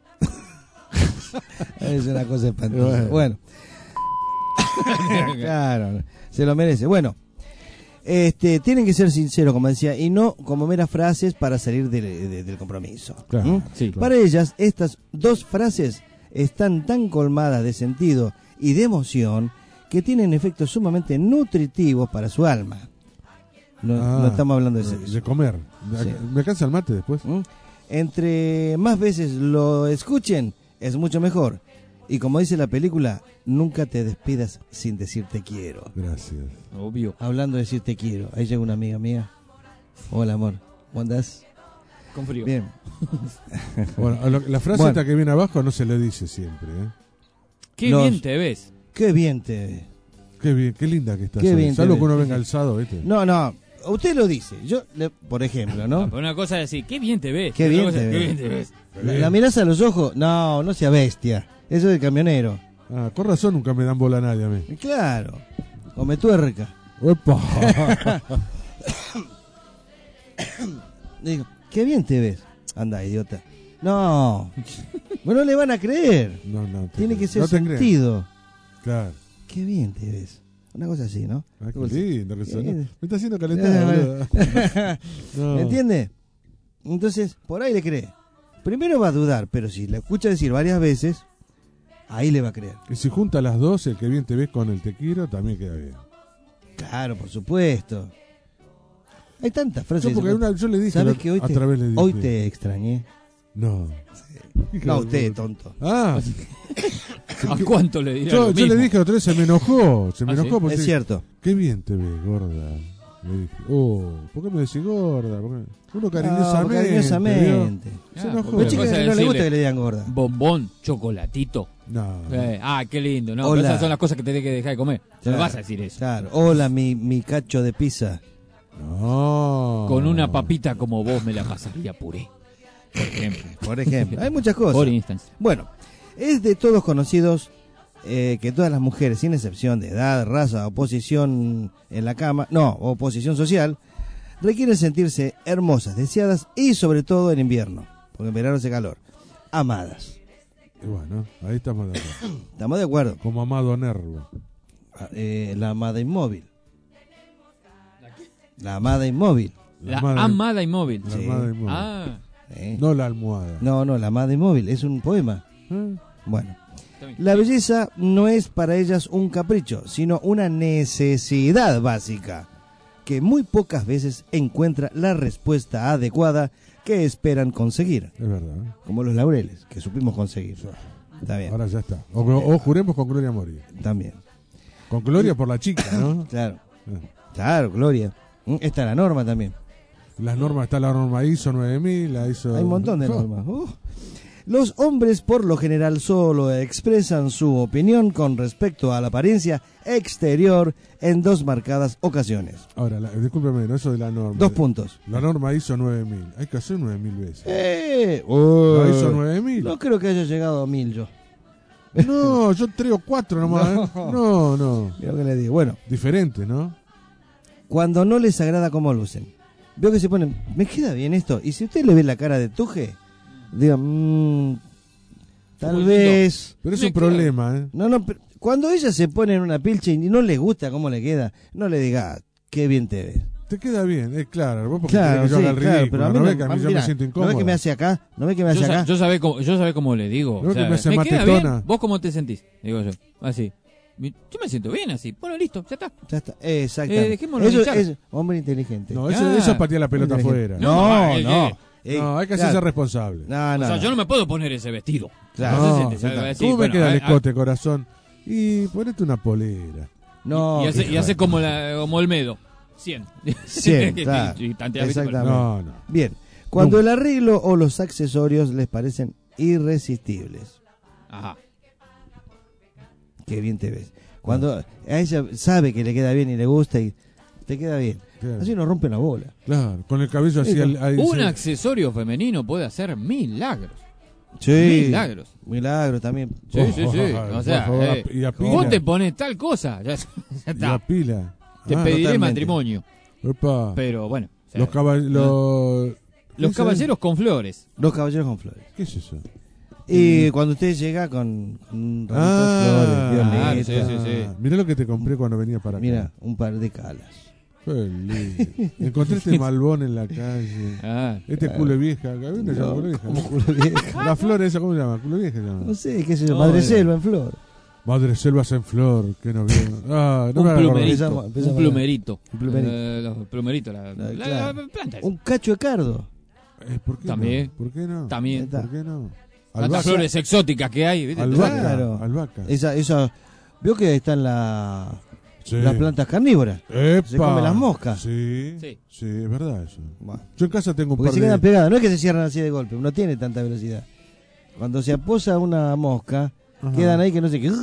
Es una cosa espantosa. Bueno. Claro, se lo merece. Bueno, tienen que ser sinceros, como decía, y no como meras frases para salir del compromiso. Claro, sí, claro. Para ellas, estas dos frases están tan colmadas de sentido y de emoción que tienen efectos sumamente nutritivos para su alma. No estamos hablando de sexo. De comer. Sí. Me cansa el mate después. Entre más veces lo escuchen, es mucho mejor. Y como dice la película, nunca te despidas sin decir te quiero. Gracias. Obvio. Hablando de decir te quiero, ahí llega una amiga mía. Hola, amor. ¿Cómo andás? Con frío. Bien. Bueno, la frase esta que viene abajo no se le dice siempre, Qué bien te ves. Qué bien te ves. Qué bien, qué linda que estás. Qué bien Salvo te que uno ves. venga alzado, ¿viste? No, usted lo dice. Yo, por ejemplo, ¿no? Pero una cosa es decir, qué bien te ves. Qué bien te ves. ¿La mirás a los ojos? No sea bestia. Eso es de camionero. Con razón nunca me dan bola a nadie a mí. Claro. Come tuerca. ¡Opa! Digo, qué bien te ves. Anda, idiota. No. Bueno, no le van a creer. No. Tiene que ser no te sentido. Claro. Qué bien te ves. Una cosa así, ¿no? Qué lindo que sonó. Me está haciendo ¿Me calentar, entiende? Entonces, por ahí le cree. Primero va a dudar, pero si la escucha decir varias veces, ahí le va a creer. Y si junta las dos, el que bien te ves con el te quiero, también queda bien. Claro, por supuesto. Hay tantas frases. Yo le dije, ¿sabes que hoy hoy te extrañé? No. No, usted, tonto. ¿A cuánto le dirá? Yo le dije otra vez, se me enojó. Se me enojó ¿sí? porque Es cierto. Qué bien te ves, gorda. Le dije, ¿por qué me decís gorda? Uno cariñosamente. Se enojó. Pero chica, no le gusta que le digan gorda. Bombón, chocolatito. No. Qué lindo. No, Hola. pero esas son las cosas que tenés que dejar de comer. Claro, no vas a decir eso. Claro. Hola, mi cacho de pizza. No. Con una papita como vos me la pasaría puré. Por ejemplo. Hay muchas cosas. Por instancia. Bueno, es de todos conocidos que todas las mujeres, sin excepción de edad, raza o posición en la cama, o posición social, requieren sentirse hermosas, deseadas y sobre todo en invierno, porque en verano hace calor, amadas. Y bueno, ahí estamos de acuerdo. Estamos de acuerdo. Como Amado Nervo. La amada inmóvil. La amada inmóvil. La amada inmóvil. La amada inmóvil. Ah. No la almohada. No, la amada inmóvil, es un poema. Bueno, la belleza no es para ellas un capricho, sino una necesidad básica, que muy pocas veces encuentra la respuesta adecuada que esperan conseguir. Es verdad. Como los laureles, que supimos conseguir. Está bien. Ahora ya está. O juremos con Gloria a morir. También. Con Gloria por la chica, ¿no? Claro. Claro, Gloria. Esta es la norma también. Las normas, está la norma ISO 9000, la ISO... Hay un montón de normas. Los hombres por lo general solo expresan su opinión con respecto a la apariencia exterior en dos marcadas ocasiones. Ahora, discúlpeme, eso de la norma. 2 puntos. La norma ISO 9000. Hay que hacer 9000 veces. ¿La ISO 9000? No creo que haya llegado a 1000 yo. No, yo 3 o 4 nomás. No. Mira lo que le digo. Bueno. Diferente, ¿no? Cuando no les agrada cómo lucen. Veo que se ponen, me queda bien esto. Y si usted le ve la cara de Tuje, diga, tal vez... Pero es un problema, ¿eh? No, pero cuando ella se pone en una pilcha y no le gusta cómo le queda, no le diga, qué bien te ves. Te queda bien, claro. Vos porque claro, querés que yo haga el ridículo. pero a mí no ve que a mí yo me siento incómodo. ¿No ve que me hace acá? ¿No ve que me hace acá? Yo sabe cómo le digo. ¿No ve que me hace queda matetona? bien. ¿Vos cómo te sentís? Digo yo. Así. Yo me siento bien así. Bueno, listo, ya está. Ya está, exactamente. Dejémoslo Eso hinchar. es hombre inteligente. No, eso es patear la pelota afuera. No, hay que hacerse responsable. O sea, yo no me puedo poner ese vestido. Claro. ¿Cómo me queda el escote, corazón? Y ponete una polera. No. Y hace como Olmedo. 100. 100, claro. Y tantea, exactamente. No. Bien. Cuando el arreglo o los accesorios les parecen irresistibles. Ajá. Qué bien te ves. Cuando a ella sabe que le queda bien y le gusta y te queda bien. Claro. Así no rompe la bola. Claro, con el cabello así. Un accesorio femenino puede hacer milagros. Sí. Milagros también. Sí. O sea, y a pila. vos te pones tal cosa. Ya está. Y a pila. Te pediré totalmente. matrimonio. Opa. Pero bueno. O sea, los caballeros con flores. Los caballeros con flores. ¿Qué es eso? Y cuando usted llega con un ramito de flores, sí. Mirá lo que te compré cuando venía para acá. Mira, un par de calas. Encontré este malbón en la calle. Este culo vieja. Había una llamada culo vieja. ¿Cómo culo vieja? La flor esa, ¿cómo se llama? Culo vieja se llama. No sé, qué sé yo. Madre selva en flor. Madre selvas en flor. Que no veo. Un plumerito. Los plumeritos. La planta. Un cacho de cardo. ¿Por qué También. no? ¿Por qué no? También. ¿Por qué no? Tantas flores exóticas que hay. ¿Viste? Albahaca. Esa, veo que están las plantas carnívoras. ¡Epa! Se comen las moscas. Sí, es verdad eso. Bueno. Yo en casa tengo un Porque par se de... quedan pegadas, no es que se cierran así de golpe, no tiene tanta velocidad. Cuando se aposa una mosca, quedan ahí que no sé qué.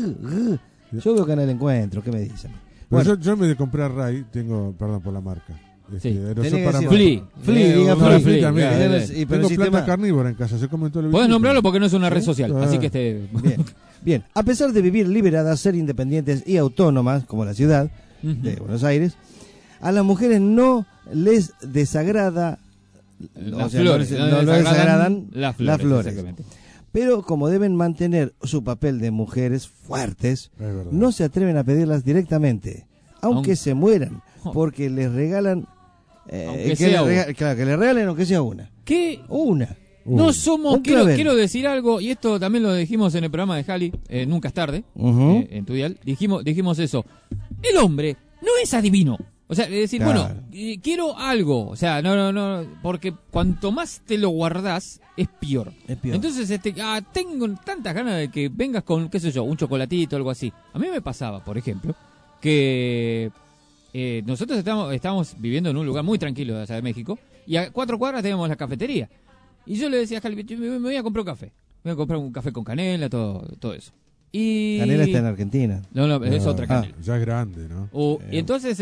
Yo veo que en el encuentro, ¿qué me dicen? Pero Bueno, yo en vez de comprar Ray, tengo, perdón por la marca. Flea, diga Flea también. Tengo sistema... planta carnívora en casa, se comen todo el Puedes nombrarlo porque no es una red social, así que Bien, a pesar de vivir liberadas, ser independientes y autónomas, como la ciudad de Buenos Aires, a las mujeres no les desagrada las flores, no les desagradan las flores. Pero como deben mantener su papel de mujeres fuertes, no se atreven a pedirlas directamente, aunque se mueran, porque les regalan que le regalen aunque sea una. ¿Qué? Una. No somos, quiero decir algo, y esto también lo dijimos en el programa de Jali, Nunca es tarde, en tu dial, dijimos eso. El hombre no es adivino. O sea, es decir, bueno, quiero algo. O sea, no, porque cuanto más te lo guardás, es peor. Entonces, tengo tantas ganas de que vengas con, qué sé yo, un chocolatito o algo así. A mí me pasaba, por ejemplo, que nosotros estábamos viviendo en un lugar muy tranquilo de allá de México, y a 4 cuadras teníamos la cafetería. Y yo le decía a Jali, me voy a comprar un café. Me voy a comprar un café con canela, todo eso. Y... Canela está en Argentina. No, es otra canela. Ya es grande, ¿no? Y entonces,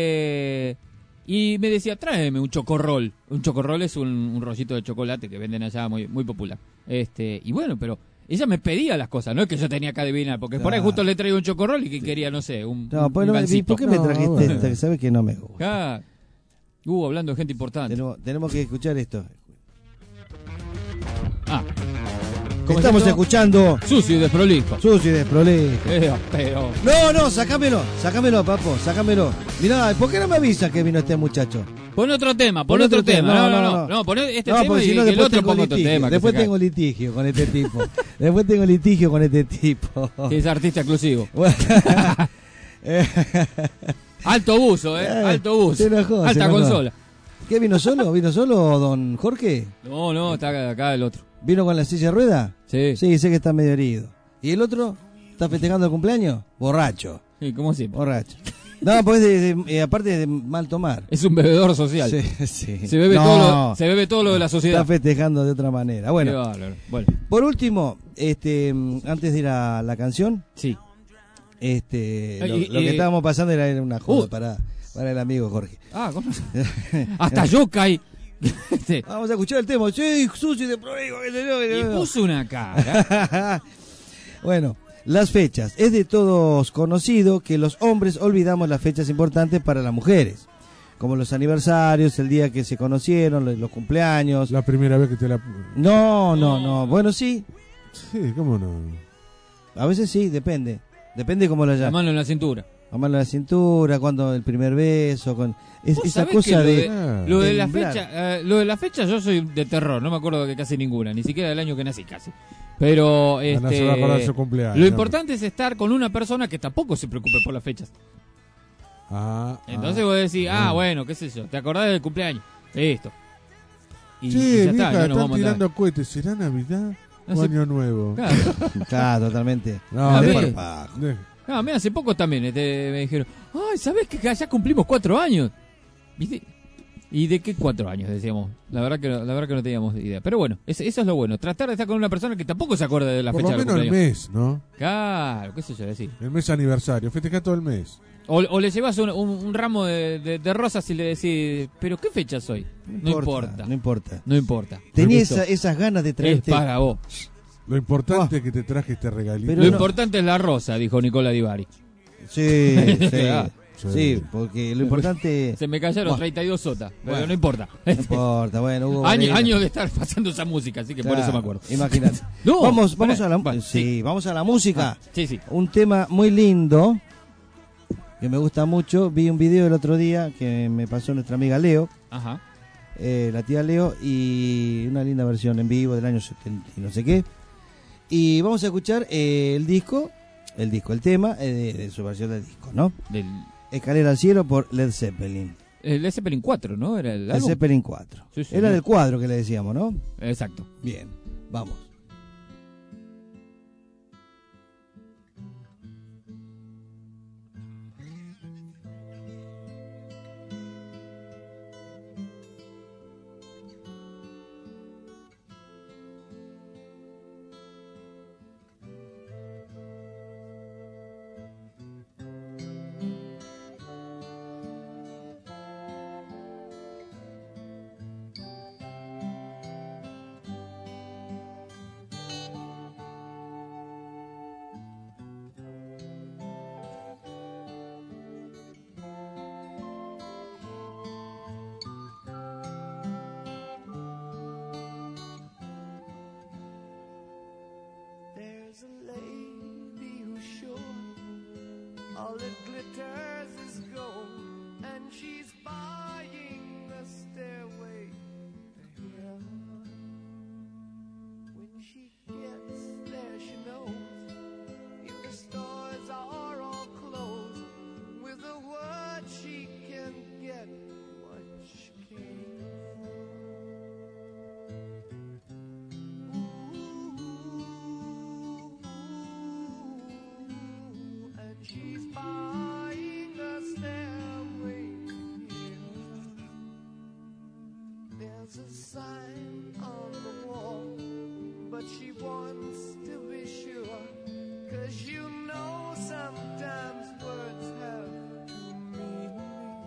y me decía, tráeme un chocorrol. Un chocorrol es un rollito de chocolate que venden allá muy, muy popular. Y bueno, pero ella me pedía las cosas, no es que yo tenía que adivinar, porque por ahí justo le traigo un chocorrol y que quería, no sé, un gansito. ¿Por qué me trajiste esta? ¿Sabes que no me gusta? Hablando de gente importante. Tenemos que escuchar esto. Estamos escuchando Sucio y desprolijo. Pero... No, sacámelo, papo, sácamelo. Mirá, ¿por qué no me avisas que vino este muchacho? Pon otro tema. No, pon este tema y el otro pongo otro tema. Después tengo litigio con este tipo. Que es artista exclusivo. Alto buzo, alto buzo. Alta consola. ¿Qué vino solo? ¿Vino solo don Jorge? No, está acá el otro. ¿Vino con la silla de rueda? Sí. Sí, sé que está medio herido. ¿Y el otro? ¿Está festejando el cumpleaños? Borracho. Sí, ¿cómo siempre? Borracho. No, pues aparte de mal tomar. Es un bebedor social. Sí, sí. Se bebe, se bebe todo lo de la sociedad. Está festejando de otra manera. Bueno, bueno. Por último, antes de ir a la canción, sí. Lo que estábamos pasando era una joda para el amigo Jorge. ¿Cómo? Hasta yo caí. Vamos a escuchar el tema. Sí, sucio de prueba. Y puso una cara. Bueno, las fechas. Es de todos conocido que los hombres olvidamos las fechas importantes para las mujeres, como los aniversarios, el día que se conocieron, los cumpleaños. La primera vez que te la... No. Bueno, sí. Sí, ¿cómo no? A veces sí, depende. Depende cómo lo llamas. La mano en la cintura. La mano en la cintura, cuando el primer beso, con esa cosa lo de la fecha, lo de la fecha yo soy de terror, no me acuerdo de casi ninguna, ni siquiera del año que nací casi. Pero no se va a acordar de su cumpleaños. Lo importante es estar con una persona que tampoco se preocupe por las fechas. Entonces vos decís, bueno, qué sé yo, te acordás del cumpleaños, listo. Y ya vieja, está, están tirando cohetes, ¿será Navidad o Año Nuevo? Claro, totalmente. A mí hace poco también me dijeron, ay, ¿sabés que ya cumplimos 4 años? ¿Viste? ¿Y de qué 4 años? Decíamos. La verdad que no teníamos idea. Pero bueno, eso es lo bueno. Tratar de estar con una persona que tampoco se acuerda de la fecha del cumpleaños. Por lo menos el mes, ¿no? Claro, qué sé yo decir. El mes aniversario, festeja todo el mes. O le llevas un ramo de rosas y le decís, ¿pero qué fecha soy? No importa. Tenía esas ganas de traerte. Es para vos. Lo importante es que te traje este regalito. Pero lo importante es la rosa, dijo Nicola Di Bari. Sí. Sí, porque lo importante... Se me cayeron 32 sotas, pero no importa. No importa, bueno, hubo años de estar pasando esa música, así que por eso me acuerdo. Imagínate. Vamos a la música. Sí. Un tema muy lindo, que me gusta mucho. Vi un video el otro día que me pasó nuestra amiga Leo. Ajá. La tía Leo, y una linda versión en vivo del año 70 y no sé qué. Y vamos a escuchar el tema de su versión del disco, ¿no? Del Escalera al cielo por Led Zeppelin. Led Zeppelin 4, ¿no? Era el Led Zeppelin 4. Sí, era del cuadro que le decíamos, ¿no? Exacto. Bien, vamos. There's a lady who's sure all that glitters is gold, and she's buying the stairway to heaven. When she gets there, she knows if the stores are all closed, with a word she can get what she came for. She's buying a stairway to heaven. There's a sign on the wall, but she wants to be sure, 'cause you know sometimes words have two meanings.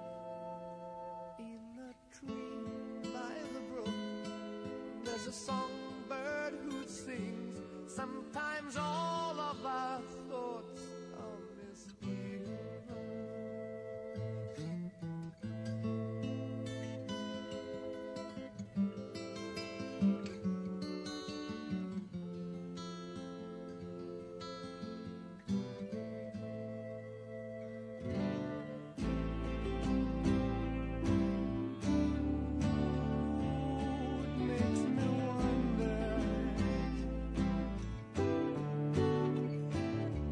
In a tree by the brook, there's a songbird who sings. Sometimes all of our thoughts are misgiven. Makes me wonder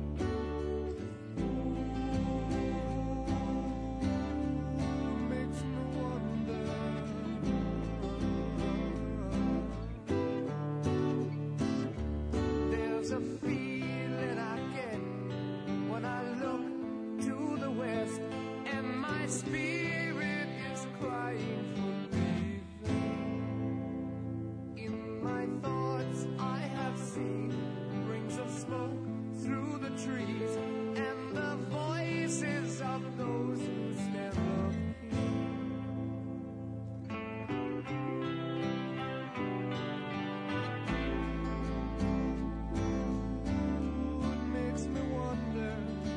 a feeling I get when I look to the west, and my spirit is crying for leaving. In my thoughts I have seen rings of smoke through the trees, and the voices of those who stand up here. It makes me wonder.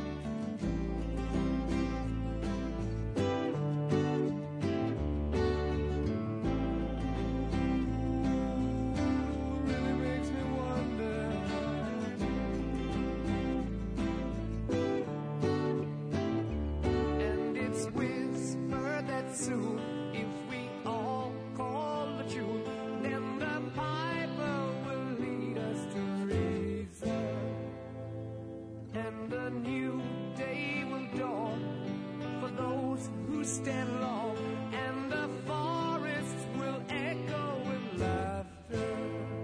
Really makes me wonder. And it's whispered that soon, if we all call the tune, then the piper will lead us to reason, and a new day will dawn for those who stand long, and the forests will echo with laughter.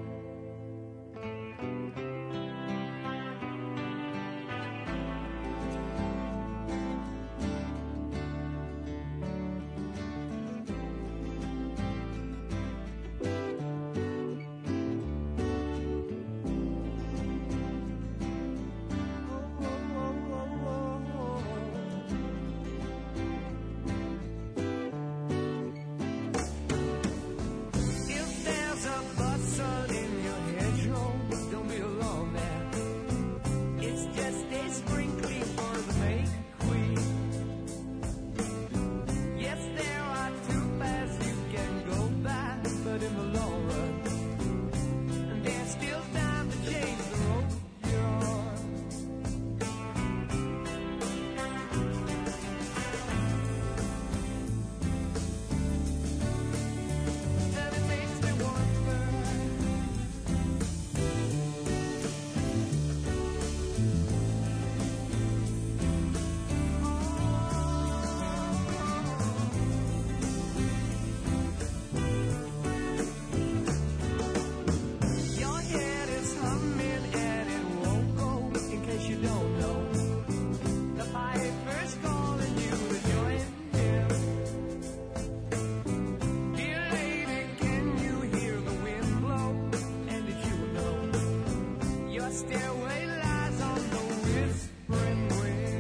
If there's a bustle in your hedgerow, don't be alone there. It's just a sprinkling for the May Queen. Yes, there are two paths you can go by, but in the long run, there's still time to change the road you're on. And it makes me wonder. Your head is humming and it won't go. In case you don't know, the piper's calling you to join him. Dear lady, can you hear the wind blow? And did you know your stairway lies on the whispering wind?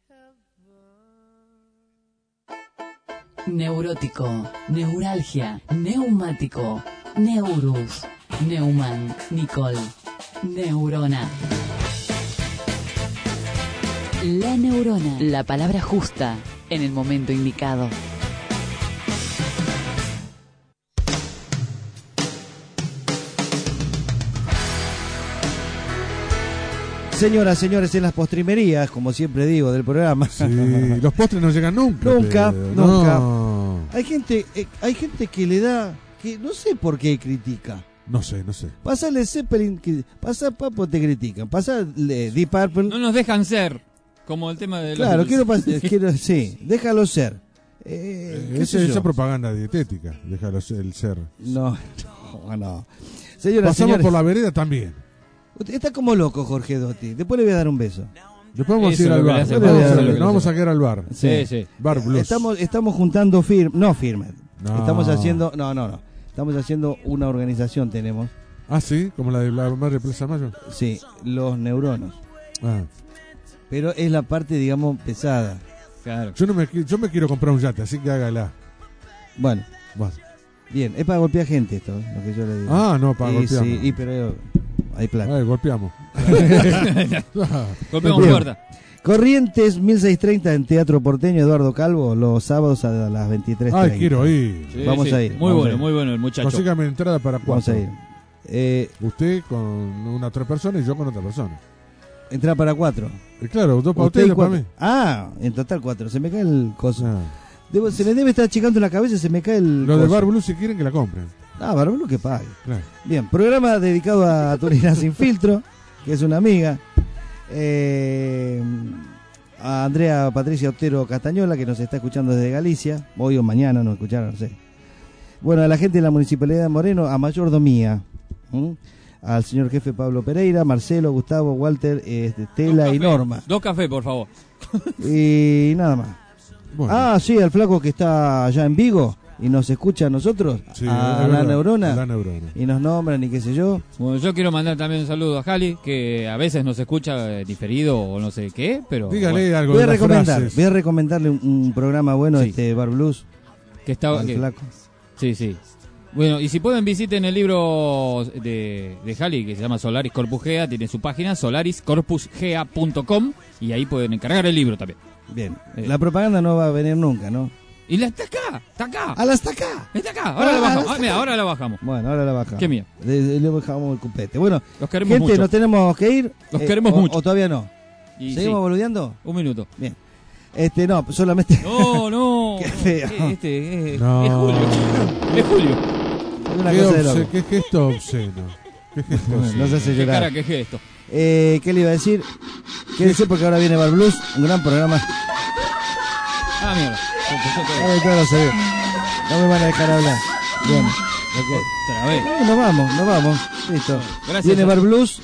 Neurótico, neuralgia, neumático, neurus, neumann, Nicole, neurona. La neurona, la palabra justa en el momento indicado. Señoras, señores, en las postrimerías, como siempre digo, del programa. Sí, los postres no llegan nunca. Nunca, Pedro, nunca. no. Hay gente que le da, que no sé por qué critica. No sé. Pásale Zeppelin, pasa Papo, te critican. Pasa Deep Purple. No nos dejan ser, como el tema de los... Claro, sí, déjalo ser. ¿Qué sé yo? Esa propaganda dietética, déjalo el ser. No. Señoras, Pasamos señores, por la vereda también. usted está como loco, Jorge Dotti. Después le voy a dar un beso. Después vamos Eso a ir es al lo que bar. le hace Nos falta. vamos a quedar al bar. Sí. Bar Blues. Estamos juntando firmas. No. Estamos haciendo... No. Estamos haciendo una organización, tenemos. Ah, sí, como la de la Madre Plaza Mayo. Sí, los neuronos. Ah. Pero es la parte, digamos, pesada. Claro. Yo me quiero comprar un yate, así que hágala. Bueno. Bien, es para golpear gente esto, lo que yo le digo. Ah, no, para golpear. Sí, pero hay plata. Golpeamos. Golpeamos fuerte. Corrientes 1630 en Teatro Porteño, Eduardo Calvo, los sábados a las 23:30. Ay, quiero ir. Sí, vamos a ir. Muy bueno el muchacho. Consígame entrada para 4. Vamos a ir. Usted con una otra persona y yo con otra persona. Entrada para 4. Claro, 2 para usted y 2 para mí. Ah, en total 4. Se me cae el coso. Se me debe estar achicando la cabeza, se me cae el Lo coso. de Bar Blues, si quieren que la compren. Bar Blues que pague. Claro. Bien, programa dedicado a Turina Sin Filtro, que es una amiga. A Andrea Patricia Otero Castañola, que nos está escuchando desde Galicia. Hoy o mañana nos escucharon, no sé. Bueno, a la gente de la Municipalidad de Moreno, a mayordomía. Al señor jefe Pablo Pereira, Marcelo, Gustavo, Walter, Estela y Norma. 2 cafés, por favor. Y nada más. Bueno. Sí, al flaco que está allá en Vigo y nos escucha a nosotros, Sí, a es la verdad, neurona, a la neurona. y nos nombran y qué sé yo. Bueno, yo quiero mandar también un saludo a Jali, que a veces nos escucha diferido o no sé qué, pero... Dígale algo Voy de a las frases. voy a recomendarle un programa bueno, Sí. Bar Blues, Que está... al flaco. Sí. Bueno, y si pueden visiten el libro de Jali, que se llama Solaris Corpus Gea, tiene su página solariscorpusgea.com, y ahí pueden encargar el libro también. Bien, la propaganda no va a venir nunca, ¿no? Y la está acá. Está acá. Está acá, ahora la bajamos. Mira, ahora la bajamos. Bueno, ahora la bajamos. Qué mía. Le bajamos el cupete. Bueno, Los queremos gente, mucho. nos tenemos que ir. Los queremos mucho. ¿O todavía no? Y ¿Seguimos sí. boludeando? Un minuto. Bien. No, solamente... No. Qué feo. No. Es Julio. Es Julio. Es una cosa de loco. Qué gesto obsceno. Qué gesto obsceno. No se hace Qué llorar. cara, qué gesto. ¿Qué le iba a decir? Quédese porque ahora viene Bar Blues, un gran programa. Ah, mierda. Ay, todo lo sabía. No me van a dejar hablar. Bien. Okay. Otra vez. Nos vamos. Listo. Gracias. Viene Bar Blues,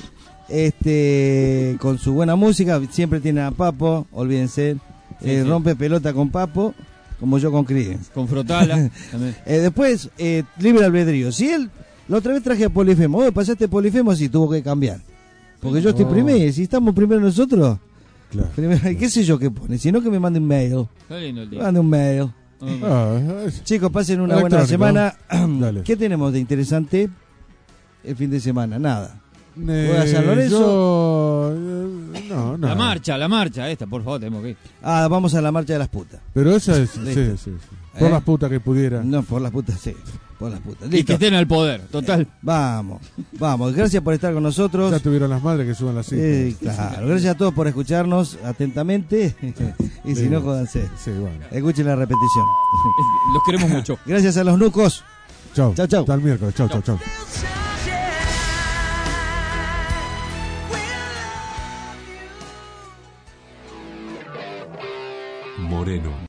con su buena música. Siempre tiene a Papo, olvídense. Sí. Rompe pelota con Papo, como yo con Creedence. Con Frotala. También. Después, libre albedrío. Si él, la otra vez traje a Polifemo. Pasaste Polifemo, sí, tuvo que cambiar. Porque yo estoy primero. Si estamos primero nosotros, Claro. primero, ¿qué sé yo qué pone? Si no, que me mande un mail. Está lindo el día. Mande un mail. Chicos, pasen una buena semana. Dale. ¿Qué tenemos de interesante el fin de semana? Nada. ¿Voy a San Yo... Lorenzo? No. La marcha esta, por favor, tenemos que ir. Vamos a la marcha de las putas. Pero esa es... Listo. Sí. Por las putas que pudiera. No, por las putas, sí. Por las putas. Y Listo. que estén al poder, total. Vamos. Gracias por estar con nosotros. Ya tuvieron las madres que suban las citas. Claro. Gracias a todos por escucharnos atentamente. Y si no, jódanse. Sí, bueno. Escuchen la repetición. Los queremos mucho. Gracias a los nucos. Chau. Chau. Hasta el miércoles. Chau. Moreno.